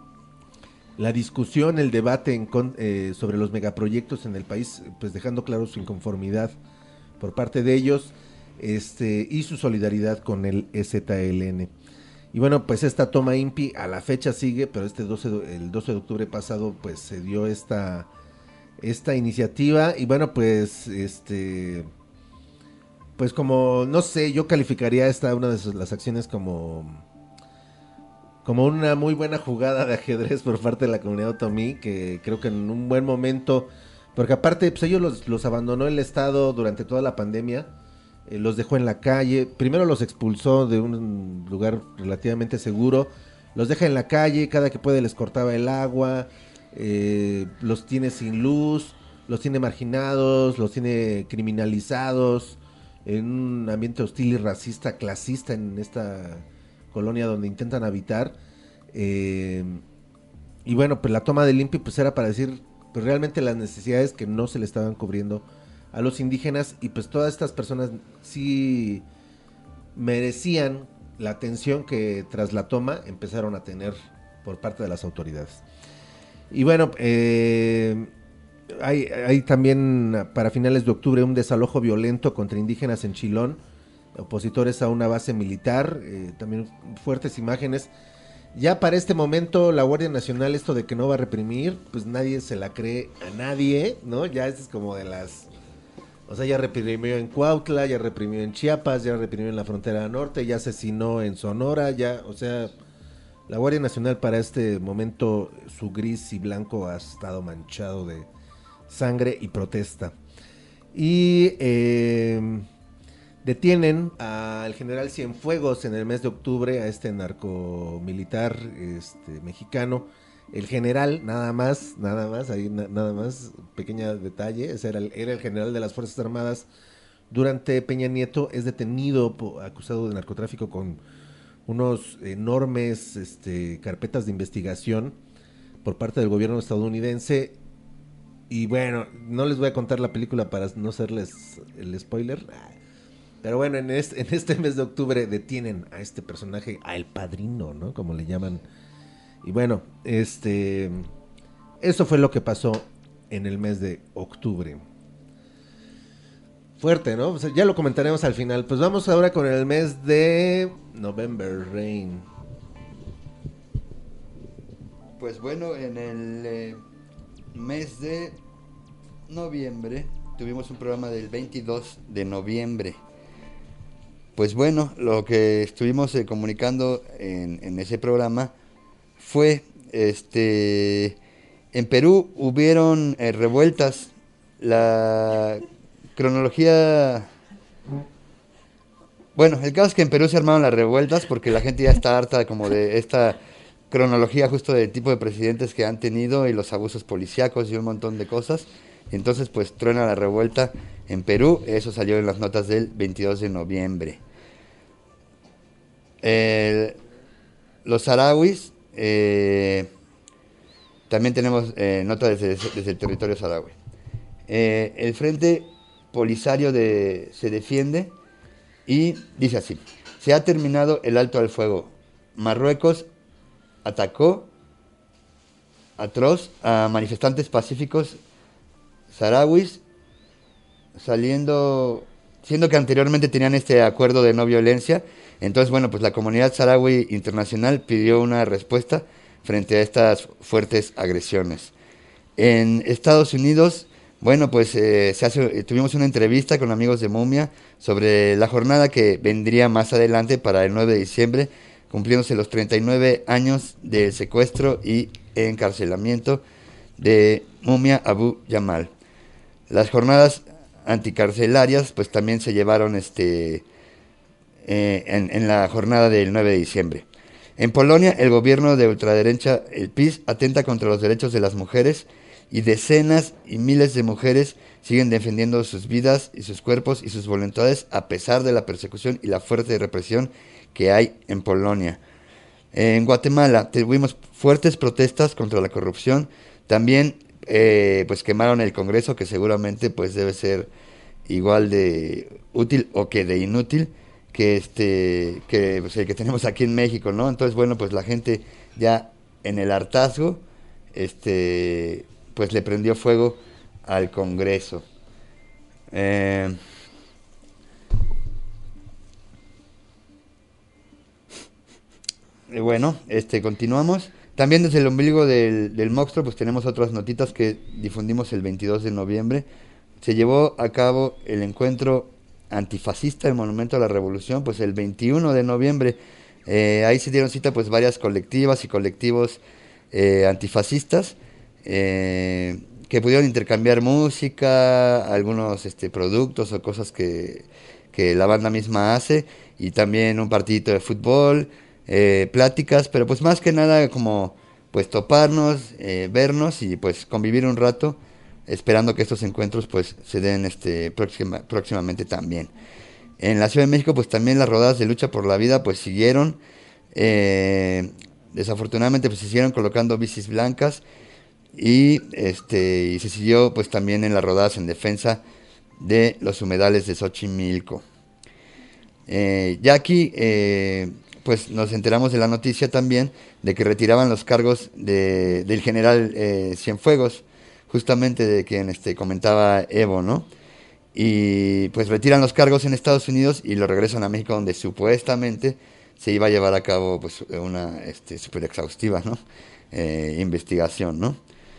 Speaker 3: la discusión, el debate en con, eh, sobre los megaproyectos en el país, pues dejando claro su inconformidad por parte de ellos, este, y su solidaridad con el E Z L N. Y bueno, pues esta toma I N P I a la fecha sigue, pero este doce, el doce de octubre pasado pues se dio esta, esta iniciativa, y bueno, pues este, pues como, no sé, yo calificaría esta, una de sus, las acciones como, como una muy buena jugada de ajedrez por parte de la comunidad otomí, que creo que en un buen momento, porque aparte pues ellos los, los abandonó el Estado durante toda la pandemia, eh, los dejó en la calle, primero los expulsó de un lugar relativamente seguro, los deja en la calle, cada que puede les cortaba el agua, eh, los tiene sin luz, los tiene marginados, los tiene criminalizados, en un ambiente hostil y racista, clasista en esta colonia donde intentan habitar, eh, y bueno, pues la toma del I N P I pues era para decir pues realmente las necesidades que no se le estaban cubriendo a los indígenas, y pues todas estas personas sí merecían la atención que tras la toma empezaron a tener por parte de las autoridades. Y bueno, eh, hay, hay también para finales de octubre un desalojo violento contra indígenas en Chilón, opositores a una base militar, eh, también fuertes imágenes. Ya para este momento la Guardia Nacional, esto de que no va a reprimir, pues nadie se la cree a nadie, ¿no? Ya es como de las... O sea, ya reprimió en Cuautla, ya reprimió en Chiapas, ya reprimió en la frontera norte, ya asesinó en Sonora, ya, o sea, la Guardia Nacional para este momento, su gris y blanco ha estado manchado de sangre y protesta. Y eh, detienen al general Cienfuegos en el mes de octubre, a este narcomilitar este, mexicano. El general, nada más, nada más, ahí na, nada más, pequeño detalle, ese era, el, era el general de las Fuerzas Armadas durante Peña Nieto, es detenido po, acusado de narcotráfico con unos enormes este, carpetas de investigación por parte del gobierno estadounidense. Y bueno, no les voy a contar la película para no hacerles el spoiler, pero bueno, en este, en este mes de octubre detienen a este personaje, a El Padrino, ¿no? Como le llaman. Y bueno, este, eso fue lo que pasó en el mes de octubre. Fuerte, ¿no? O sea, ya lo comentaremos al final. Pues vamos ahora con el mes de November Rain.
Speaker 5: Pues bueno, en el eh, mes de noviembre tuvimos un programa del veintidós de noviembre. Pues bueno, lo que estuvimos eh, comunicando en, en ese programa fue, este, en Perú hubieron eh, revueltas. La cronología... Bueno, el caso es que en Perú se armaron las revueltas porque la gente ya está harta como de esta cronología justo del tipo de presidentes que han tenido y los abusos policíacos y un montón de cosas. Entonces, pues truena la revuelta en Perú. Eso salió en las notas del veintidós de noviembre. El, los saharauis, eh, también tenemos eh, nota desde, desde el territorio saharaui. Eh, el Frente Polisario de, se defiende y dice así: se ha terminado el alto al fuego. Marruecos atacó atroz a manifestantes pacíficos saharauis, saliendo, siendo que anteriormente tenían este acuerdo de no violencia. Entonces, bueno, pues la comunidad saharaui internacional pidió una respuesta frente a estas fuertes agresiones. En Estados Unidos, bueno, pues eh, se hace, tuvimos una entrevista con amigos de Mumia sobre la jornada que vendría más adelante para el nueve de diciembre, cumpliéndose los treinta y nueve años del secuestro y encarcelamiento de Mumia Abu Jamal. Las jornadas anticarcelarias pues también se llevaron este eh, en, en la jornada del nueve de diciembre. En Polonia, el gobierno de ultraderecha, el P I S, atenta contra los derechos de las mujeres y decenas y miles de mujeres siguen defendiendo sus vidas y sus cuerpos y sus voluntades a pesar de la persecución y la fuerte represión que hay en Polonia. En Guatemala tuvimos fuertes protestas contra la corrupción. También eh, pues quemaron el Congreso, que seguramente pues debe ser igual de útil o que de inútil que este que pues, el que tenemos aquí en México, ¿no? Entonces, bueno, pues la gente ya en el hartazgo este pues le prendió fuego al Congreso. Eh, bueno, este continuamos. También desde el ombligo del, del monstruo, pues tenemos otras notitas que difundimos el veintidós de noviembre. Se llevó a cabo el encuentro antifascista del Monumento a la Revolución, pues el veintiuno de noviembre. Eh, ahí se dieron cita pues varias colectivas y colectivos eh, antifascistas eh, que pudieron intercambiar música, algunos este, productos o cosas que, que la banda misma hace, y también un partidito de fútbol, eh, pláticas, pero pues más que nada como pues toparnos, eh, vernos y pues convivir un rato, esperando que estos encuentros pues se den este próxima, próximamente también. En la Ciudad de México pues también las rodadas de lucha por la vida pues siguieron, eh, desafortunadamente pues se siguieron colocando bicis blancas y este y se siguió pues también en las rodadas en defensa de los humedales de Xochimilco. Eh, ya aquí eh, pues nos enteramos de la noticia también de que retiraban los cargos de, del general eh, Cienfuegos, justamente de quien este, comentaba Evo, ¿no? Y pues retiran los cargos en Estados Unidos y lo regresan a México, donde supuestamente se iba a llevar a cabo pues una este, súper exhaustiva, ¿no? Eh, investigación, ¿no?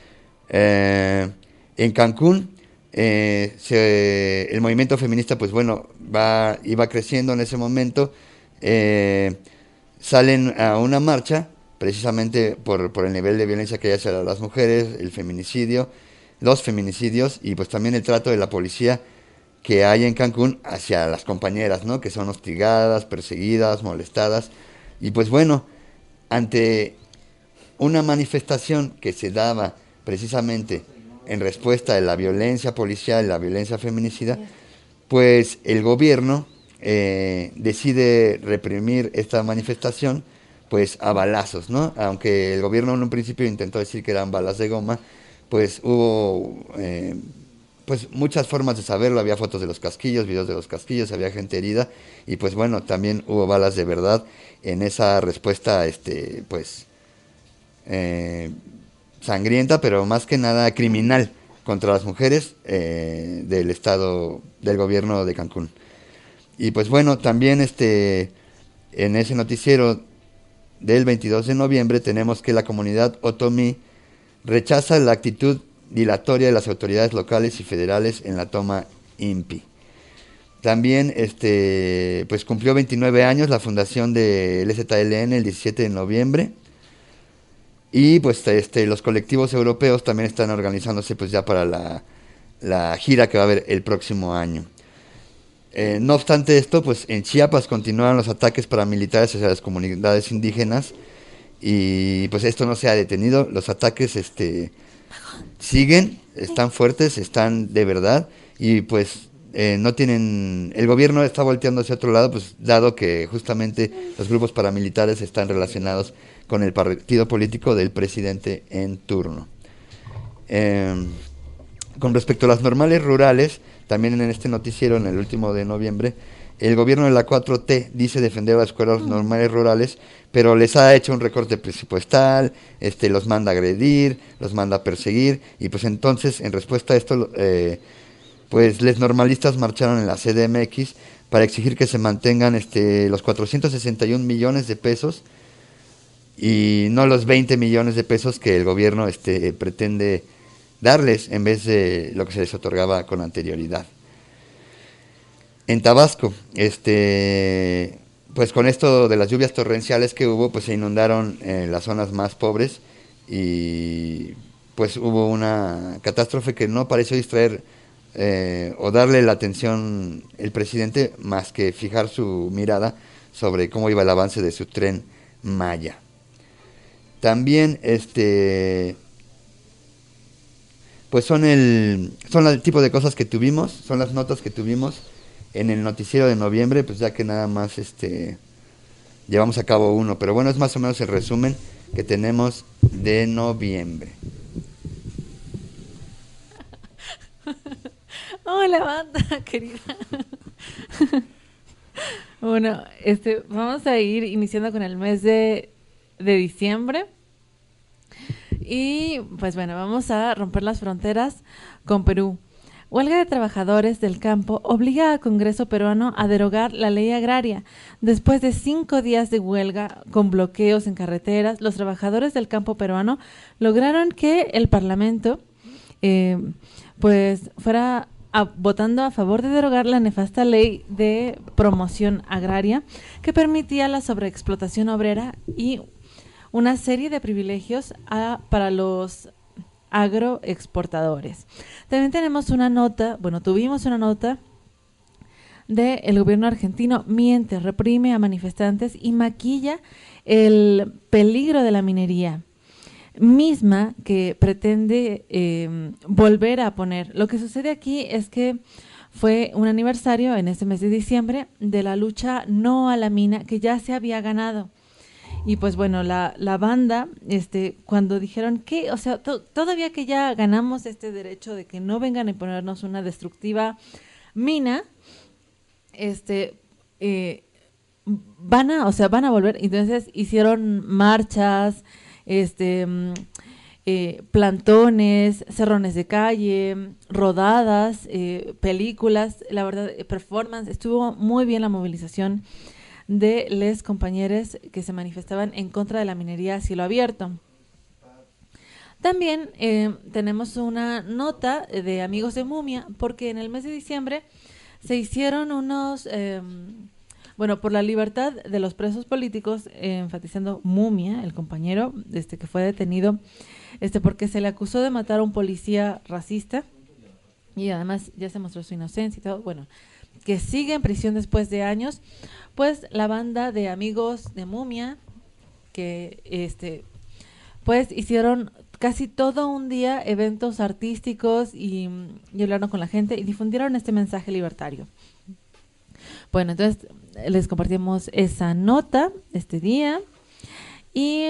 Speaker 5: Eh, en Cancún, eh, se, el movimiento feminista, pues bueno, va, iba creciendo en ese momento. Eh, salen a una marcha precisamente por, por el nivel de violencia que hay hacia las mujeres, el feminicidio, los feminicidios y pues también el trato de la policía que hay en Cancún hacia las compañeras, ¿no? Que son hostigadas, perseguidas, molestadas. Y pues bueno, ante una manifestación que se daba precisamente en respuesta a la violencia policial, la violencia feminicida, pues el gobierno eh, decide reprimir esta manifestación pues a balazos, ¿no? Aunque el gobierno en un principio intentó decir que eran balas de goma, pues hubo eh, pues muchas formas de saberlo. Había fotos de los casquillos, videos de los casquillos, había gente herida y pues bueno, también hubo balas de verdad en esa respuesta este pues eh, sangrienta, pero más que nada criminal contra las mujeres eh, del estado, del gobierno de Cancún. Y pues bueno, también este en ese noticiero del veintidós de noviembre tenemos que la comunidad otomí rechaza la actitud dilatoria de las autoridades locales y federales en la toma I N P I. También este, pues cumplió veintinueve años la fundación del E Z L N el diecisiete de noviembre. Y pues este, los colectivos europeos también están organizándose pues ya para la, la gira que va a haber el próximo año. Eh, no obstante esto, pues en Chiapas continúan los ataques paramilitares hacia las comunidades indígenas y pues esto no se ha detenido. Los ataques este, siguen, están fuertes, están de verdad y pues eh, no tienen, el gobierno está volteando hacia otro lado, pues dado que justamente los grupos paramilitares están relacionados con el partido político del presidente en turno. Eh, con respecto a las normales rurales, también en este noticiero, en el último de noviembre, el gobierno de la cuatro T dice defender a las escuelas normales rurales, pero les ha hecho un recorte presupuestal, este, los manda a agredir, los manda a perseguir, y pues entonces, en respuesta a esto, eh, pues los normalistas marcharon en la C D M X para exigir que se mantengan este, los cuatrocientos sesenta y un millones de pesos y no los veinte millones de pesos que el gobierno este, pretende darles en vez de lo que se les otorgaba con anterioridad. En Tabasco, este, pues con esto de las lluvias torrenciales que hubo, pues se inundaron eh, las zonas más pobres y pues hubo una catástrofe que no pareció distraer eh, o darle la atención el presidente más que fijar su mirada sobre cómo iba el avance de su tren Maya. También este pues son el son el tipo de cosas que tuvimos, son las notas que tuvimos en el noticiero de noviembre, pues ya que nada más este llevamos a cabo uno, pero bueno, es más o menos el resumen que tenemos de noviembre.
Speaker 4: Hola, banda querida. Bueno, este vamos a ir iniciando con el mes de de diciembre. Y pues bueno, vamos a romper las fronteras con Perú. Huelga de trabajadores del campo obliga al Congreso peruano a derogar la ley agraria. Después de cinco días de huelga con bloqueos en carreteras, los trabajadores del campo peruano lograron que el Parlamento eh, pues fuera a, votando a favor de derogar la nefasta ley de promoción agraria que permitía la sobreexplotación obrera y una serie de privilegios a, para los agroexportadores. También tenemos una nota, bueno, tuvimos una nota de el gobierno argentino miente, reprime a manifestantes y maquilla el peligro de la minería, misma que pretende eh, volver a poner. Lo que sucede aquí es que fue un aniversario en este mes de diciembre de la lucha no a la mina que ya se había ganado. Y pues bueno, la, la banda, este, cuando dijeron que, o sea, to, todavía que ya ganamos este derecho de que no vengan a imponernos una destructiva mina, este, eh, van a, o sea, van a volver. Entonces hicieron marchas, este, eh, plantones, cerrones de calle, rodadas, eh, películas, la verdad, performance, estuvo muy bien la movilización de les compañeros que se manifestaban en contra de la minería a cielo abierto. También eh, tenemos una nota de Amigos de Mumia, porque en el mes de diciembre se hicieron unos, eh, bueno, por la libertad de los presos políticos, eh, enfatizando Mumia, el compañero este que fue detenido, este porque se le acusó de matar a un policía racista y además ya se mostró su inocencia y todo, bueno, que sigue en prisión después de años. Pues la banda de Amigos de Mumia, que este pues hicieron casi todo un día eventos artísticos y, y hablaron con la gente y difundieron este mensaje libertario. Bueno, entonces les compartimos esa nota este día y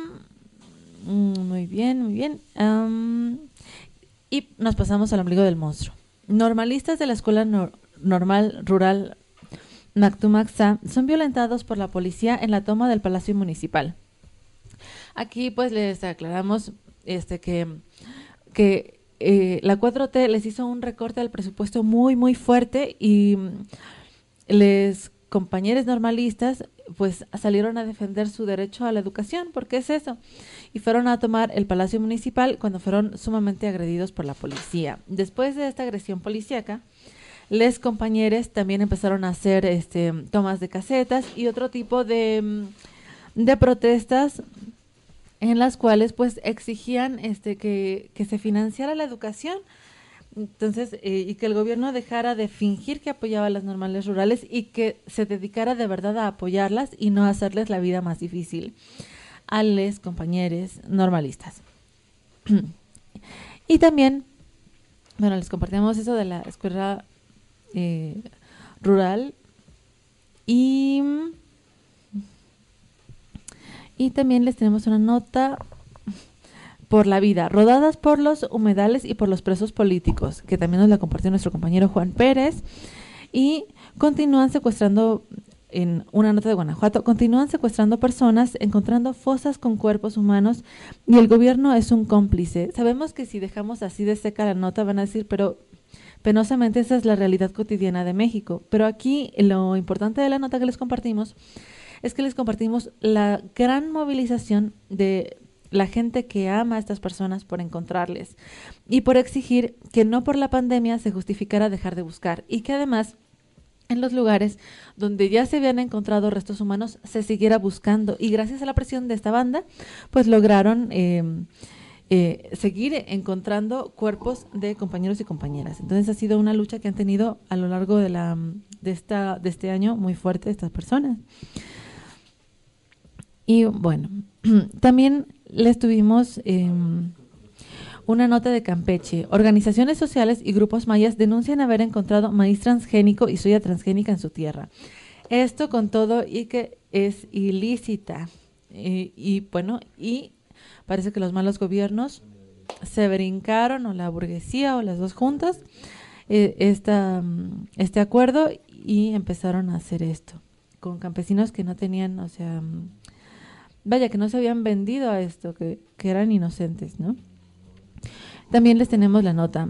Speaker 4: um, muy bien, muy bien. Um, y nos pasamos al ombligo del monstruo. Normalistas de la Escuela no, Normal Rural Mactumaxá son violentados por la policía en la toma del Palacio Municipal. Aquí pues les aclaramos este que, que eh, la cuatro T les hizo un recorte del presupuesto muy muy fuerte y les compañeros normalistas pues salieron a defender su derecho a la educación, porque es eso, y fueron a tomar el Palacio Municipal cuando fueron sumamente agredidos por la policía. Después de esta agresión policíaca, les compañeros también empezaron a hacer este tomas de casetas y otro tipo de, de protestas en las cuales pues exigían este que, que se financiara la educación. Entonces, eh, y que el gobierno dejara de fingir que apoyaba a las normales rurales y que se dedicara de verdad a apoyarlas y no a hacerles la vida más difícil a los compañeros normalistas. Y también, bueno, les compartimos eso de la escuela eh, rural y, y también les tenemos una nota por la vida, rodadas por los humedales y por los presos políticos, que también nos la compartió nuestro compañero Juan Pérez, y continúan secuestrando, en una nota de Guanajuato, continúan secuestrando personas, encontrando fosas con cuerpos humanos, y el gobierno es un cómplice. Sabemos que si dejamos así de seca la nota van a decir, pero penosamente esa es la realidad cotidiana de México, pero aquí lo importante de la nota que les compartimos es que les compartimos la gran movilización de la gente que ama a estas personas por encontrarles y por exigir que no por la pandemia se justificara dejar de buscar y que además en los lugares donde ya se habían encontrado restos humanos se siguiera buscando, y gracias a la presión de esta banda pues lograron eh, eh, seguir encontrando cuerpos de compañeros y compañeras. Entonces ha sido una lucha que han tenido a lo largo de, la, de, esta, de este año muy fuerte estas personas. Y bueno, también les tuvimos eh, una nota de Campeche. Organizaciones sociales y grupos mayas denuncian haber encontrado maíz transgénico y soya transgénica en su tierra. Esto con todo y que es ilícita. Eh, y bueno, y parece que los malos gobiernos se brincaron, o la burguesía o las dos juntas, eh, esta, este acuerdo, y empezaron a hacer esto con campesinos que no tenían, o sea... Vaya, que no se habían vendido a esto, que, que eran inocentes, ¿no? También les tenemos la nota.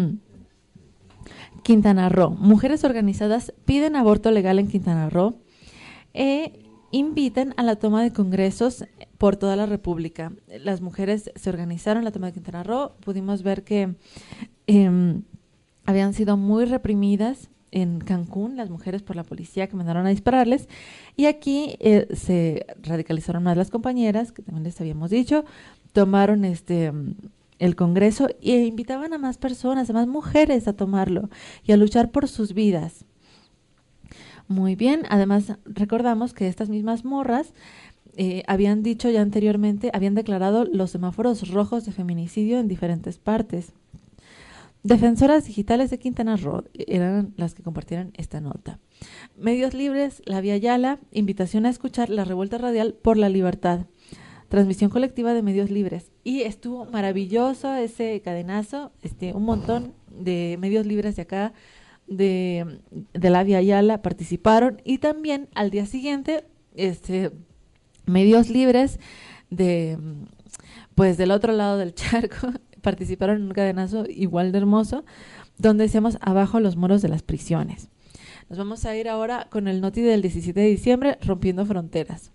Speaker 4: Quintana Roo. Mujeres organizadas piden aborto legal en Quintana Roo e invitan a la toma de congresos por toda la República. Las mujeres se organizaron en la toma de Quintana Roo. Pudimos ver que eh, habían sido muy reprimidas en Cancún, las mujeres, por la policía, que mandaron a dispararles, y aquí eh, se radicalizaron más las compañeras, que también les habíamos dicho, tomaron este el Congreso e invitaban a más personas, a más mujeres a tomarlo y a luchar por sus vidas. Muy bien, además recordamos que estas mismas morras eh, habían dicho ya anteriormente, habían declarado los semáforos rojos de feminicidio en diferentes partes. Defensoras digitales de Quintana Roo eran las que compartieron esta nota. Medios Libres, La Vía Yala, invitación a escuchar la revuelta radial por la libertad. Transmisión colectiva de Medios Libres. Y estuvo maravilloso ese cadenazo, este, un montón de medios libres de acá, de, de La Vía Yala, participaron, y también al día siguiente, este, medios libres de, pues del otro lado del charco, participaron en un cadenazo igual de hermoso, donde decíamos abajo los muros de las prisiones. Nos vamos a ir ahora con el noti del diecisiete de diciembre, rompiendo fronteras.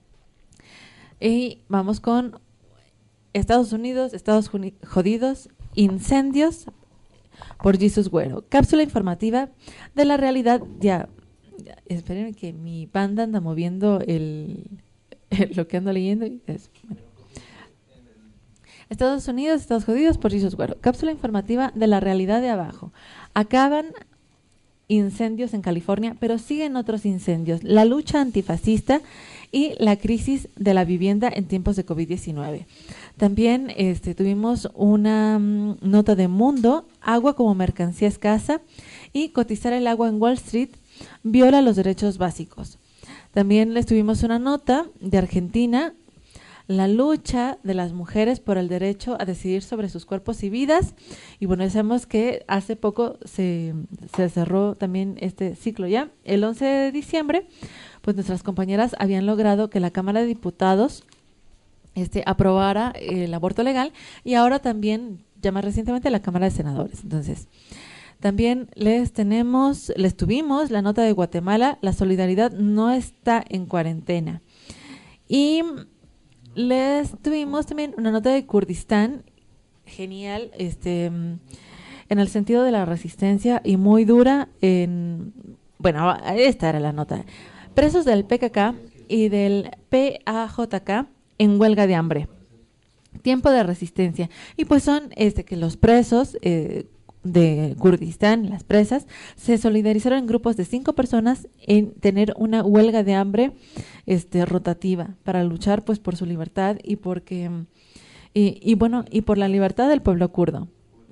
Speaker 4: Y vamos con Estados Unidos, Estados Jodidos, incendios por Jesus Güero. Cápsula informativa de la realidad. Ya, ya esperen que mi banda anda moviendo el, el lo que ando leyendo. Y es, bueno. Estados Unidos, Estados Jodidos por Jesus Güero. Cápsula informativa de la realidad de abajo. Acaban incendios en California, pero siguen otros incendios. La lucha antifascista y la crisis de la vivienda en tiempos de COVID diecinueve. También este, tuvimos una um, nota de Mundo, agua como mercancía escasa, y cotizar el agua en Wall Street viola los derechos básicos. También les tuvimos una nota de Argentina, la lucha de las mujeres por el derecho a decidir sobre sus cuerpos y vidas. Y bueno, sabemos que hace poco se, se cerró también este ciclo ya. El once de diciembre, pues nuestras compañeras habían logrado que la Cámara de Diputados este, aprobara el aborto legal, y ahora también, ya más recientemente, la Cámara de Senadores. Entonces, También les tenemos, les tuvimos la nota de Guatemala, la solidaridad no está en cuarentena. Y les tuvimos también una nota de Kurdistán, genial, este, en el sentido de la resistencia y muy dura en, bueno, esta era la nota. Presos del P K K y del P A J K en huelga de hambre. Tiempo de resistencia. Y pues son este que los presos eh, de Kurdistán, las presas, se solidarizaron en grupos de cinco personas en tener una huelga de hambre este rotativa para luchar pues por su libertad y porque y, y bueno, y por la libertad del pueblo kurdo.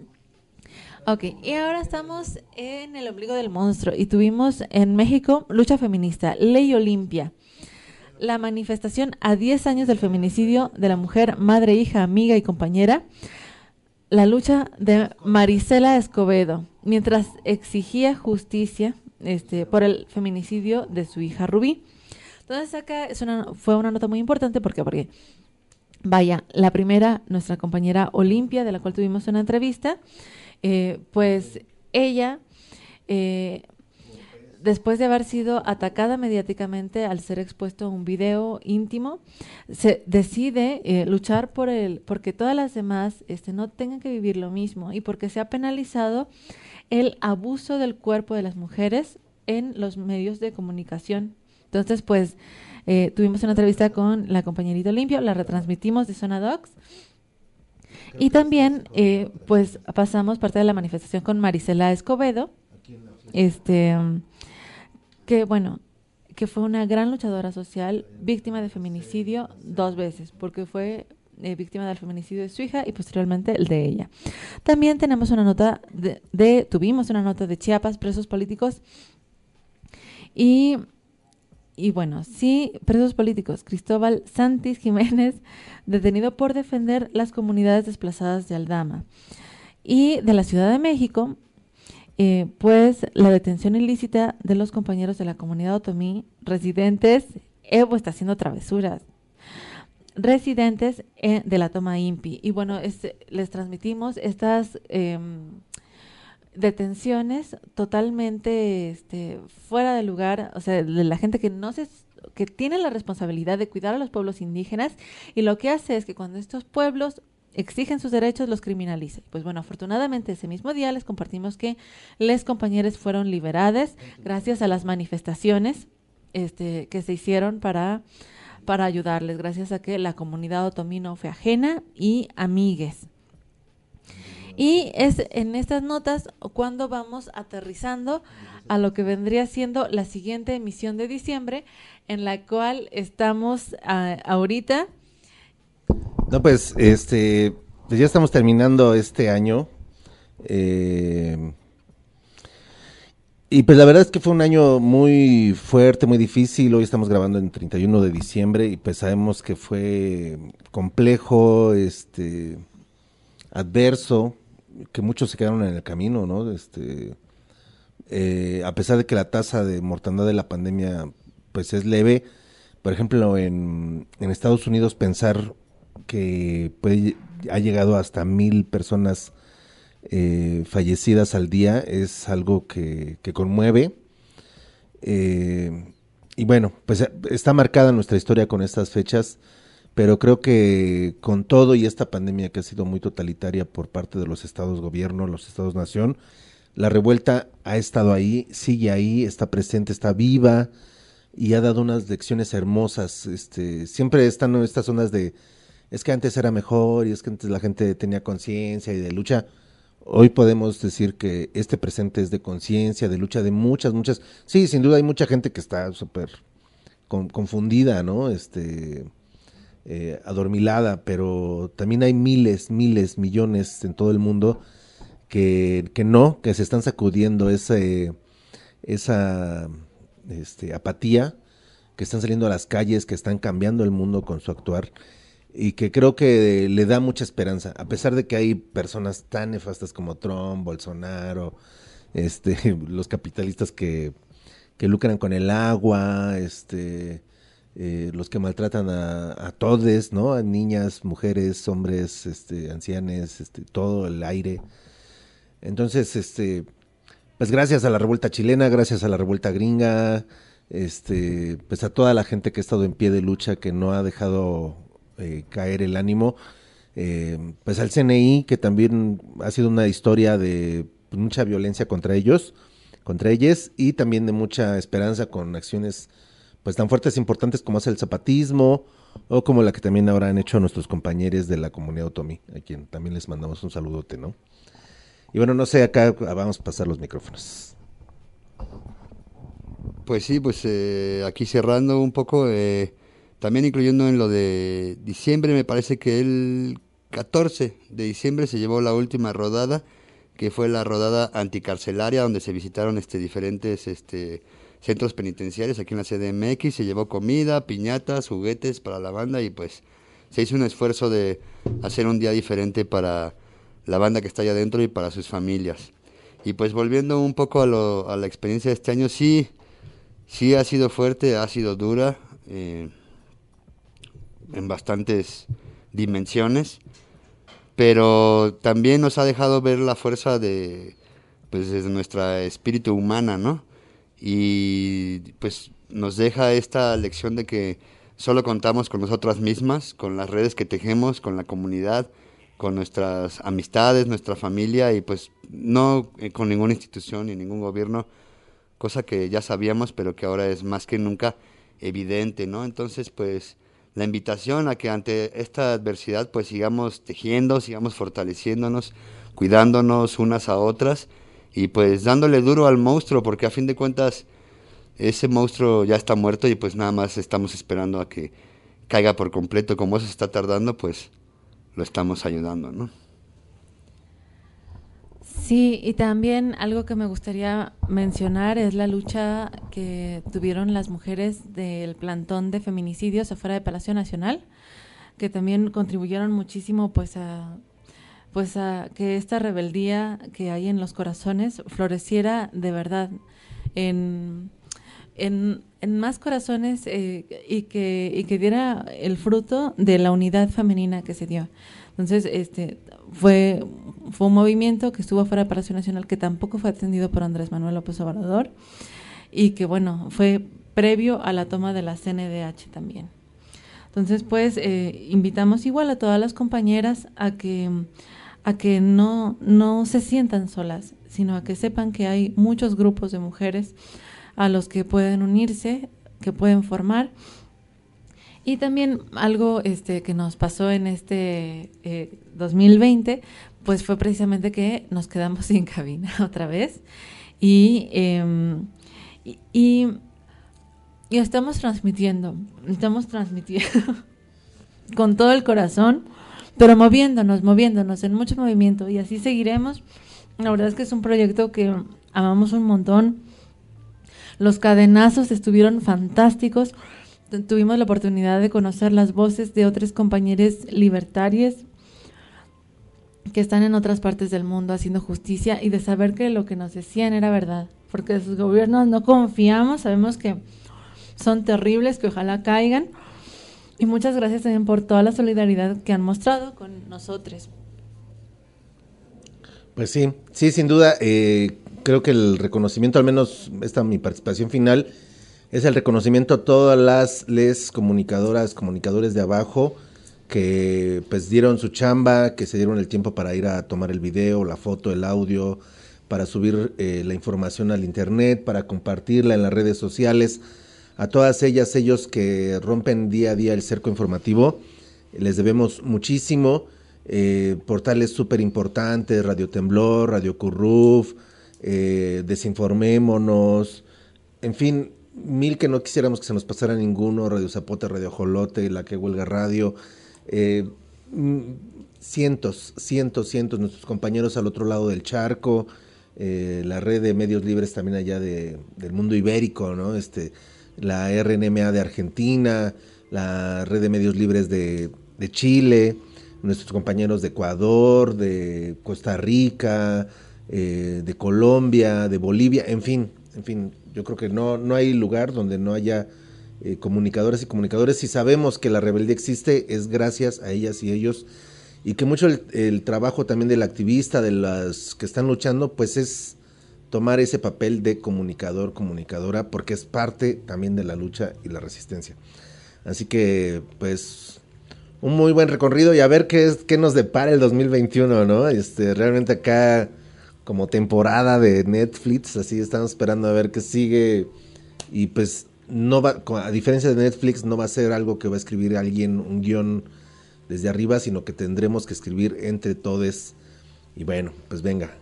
Speaker 4: Ok, y ahora estamos en el ombligo del monstruo y tuvimos en México lucha feminista, Ley Olimpia. La manifestación a diez años del feminicidio de la mujer, madre, hija, amiga y compañera, la lucha de Marisela Escobedo, mientras exigía justicia este, por el feminicidio de su hija Rubí. Entonces acá es una, fue una nota muy importante porque, porque, vaya, la primera, nuestra compañera Olimpia, de la cual tuvimos una entrevista, eh, pues ella... Eh, después de haber sido atacada mediáticamente al ser expuesto a un video íntimo, se decide eh, luchar por el, porque todas las demás este, no tengan que vivir lo mismo y porque se ha penalizado el abuso del cuerpo de las mujeres en los medios de comunicación. Entonces, pues, eh, tuvimos una entrevista con la compañerita Olimpia, la retransmitimos de Zona Docs. Y también, eh, pues, pasamos parte de la manifestación con Marisela Escobedo, este... que bueno, que fue una gran luchadora social, víctima de feminicidio dos veces, porque fue eh, víctima del feminicidio de su hija y posteriormente el de ella. También tenemos una nota de, de tuvimos una nota de Chiapas, presos políticos, y, y bueno, sí, presos políticos, Cristóbal Santis Jiménez, detenido por defender las comunidades desplazadas de Aldama. Y de la Ciudad de México, Eh, pues la detención ilícita de los compañeros de la comunidad otomí residentes, Evo está haciendo travesuras, residentes eh, de la toma Impi. Y bueno, este, les transmitimos estas eh, detenciones totalmente este, fuera de lugar, o sea, de la gente que no se que tiene la responsabilidad de cuidar a los pueblos indígenas y lo que hace es que cuando estos pueblos exigen sus derechos, los criminaliza. Pues bueno, afortunadamente ese mismo día les compartimos que les compañeros fueron liberadas gracias a las manifestaciones este, que se hicieron para, para ayudarles, gracias a que la comunidad otomí no fue ajena y amigues. Y es en estas notas cuando vamos aterrizando a lo que vendría siendo la siguiente emisión de diciembre, en la cual estamos a, ahorita.
Speaker 3: No, pues, este, pues ya estamos terminando este año, eh, y pues la verdad es que fue un año muy fuerte, muy difícil. Hoy estamos grabando en treinta y uno de diciembre y pues sabemos que fue complejo, este, adverso, que muchos se quedaron en el camino, ¿no? Este, eh, a pesar de que la tasa de mortandad de la pandemia, pues es leve. Por ejemplo, en, en Estados Unidos pensar que puede, ha llegado hasta mil personas eh, fallecidas al día es algo que, que conmueve, eh, y bueno, pues está marcada nuestra historia con estas fechas, pero creo que con todo y esta pandemia que ha sido muy totalitaria por parte de los estados gobierno, los estados nación, la revuelta ha estado ahí, sigue ahí, está presente, está viva y ha dado unas lecciones hermosas. Este, siempre están estas zonas de es que antes era mejor y es que antes la gente tenía conciencia y de lucha. Hoy podemos decir que este presente es de conciencia, de lucha, de muchas, muchas. Sí, sin duda hay mucha gente que está súper con, confundida, ¿no? Este, eh, adormilada, pero también hay miles, miles, millones en todo el mundo que, que no, que se están sacudiendo ese, esa este, apatía, que están saliendo a las calles, que están cambiando el mundo con su actuar. Y que creo que le da mucha esperanza, a pesar de que hay personas tan nefastas como Trump, Bolsonaro, este, los capitalistas que, que lucran con el agua, este, eh, los que maltratan a, a todes, ¿no? A niñas, mujeres, hombres, este, ancianes, este, todo el aire. Entonces, este, pues gracias a la revuelta chilena, gracias a la revuelta gringa, este, pues a toda la gente que ha estado en pie de lucha, que no ha dejado eh, caer el ánimo, eh, pues al C N I, que también ha sido una historia de mucha violencia contra ellos, contra ellas, y también de mucha esperanza con acciones pues tan fuertes e importantes como es el zapatismo, o como la que también ahora han hecho nuestros compañeros de la comunidad otomí, a quien también les mandamos un saludote, ¿no? Y bueno, no sé, acá vamos a pasar los micrófonos.
Speaker 5: Pues sí, pues eh, aquí cerrando un poco, eh, también incluyendo en lo de diciembre, me parece que el catorce de diciembre se llevó la última rodada, que fue la rodada anticarcelaria, donde se visitaron este diferentes este centros penitenciarios aquí en la C D M X, se llevó comida, piñatas, juguetes para la banda y pues se hizo un esfuerzo de hacer un día diferente para la banda que está allá adentro y para sus familias. Y pues volviendo un poco a, lo, a la experiencia de este año, sí, sí ha sido fuerte, ha sido dura, eh, en bastantes dimensiones, pero también nos ha dejado ver la fuerza de, pues, de nuestra espíritu humana, ¿no? Y pues nos deja esta lección de que solo contamos con nosotras mismas, con las redes que tejemos, con la comunidad, con nuestras amistades, nuestra familia y pues no eh, con ninguna institución ni ningún gobierno, cosa que ya sabíamos pero que ahora es más que nunca evidente, ¿no? Entonces pues la invitación a que ante esta adversidad pues sigamos tejiendo, sigamos fortaleciéndonos, cuidándonos unas a otras y pues dándole duro al monstruo, porque a fin de cuentas ese monstruo ya está muerto y pues nada más estamos esperando a que caiga por completo. Como eso se está tardando, pues lo estamos ayudando, ¿no?
Speaker 4: Sí, y también algo que me gustaría mencionar es la lucha que tuvieron las mujeres del plantón de feminicidios afuera de Palacio Nacional, que también contribuyeron muchísimo pues a pues a que esta rebeldía que hay en los corazones floreciera de verdad en, en, en más corazones eh, y que y que diera el fruto de la unidad femenina que se dio. Entonces, este fue fue un movimiento que estuvo afuera del Palacio Nacional, que tampoco fue atendido por Andrés Manuel López Obrador y que bueno, fue previo a la toma de la C N D H también. Entonces, pues eh, invitamos igual a todas las compañeras a que a que no, no se sientan solas, sino a que sepan que hay muchos grupos de mujeres a los que pueden unirse, que pueden formar. Y también algo este que nos pasó en este eh, dos mil veinte, pues fue precisamente que nos quedamos sin cabina otra vez y, eh, y, y, y estamos transmitiendo, estamos transmitiendo con todo el corazón, pero moviéndonos, moviéndonos en mucho movimiento y así seguiremos. La verdad es que es un proyecto que amamos un montón. Los cadenazos estuvieron fantásticos. Tuvimos la oportunidad de conocer las voces de otros compañeros libertarios que están en otras partes del mundo haciendo justicia y de saber que lo que nos decían era verdad, porque de sus gobiernos no confiamos, sabemos que son terribles, que ojalá caigan. Y muchas gracias también por toda la solidaridad que han mostrado con nosotros.
Speaker 3: Pues sí, sí, sin duda, eh, creo que el reconocimiento, al menos esta mi participación final, es el reconocimiento a todas las les comunicadoras, comunicadores de abajo, que pues dieron su chamba, que se dieron el tiempo para ir a tomar el video, la foto, el audio, para subir eh, la información al internet, para compartirla en las redes sociales. A todas ellas, ellos que rompen día a día el cerco informativo, les debemos muchísimo. Eh, portales súper importantes, Radio Temblor, Radio Curruf, eh, Desinformémonos, en fin, mil que no quisiéramos que se nos pasara ninguno, Radio Zapote, Radio Jolote, La Que Huelga Radio, eh, cientos, cientos, cientos, nuestros compañeros al otro lado del charco, eh, la red de medios libres también allá de, del mundo ibérico, ¿no? Este... la R N M A de Argentina, la red de medios libres de, de Chile, nuestros compañeros de Ecuador, de Costa Rica, eh, de Colombia, de Bolivia, en fin, en fin, yo creo que no, no hay lugar donde no haya eh, comunicadores y comunicadores, y sabemos que la rebeldía existe, es gracias a ellas y ellos, y que mucho el, el trabajo también del activista, de las que están luchando, pues es tomar ese papel de comunicador, comunicadora, porque es parte también de la lucha y la resistencia. Así que, pues, un muy buen recorrido y a ver qué es, qué nos depara el dos mil veintiuno, ¿no? Este, realmente acá, como temporada de Netflix, así estamos esperando a ver qué sigue y pues no va, a diferencia de Netflix, no va a ser algo que va a escribir alguien, un guión desde arriba, sino que tendremos que escribir entre todos. Y bueno, pues venga.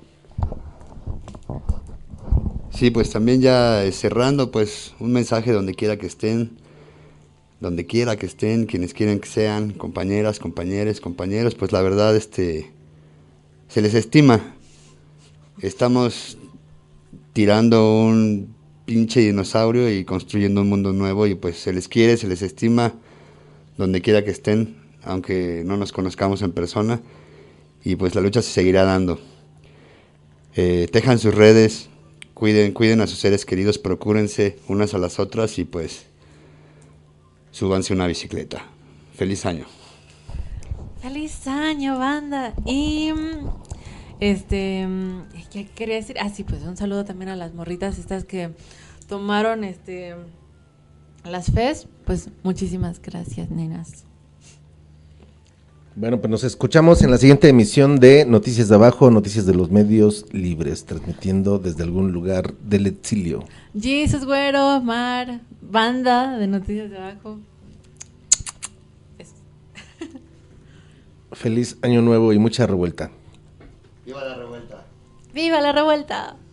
Speaker 5: Sí, pues también ya cerrando, pues un mensaje donde quiera que estén, donde quiera que estén, quienes quieran que sean, compañeras, compañeros, compañeros, pues la verdad, este, se les estima. Estamos tirando un pinche dinosaurio y construyendo un mundo nuevo y pues se les quiere, se les estima donde quiera que estén, aunque no nos conozcamos en persona, y pues la lucha se seguirá dando. Eh, tejan sus redes, cuiden, cuiden a sus seres queridos, procúrense unas a las otras y pues súbanse una bicicleta. Feliz año.
Speaker 4: Feliz año, banda. Y este, ¿qué quería decir? Ah, sí, pues un saludo también a las morritas estas que tomaron este las fes. Pues muchísimas gracias, nenas.
Speaker 3: Bueno, pues nos escuchamos en la siguiente emisión de Noticias de Abajo, Noticias de los Medios Libres, transmitiendo desde algún lugar del exilio.
Speaker 4: Jesus, güero, Mar, banda de Noticias de Abajo.
Speaker 3: Feliz año nuevo y mucha revuelta.
Speaker 5: ¡Viva la revuelta!
Speaker 4: ¡Viva la revuelta!